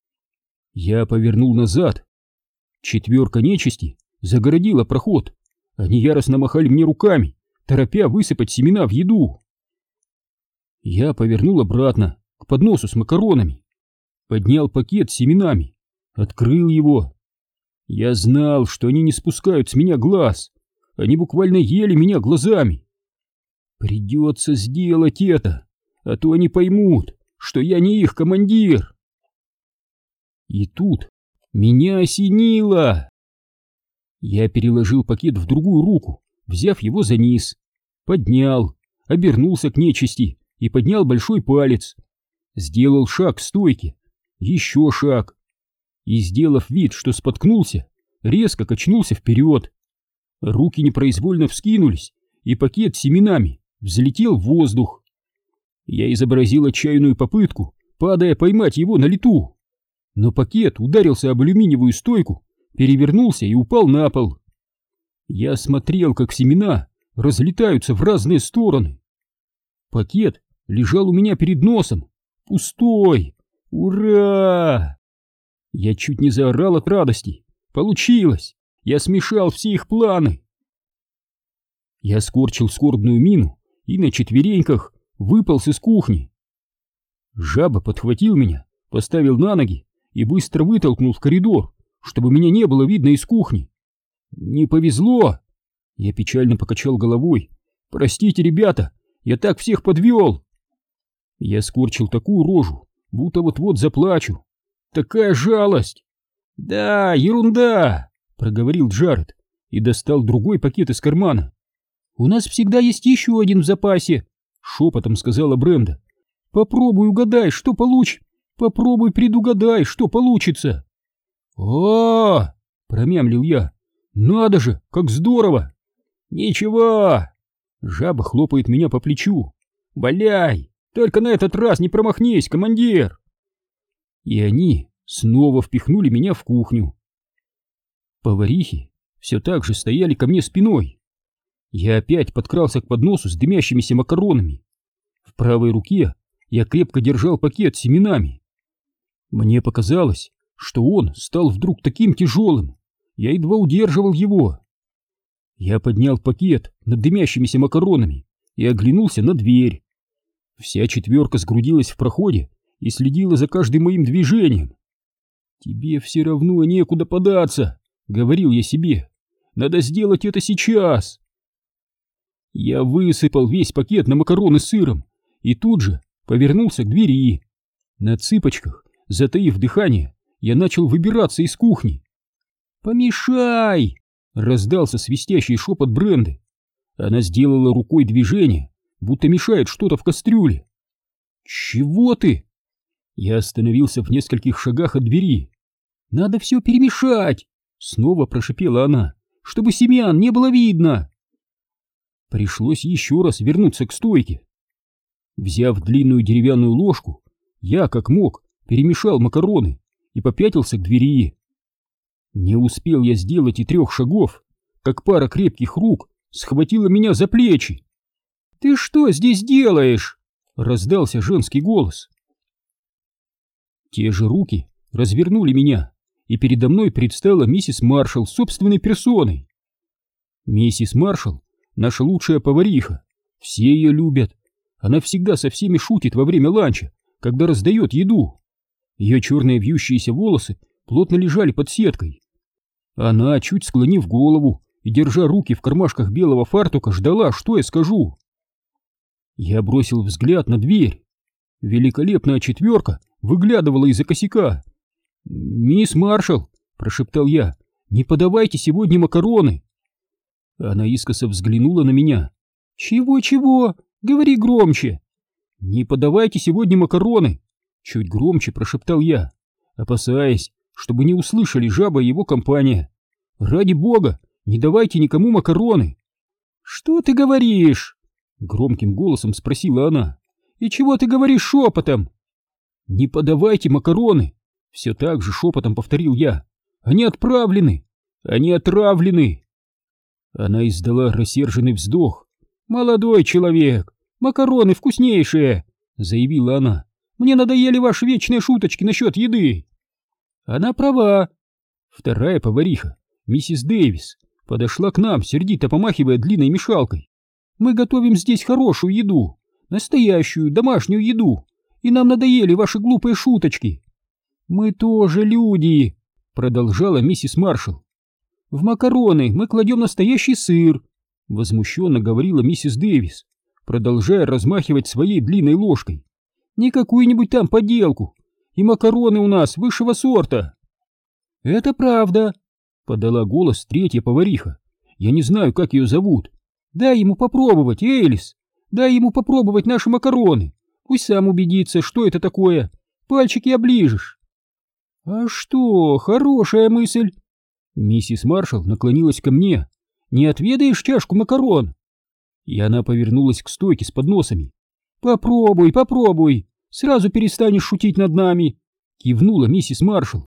Я повернул назад. 4 нечисти загородила проход. Они яростно махали мне руками, торопя высыпать семена в еду. Я повернул обратно к подносу с макаронами, поднял пакет с семенами, открыл его. Я знал, что они не спускают с меня глаз. Они буквально ели меня глазами. Придется сделать это, а то они поймут, что я не их командир. И тут меня осенило. Я переложил пакет в другую руку, взяв его за низ, поднял, обернулся к нечисти и поднял большой палец. Сделал шаг к стойке, еще шаг. И, сделав вид, что споткнулся, резко качнулся вперед. Руки непроизвольно вскинулись, и пакет с семенами взлетел в воздух. Я изобразил отчаянную попытку, падая, поймать его на лету. Но пакет ударился об алюминиевую стойку, перевернулся и упал на пол. Я смотрел, как семена разлетаются в разные стороны. Пакет лежал у меня перед носом, пустой. Ура! Я чуть не заорал от радости, Получилось! Я смешал все их планы!» Я скорчил скорбную мину и на четвереньках выполз из кухни. Жаба подхватил меня, поставил на ноги и быстро вытолкнул в коридор, чтобы меня не было видно из кухни. «Не повезло!» Я печально покачал головой. «Простите, ребята, я так всех подвел!» Я скорчил такую рожу, будто вот-вот заплачу. Такая жалость! «Да, ерунда!» — проговорил Джаред и достал другой пакет из кармана. «У нас всегда есть еще один в запасе», — шепотом сказала Бренда. «Попробуй угадай, что Попробуй предугадай, что получится». «О-о-о!» — промямлил я. «Надо же, как здорово!» «Ничего!» — жаба хлопает меня по плечу. «Валяй! Только на этот раз не промахнись, командир!» И они снова впихнули меня в кухню. Поварихи все так же стояли ко мне спиной. Я опять подкрался к подносу с дымящимися макаронами. В правой руке я крепко держал пакет с семенами. Мне показалось, что он стал вдруг таким тяжелым. Я едва удерживал его. Я поднял пакет над дымящимися макаронами и оглянулся на дверь. Вся четверка сгрудилась в проходе и следила за каждым моим движением. «Тебе все равно некуда податься», — говорил я себе. «Надо сделать это сейчас». Я высыпал весь пакет на макароны с сыром и тут же повернулся к двери. На цыпочках, затаив дыхание, я начал выбираться из кухни. «Помешай!» — раздался свистящий шепот Бренды. Она сделала рукой движение, будто мешает что-то в кастрюле. «Чего ты?» Я остановился в нескольких шагах от двери. «Надо все перемешать!» — снова прошипела она, «чтобы семян не было видно!» Пришлось еще раз вернуться к стойке. Взяв длинную деревянную ложку, я, как мог, перемешал макароны и попятился к двери. Не успел я сделать и 3 шагов, как пара крепких рук схватила меня за плечи. «Ты что здесь делаешь?» — раздался женский голос. Те же руки развернули меня, и передо мной предстала миссис Маршалл собственной персоной. Миссис Маршалл — наша лучшая повариха, все ее любят. Она всегда со всеми шутит во время ланча, когда раздает еду. Ее черные вьющиеся волосы плотно лежали под сеткой. Она, чуть склонив голову и держа руки в кармашках белого фартука, ждала, что я скажу. Я бросил взгляд на дверь. Великолепная четверка выглядывала из-за косяка. «Мисс Маршалл», — прошептал я, — «не подавайте сегодня макароны». Она искоса взглянула на меня. «Чего-чего? Говори громче». «Не подавайте сегодня макароны», — чуть громче прошептал я, опасаясь, чтобы не услышали жаба и его компания. «Ради бога, не давайте никому макароны». «Что ты говоришь?» — громким голосом спросила она. «И чего ты говоришь шепотом?» «Не подавайте макароны», — все так же шепотом повторил я. «Они отправлены! Они отравлены!» Она издала рассерженный вздох. «Молодой человек, макароны вкуснейшие!» — заявила она. «Мне надоели ваши вечные шуточки насчет еды!» Она права. Вторая повариха, миссис Дэвис, подошла к нам, сердито помахивая длинной мешалкой. «Мы готовим здесь хорошую еду, настоящую домашнюю еду, и нам надоели ваши глупые шуточки». «Мы тоже люди», — продолжала миссис Маршалл. «В макароны мы кладем настоящий сыр», — возмущенно говорила миссис Дэвис, продолжая размахивать своей длинной ложкой. «Не какую-нибудь там подделку, и макароны у нас высшего сорта». «Это правда», — подала голос третья повариха. «Я не знаю, как ее зовут. Дай ему попробовать, Эйлис, дай ему попробовать наши макароны. Пусть сам убедится, что это такое. Пальчики оближешь». «А что, хорошая мысль». Миссис Маршалл наклонилась ко мне. «Не отведаешь чашку макарон?» И она повернулась к стойке с подносами. «Попробуй, попробуй, сразу перестанешь шутить над нами», — кивнула миссис Маршалл.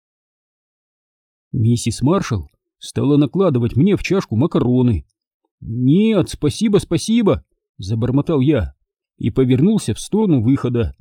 Миссис Маршалл стала накладывать мне в чашку макароны. «Нет, спасибо, спасибо», — забормотал я и повернулся в сторону выхода.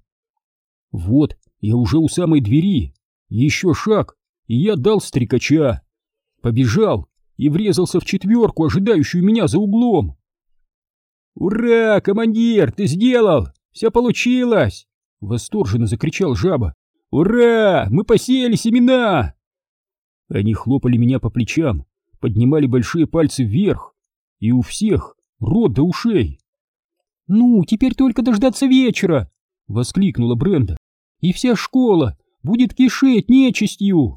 Вот, я уже у самой двери. Еще шаг, и я дал стрекача. побежал и врезался в четверку, ожидающую меня за углом. «Ура, командир, ты сделал! Все получилось!» — восторженно закричал Жаба. «Ура! Мы посеяли семена!» Они хлопали меня по плечам, поднимали большие пальцы вверх, и у всех рот до ушей. «Ну, теперь только дождаться вечера!» — воскликнула Бренда. «И вся школа будет кишеть нечистью!»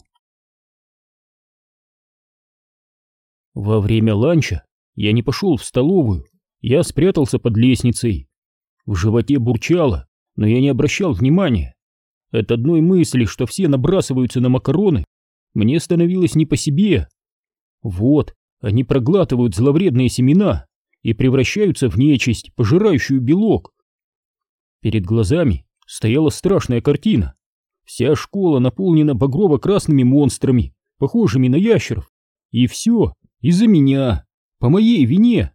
Во время ланча я не пошел в столовую, я спрятался под лестницей. В животе бурчало, но я не обращал внимания. От одной мысли, что все набрасываются на макароны, мне становилось не по себе. Вот, они проглатывают зловредные семена и превращаются в нечисть, пожирающую белок. Перед глазами стояла страшная картина. Вся школа наполнена багрово-красными монстрами, похожими на ящеров. И все из-за меня, по моей вине.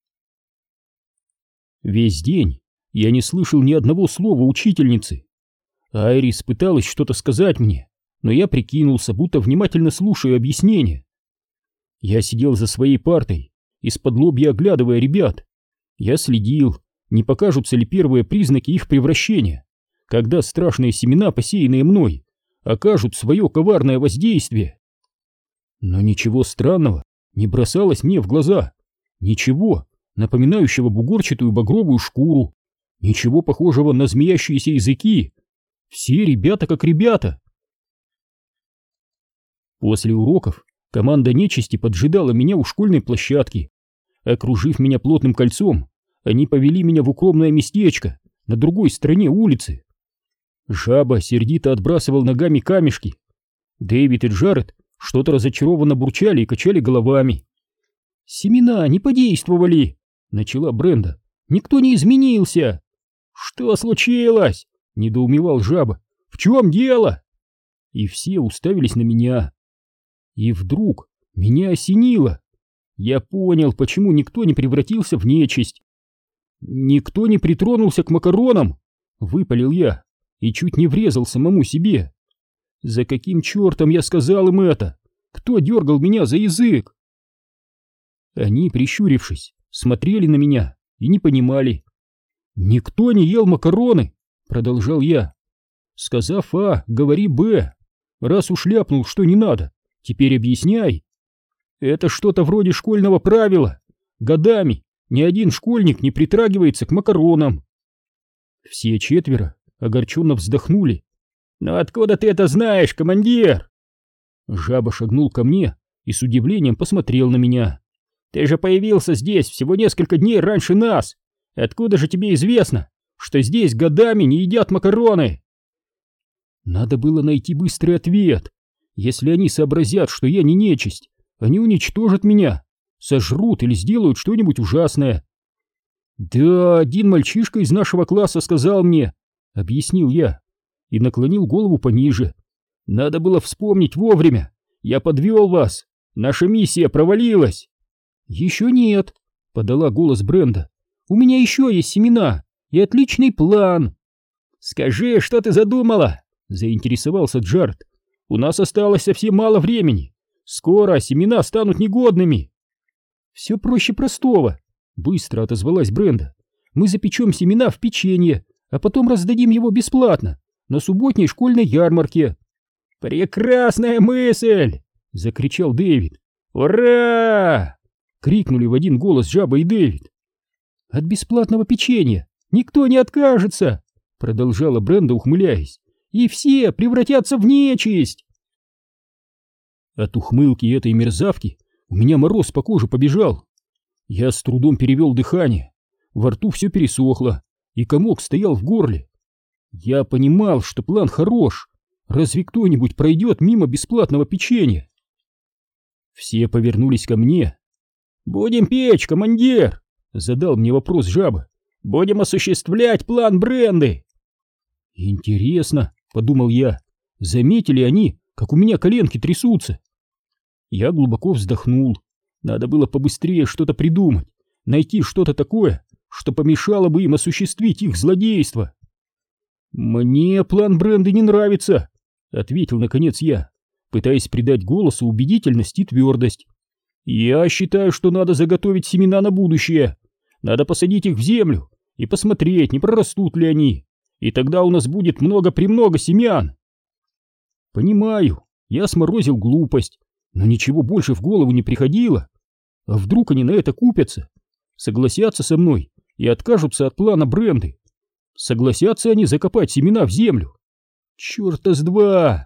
Весь день я не слышал ни одного слова учительницы. Айрис пыталась что-то сказать мне, но я прикинулся, будто внимательно слушаю объяснения. Я сидел за своей партой, исподлобья оглядывая ребят. Я следил, не покажутся ли первые признаки их превращения, когда страшные семена, посеянные мной, окажут свое коварное воздействие. Но ничего странного не бросалось мне в глаза, ничего напоминающего бугорчатую багровую шкуру, ничего похожего на змеящиеся языки. Все ребята как ребята. После уроков команда нечисти поджидала меня у школьной площадки. Окружив меня плотным кольцом, они повели меня в укромное местечко на другой стороне улицы. Жаба сердито отбрасывал ногами камешки. Дэвид и Джаред что-то разочарованно бурчали и качали головами. «Семена не подействовали», — начала Бренда. «Никто не изменился». «Что случилось?» — недоумевал Жаба. «В чем дело?» И все уставились на меня. И вдруг меня осенило. Я понял, почему никто не превратился в нечисть. «Никто не притронулся к макаронам», — выпалил я и чуть не врезал самому себе. За каким чертом я сказал им это? Кто дергал меня за язык? Они, прищурившись, смотрели на меня и не понимали. «Никто не ел макароны», — продолжал я. «Сказав А, говори Б. Раз уж ляпнул, что не надо, теперь объясняй. Это что-то вроде школьного правила. Годами ни один школьник не притрагивается к макаронам». Все четверо огорченно вздохнули. «Но откуда ты это знаешь, командир?» Жаба шагнул ко мне и с удивлением посмотрел на меня. «Ты же появился здесь всего несколько дней раньше нас. Откуда же тебе известно, что здесь годами не едят макароны?» Надо было найти быстрый ответ. Если они сообразят, что я не нечисть, они уничтожат меня, сожрут или сделают что-нибудь ужасное. «Да, один мальчишка из нашего класса сказал мне», — объяснил я и наклонил голову пониже. «Надо было вспомнить вовремя. Я подвел вас. Наша миссия провалилась». «Еще нет», — подала голос Бренда. «У меня еще есть семена и отличный план». «Скажи, что ты задумала?» — заинтересовался Джаред. «У нас осталось совсем мало времени. Скоро семена станут негодными». «Все проще простого», — быстро отозвалась Бренда. «Мы запечем семена в печенье, а потом раздадим его бесплатно на субботней школьной ярмарке». «Прекрасная мысль!» — закричал Дэвид. «Ура!» — крикнули в один голос Жаба и Дэвид. «От бесплатного печенья никто не откажется!» — продолжала Бренда, ухмыляясь. «И все превратятся в нечисть!» От ухмылки этой мерзавки у меня мороз по коже побежал. Я с трудом перевел дыхание, во рту все пересохло, и комок стоял в горле. Я понимал, что план хорош. Разве кто-нибудь пройдет мимо бесплатного печенья? Все повернулись ко мне. «Будем печь, командир!» — задал мне вопрос Жаба. «Будем осуществлять план Бренды!» «Интересно», — подумал я, — «заметили они, как у меня коленки трясутся?» Я глубоко вздохнул. Надо было побыстрее что-то придумать, найти что-то такое, что помешало бы им осуществить их злодейство. «Мне план Бренды не нравится», — ответил наконец я. пытаясь придать голосу убедительность и твердость. «Я считаю, что надо заготовить семена на будущее. Надо посадить их в землю и посмотреть, не прорастут ли они. И тогда у нас будет много-премного семян». Понимаю, я сморозил глупость, но ничего больше в голову не приходило. А вдруг они на это купятся? Согласятся со мной и откажутся от плана Бренды. Согласятся они закопать семена в землю. Чёрта с два!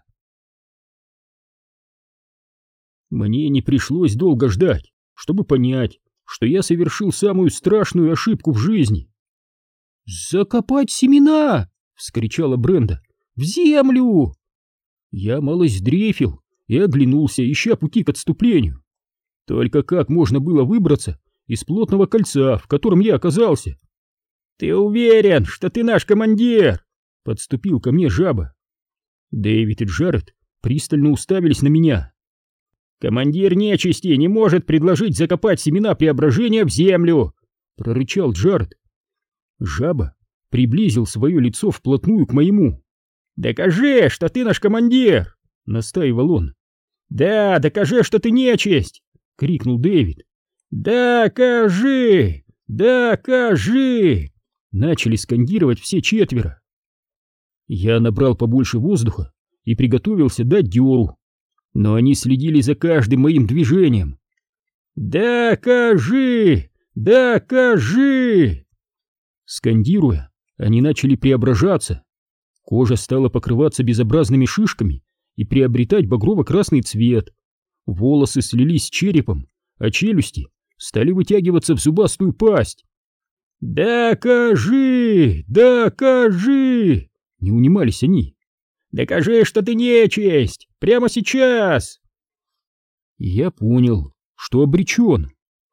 Мне не пришлось долго ждать, чтобы понять, что я совершил самую страшную ошибку в жизни. «Закопать семена!» — вскричала Бренда. «В землю!» Я малость сдрейфил и оглянулся, ища пути к отступлению. Только как можно было выбраться из плотного кольца, в котором я оказался? «Ты уверен, что ты наш командир?» — подступил ко мне жаба. Дэвид и Джаред пристально уставились на меня. «Командир нечисти не может предложить закопать семена преображения в землю!» — прорычал Джаред. Жаба приблизил свое лицо вплотную к моему. «Докажи, что ты наш командир!» — настаивал он. «Да, докажи, что ты нечисть!» — крикнул Дэвид. «Докажи! Докажи!» — начали скандировать все четверо. Я набрал побольше воздуха и приготовился дать дёру, но они следили за каждым моим движением. «Докажи! Докажи!» Скандируя, они начали преображаться. Кожа стала покрываться безобразными шишками и приобретать багрово-красный цвет. Волосы слились с черепом, а челюсти стали вытягиваться в зубастую пасть. «Докажи! Докажи!» — не унимались они. «Докажи, что ты нечисть! Прямо сейчас!» Я понял, что обречен.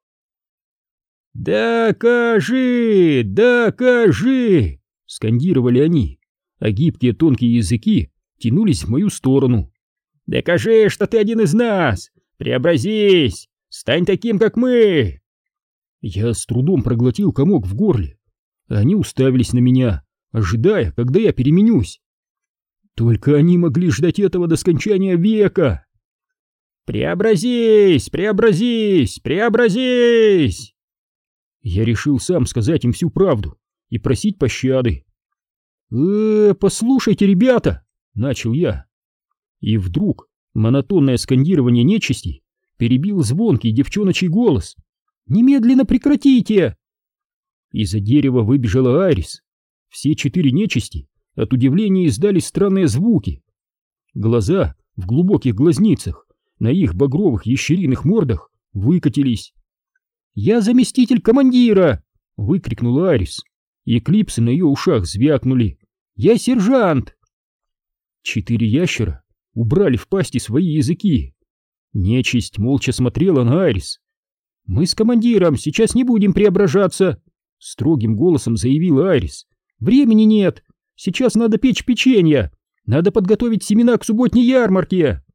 «Докажи! Докажи!» — скандировали они, а гибкие тонкие языки тянулись в мою сторону. «Докажи, что ты один из нас! Преобразись! Стань таким, как мы!» Я с трудом проглотил комок в горле. Они уставились на меня, ожидая, когда я переменюсь. Только они могли ждать этого до скончания века. «Преобразись! Преобразись! Преобразись!» Я решил сам сказать им всю правду и просить пощады. Послушайте, ребята!» — начал я. И вдруг монотонное скандирование нечисти перебил звонкий девчоночий голос. «Немедленно прекратите!» Из-за дерева выбежала Айрис. Все 4 нечисти от удивления издали странные звуки. Глаза в глубоких глазницах на их багровых ящериных мордах выкатились. «Я заместитель командира!» — выкрикнула Айрис, и клипсы на ее ушах звякнули. «Я сержант!» 4 ящера убрали в пасти свои языки. Нечисть молча смотрела на Айрис. «Мы с командиром сейчас не будем преображаться!» — строгим голосом заявила Айрис. «Времени нет! Сейчас надо печь печенье! Надо подготовить семена к субботней ярмарке!»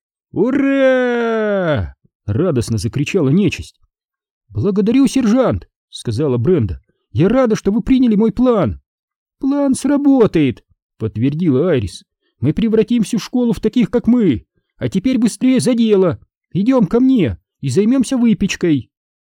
«Ура!» — радостно закричала нечисть. «Благодарю, сержант!» — сказала Бренда. «Я рада, что вы приняли мой план!» «План сработает!» — подтвердила Айрис. «Мы превратим всю школу в таких, как мы! А теперь быстрее за дело! Идем ко мне и займемся выпечкой!»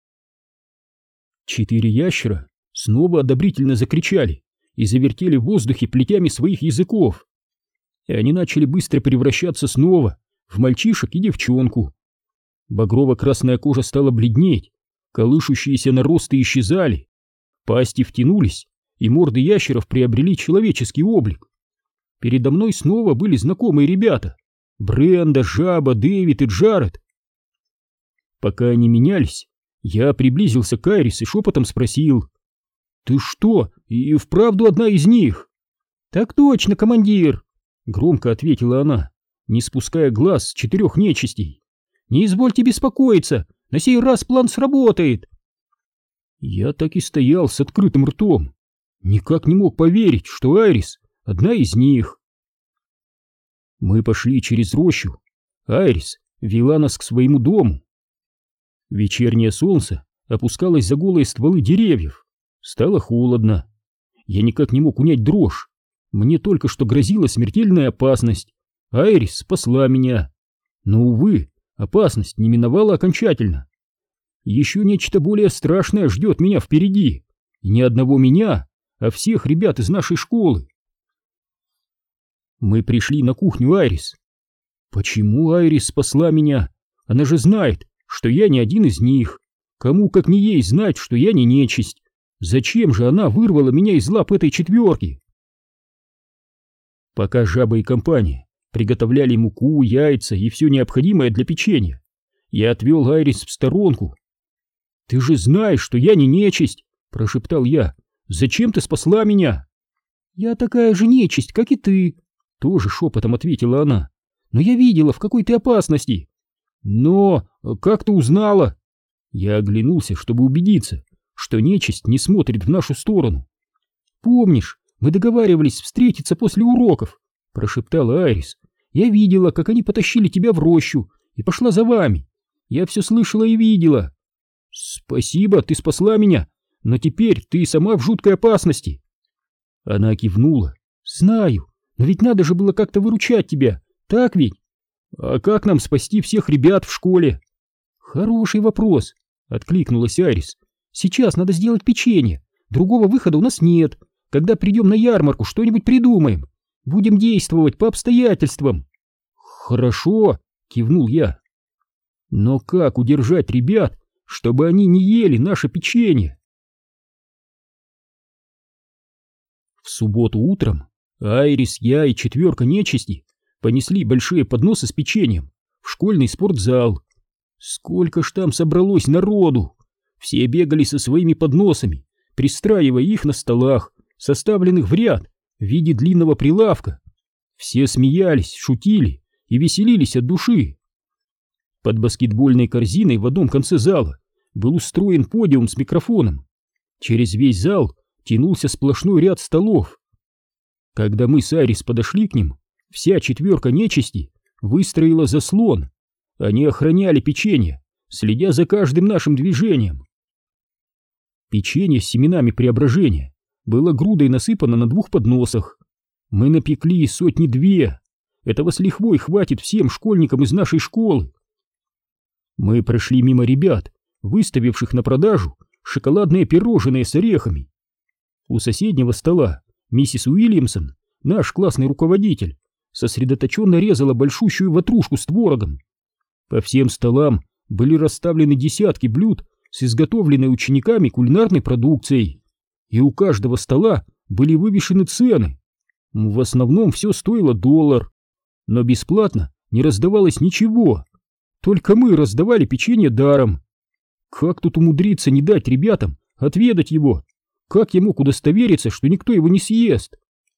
4 ящера снова одобрительно закричали и завертели в воздухе плетями своих языков. И они начали быстро превращаться снова в мальчишек и девчонку. Багрово-красная кожа стала бледнеть, колышущиеся наросты исчезали, пасти втянулись, и морды ящеров приобрели человеческий облик. Передо мной снова были знакомые ребята — Бренда, Жаба, Дэвид и Джаред. Пока они менялись, я приблизился к Айрис и шепотом спросил: «Ты что, и вправду одна из них?» «Так точно, командир!» — громко ответила она, не спуская глаз с 4 нечистей. «Не извольте беспокоиться, на сей раз план сработает!» Я так и стоял с открытым ртом, никак не мог поверить, что Айрис одна из них. Мы пошли через рощу. Айрис вела нас к своему дому. Вечернее солнце опускалось за голые стволы деревьев. Стало холодно. Я никак не мог унять дрожь. Мне только что грозила смертельная опасность. Айрис спасла меня. Но, увы, опасность не миновала окончательно. Еще нечто более страшное ждет меня впереди. И не одного меня, а всех ребят из нашей школы. Мы пришли на кухню Айрис. Почему Айрис спасла меня? Она же знает, что я не один из них. Кому, как не ей, знать, что я не нечисть? Зачем же она вырвала меня из лап этой четверки? Пока Жаба и компания приготовляли муку, яйца и все необходимое для печенья, я отвел Айрис в сторонку. «Ты же знаешь, что я не нечисть!» — прошептал я. «Зачем ты спасла меня?» «Я такая же нечисть, как и ты!» — тоже шепотом ответила она. «Но я видела, в какой ты опасности!» «Но как ты узнала?» Я оглянулся, чтобы убедиться, что нечисть не смотрит в нашу сторону. «Помнишь, мы договаривались встретиться после уроков?» — прошептала Айрис. «Я видела, как они потащили тебя в рощу, и пошла за вами. Я все слышала и видела». «Спасибо, ты спасла меня, но теперь ты сама в жуткой опасности». Она кивнула. «Знаю, но ведь надо же было как-то выручать тебя, так ведь? А как нам спасти всех ребят в школе?» «Хороший вопрос», — откликнулась Айрис. «Сейчас надо сделать печенье, другого выхода у нас нет. Когда придем на ярмарку, что-нибудь придумаем. Будем действовать по обстоятельствам». «Хорошо», — кивнул я. «Но как удержать ребят, чтобы они не ели наше печенье?» В субботу утром Айрис, я и четверка нечисти понесли большие подносы с печеньем в школьный спортзал. Сколько ж там собралось народу! Все бегали со своими подносами, пристраивая их на столах, составленных в ряд в виде длинного прилавка. Все смеялись, шутили и веселились от души. Под баскетбольной корзиной в одном конце зала был устроен подиум с микрофоном. Через весь зал тянулся сплошной ряд столов. Когда мы с Айрис подошли к ним, вся четверка нечисти выстроила заслон. Они охраняли печенье, следя за каждым нашим движением. Печенье с семенами преображения было грудой насыпано на 2 подносах. Мы напекли 2 Этого с лихвой хватит всем школьникам из нашей школы. Мы прошли мимо ребят, выставивших на продажу шоколадные пирожные с орехами. У соседнего стола миссис Уильямсон, наш классный руководитель, сосредоточенно резала большущую ватрушку с творогом. По всем столам были расставлены десятки блюд с изготовленной учениками кулинарной продукцией, и у каждого стола были вывешены цены. В основном все стоило $1, но бесплатно не раздавалось ничего, только мы раздавали печенье даром. Как тут умудриться не дать ребятам отведать его? Как я мог удостовериться, что никто его не съест?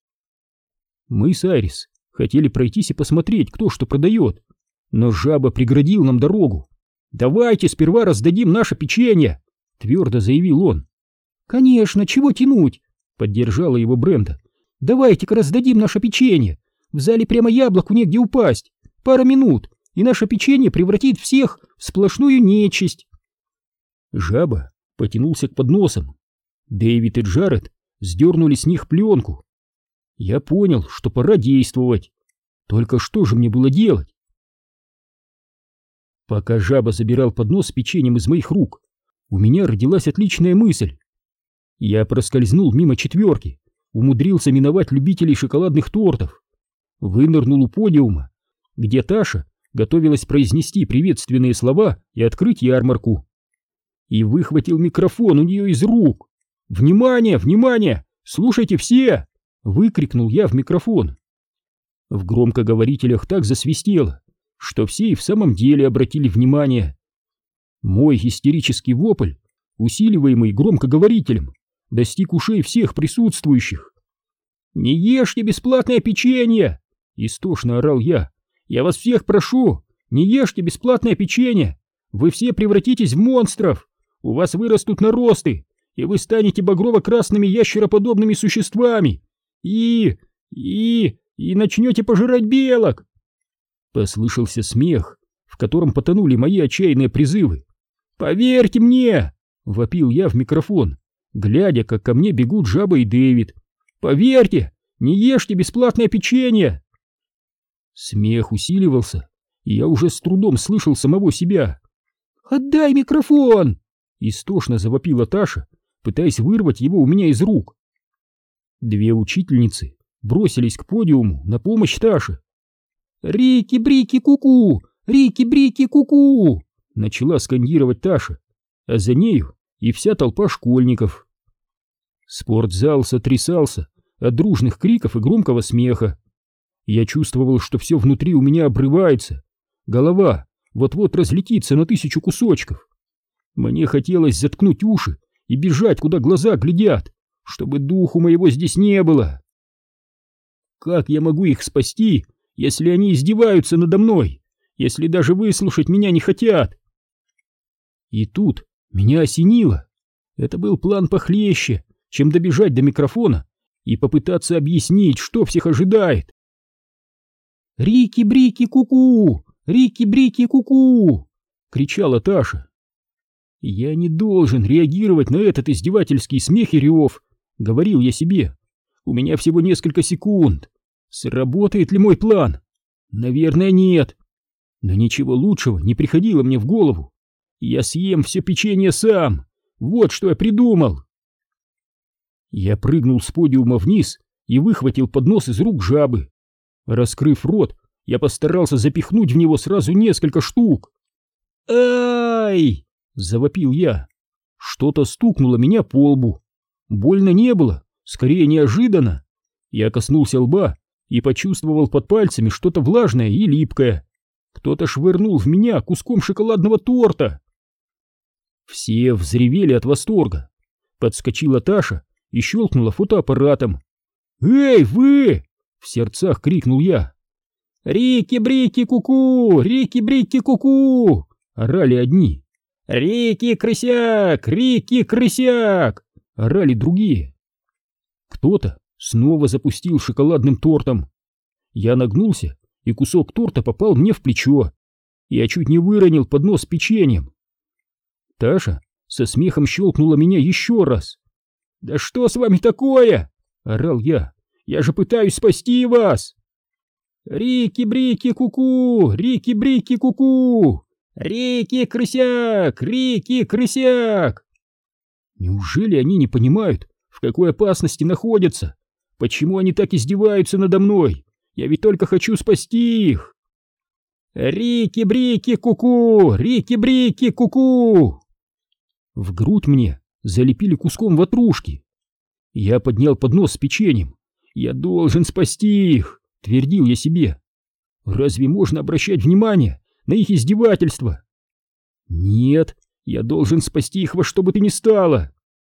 Мы с Айрис хотели пройтись и посмотреть, кто что продает, но Жаба преградил нам дорогу. «Давайте сперва раздадим наше печенье», — твердо заявил он. «Конечно, чего тянуть?» — поддержала его Бренда. «Давайте-ка раздадим наше печенье. В зале прямо яблоку негде упасть. Пара минут, и наше печенье превратит всех в сплошную нечисть». Жаба потянулся к подносам. Дэвид и Джаред сдернули с них пленку. Я понял, что пора действовать. Только что же мне было делать? Пока Жаба забирал поднос с печеньем из моих рук, у меня родилась отличная мысль. Я проскользнул мимо четверки, умудрился миновать любителей шоколадных тортов, вынырнул у подиума, где Таша готовилась произнести приветственные слова и открыть ярмарку, и выхватил микрофон у нее из рук. «Внимание, внимание! Слушайте все!» — выкрикнул я в микрофон. В громкоговорителях так засвистело, что все и в самом деле обратили внимание. Мой истерический вопль, усиливаемый громкоговорителем, достиг ушей всех присутствующих. «Не ешьте бесплатное печенье!» — истошно орал я. «Я вас всех прошу, не ешьте бесплатное печенье! Вы все превратитесь в монстров! У вас вырастут наросты, и вы станете багрово-красными ящероподобными существами! И начнете пожирать белок!» Послышался смех, в котором потонули мои отчаянные призывы. «Поверьте мне!» — вопил я в микрофон, глядя, как ко мне бегут Жаба и Дэвид. «Поверьте, не ешьте бесплатное печенье!» Смех усиливался, и я уже с трудом слышал самого себя. «Отдай микрофон!» — истошно завопила Таша, пытаясь вырвать его у меня из рук. Две учительницы бросились к подиуму на помощь Таше. «Рики-брики ку-ку! Рики-брики ку-ку!» — начала скандировать Таша, а за нею и вся толпа школьников. Спортзал сотрясался от дружных криков и громкого смеха. Я чувствовал, что все внутри у меня обрывается, голова вот-вот разлетится на 1000 кусочков. Мне хотелось заткнуть уши и бежать, куда глаза глядят, чтобы духу моего здесь не было. Как я могу их спасти, если они издеваются надо мной, если даже выслушать меня не хотят? И тут меня осенило. Это был план похлеще, чем добежать до микрофона и попытаться объяснить, что всех ожидает. «Рики-брики ку-ку! Рики-брики ку-ку!» — кричала Таша. «Я не должен реагировать на этот издевательский смех и рев», — говорил я себе. «У меня всего несколько секунд. Сработает ли мой план? Наверное, нет. Но ничего лучшего не приходило мне в голову. Я съем все печенье сам. Вот что я придумал». Я прыгнул с подиума вниз и выхватил поднос из рук жабы. Раскрыв рот, я постарался запихнуть в него сразу несколько штук. «Ай!» — завопил я. Что-то стукнуло меня по лбу. Больно не было, скорее неожиданно. Я коснулся лба и почувствовал под пальцами что-то влажное и липкое. Кто-то швырнул в меня куском шоколадного торта. Все взревели от восторга. Подскочила Таша и щелкнула фотоаппаратом. «Эй, вы!» — в сердцах крикнул я. «Рики-брики ку-ку! Рики-брики ку-ку!» — орали одни. «Рики-крысяк! Рики-крысяк!» — орали другие. Кто-то снова запустил шоколадным тортом. Я нагнулся, и кусок торта попал мне в плечо. Я чуть не выронил поднос с печеньем. Таша со смехом щелкнула меня еще раз. «Да что с вами такое?» — орал я. «Я же пытаюсь спасти вас!» «Рики-брики ку-ку! Рики-брики ку-ку! Рики-крысяк! Рики-крысяк!» Неужели они не понимают, в какой опасности находятся? Почему они так издеваются надо мной? Я ведь только хочу спасти их! «Рики-брики ку-ку! Рики-брики ку-ку!» В грудь мне залепили куском ватрушки. Я поднял поднос с печеньем. «Я должен спасти их!» — твердил я себе. «Разве можно обращать внимание на их издевательства?» «Нет, я должен спасти их во что бы то ни стало!»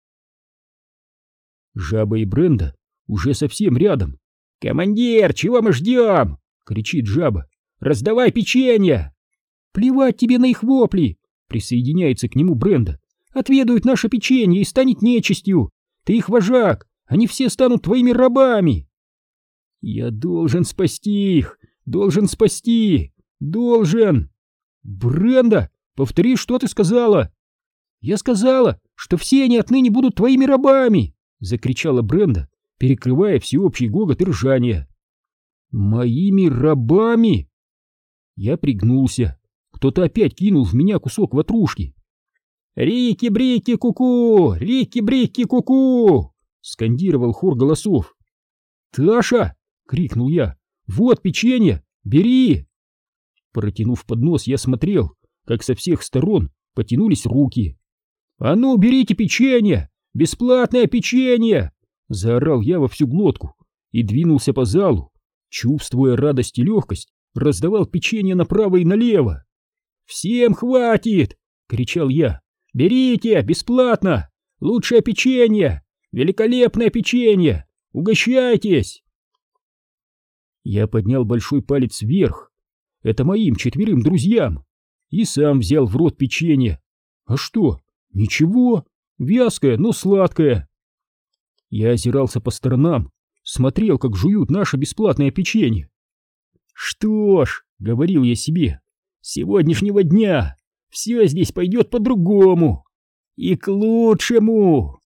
Жаба и Бренда уже совсем рядом. «Командир, чего мы ждем?» — кричит Жаба. «Раздавай печенье!» «Плевать тебе на их вопли!» — присоединяется к нему Бренда. «Отведают наше печенье и станет нечистью! Ты их вожак, они все станут твоими рабами!» «Я должен спасти их! Должен спасти! Должен!» «Бренда, повтори, что ты сказала!» «Я сказала, что все они отныне будут твоими рабами!» — закричала Бренда, перекрывая всеобщий гогот и ржание. «Моими рабами?» Я пригнулся. Кто-то опять кинул в меня кусок ватрушки. «Рики-брики ку-ку! Рики-брики ку-ку!» — скандировал хор голосов. «Таша!» — крикнул я. «Вот печенье! Бери!» Протянув поднос, я смотрел, как со всех сторон потянулись руки. «А ну, берите печенье! Бесплатное печенье!» — заорал я во всю глотку и двинулся по залу. Чувствуя радость и легкость, раздавал печенье направо и налево. «Всем хватит!» — кричал я. «Берите! Бесплатно! Лучшее печенье! Великолепное печенье! Угощайтесь!» Я поднял большой палец вверх. Это моим 4 друзьям. И сам взял в рот печенье. А что? Ничего. Вязкое, но сладкое. Я озирался по сторонам, смотрел, как жуют наше бесплатное печенье. «Что ж, — говорил я себе, — с сегодняшнего дня все здесь пойдет по-другому. И к лучшему!»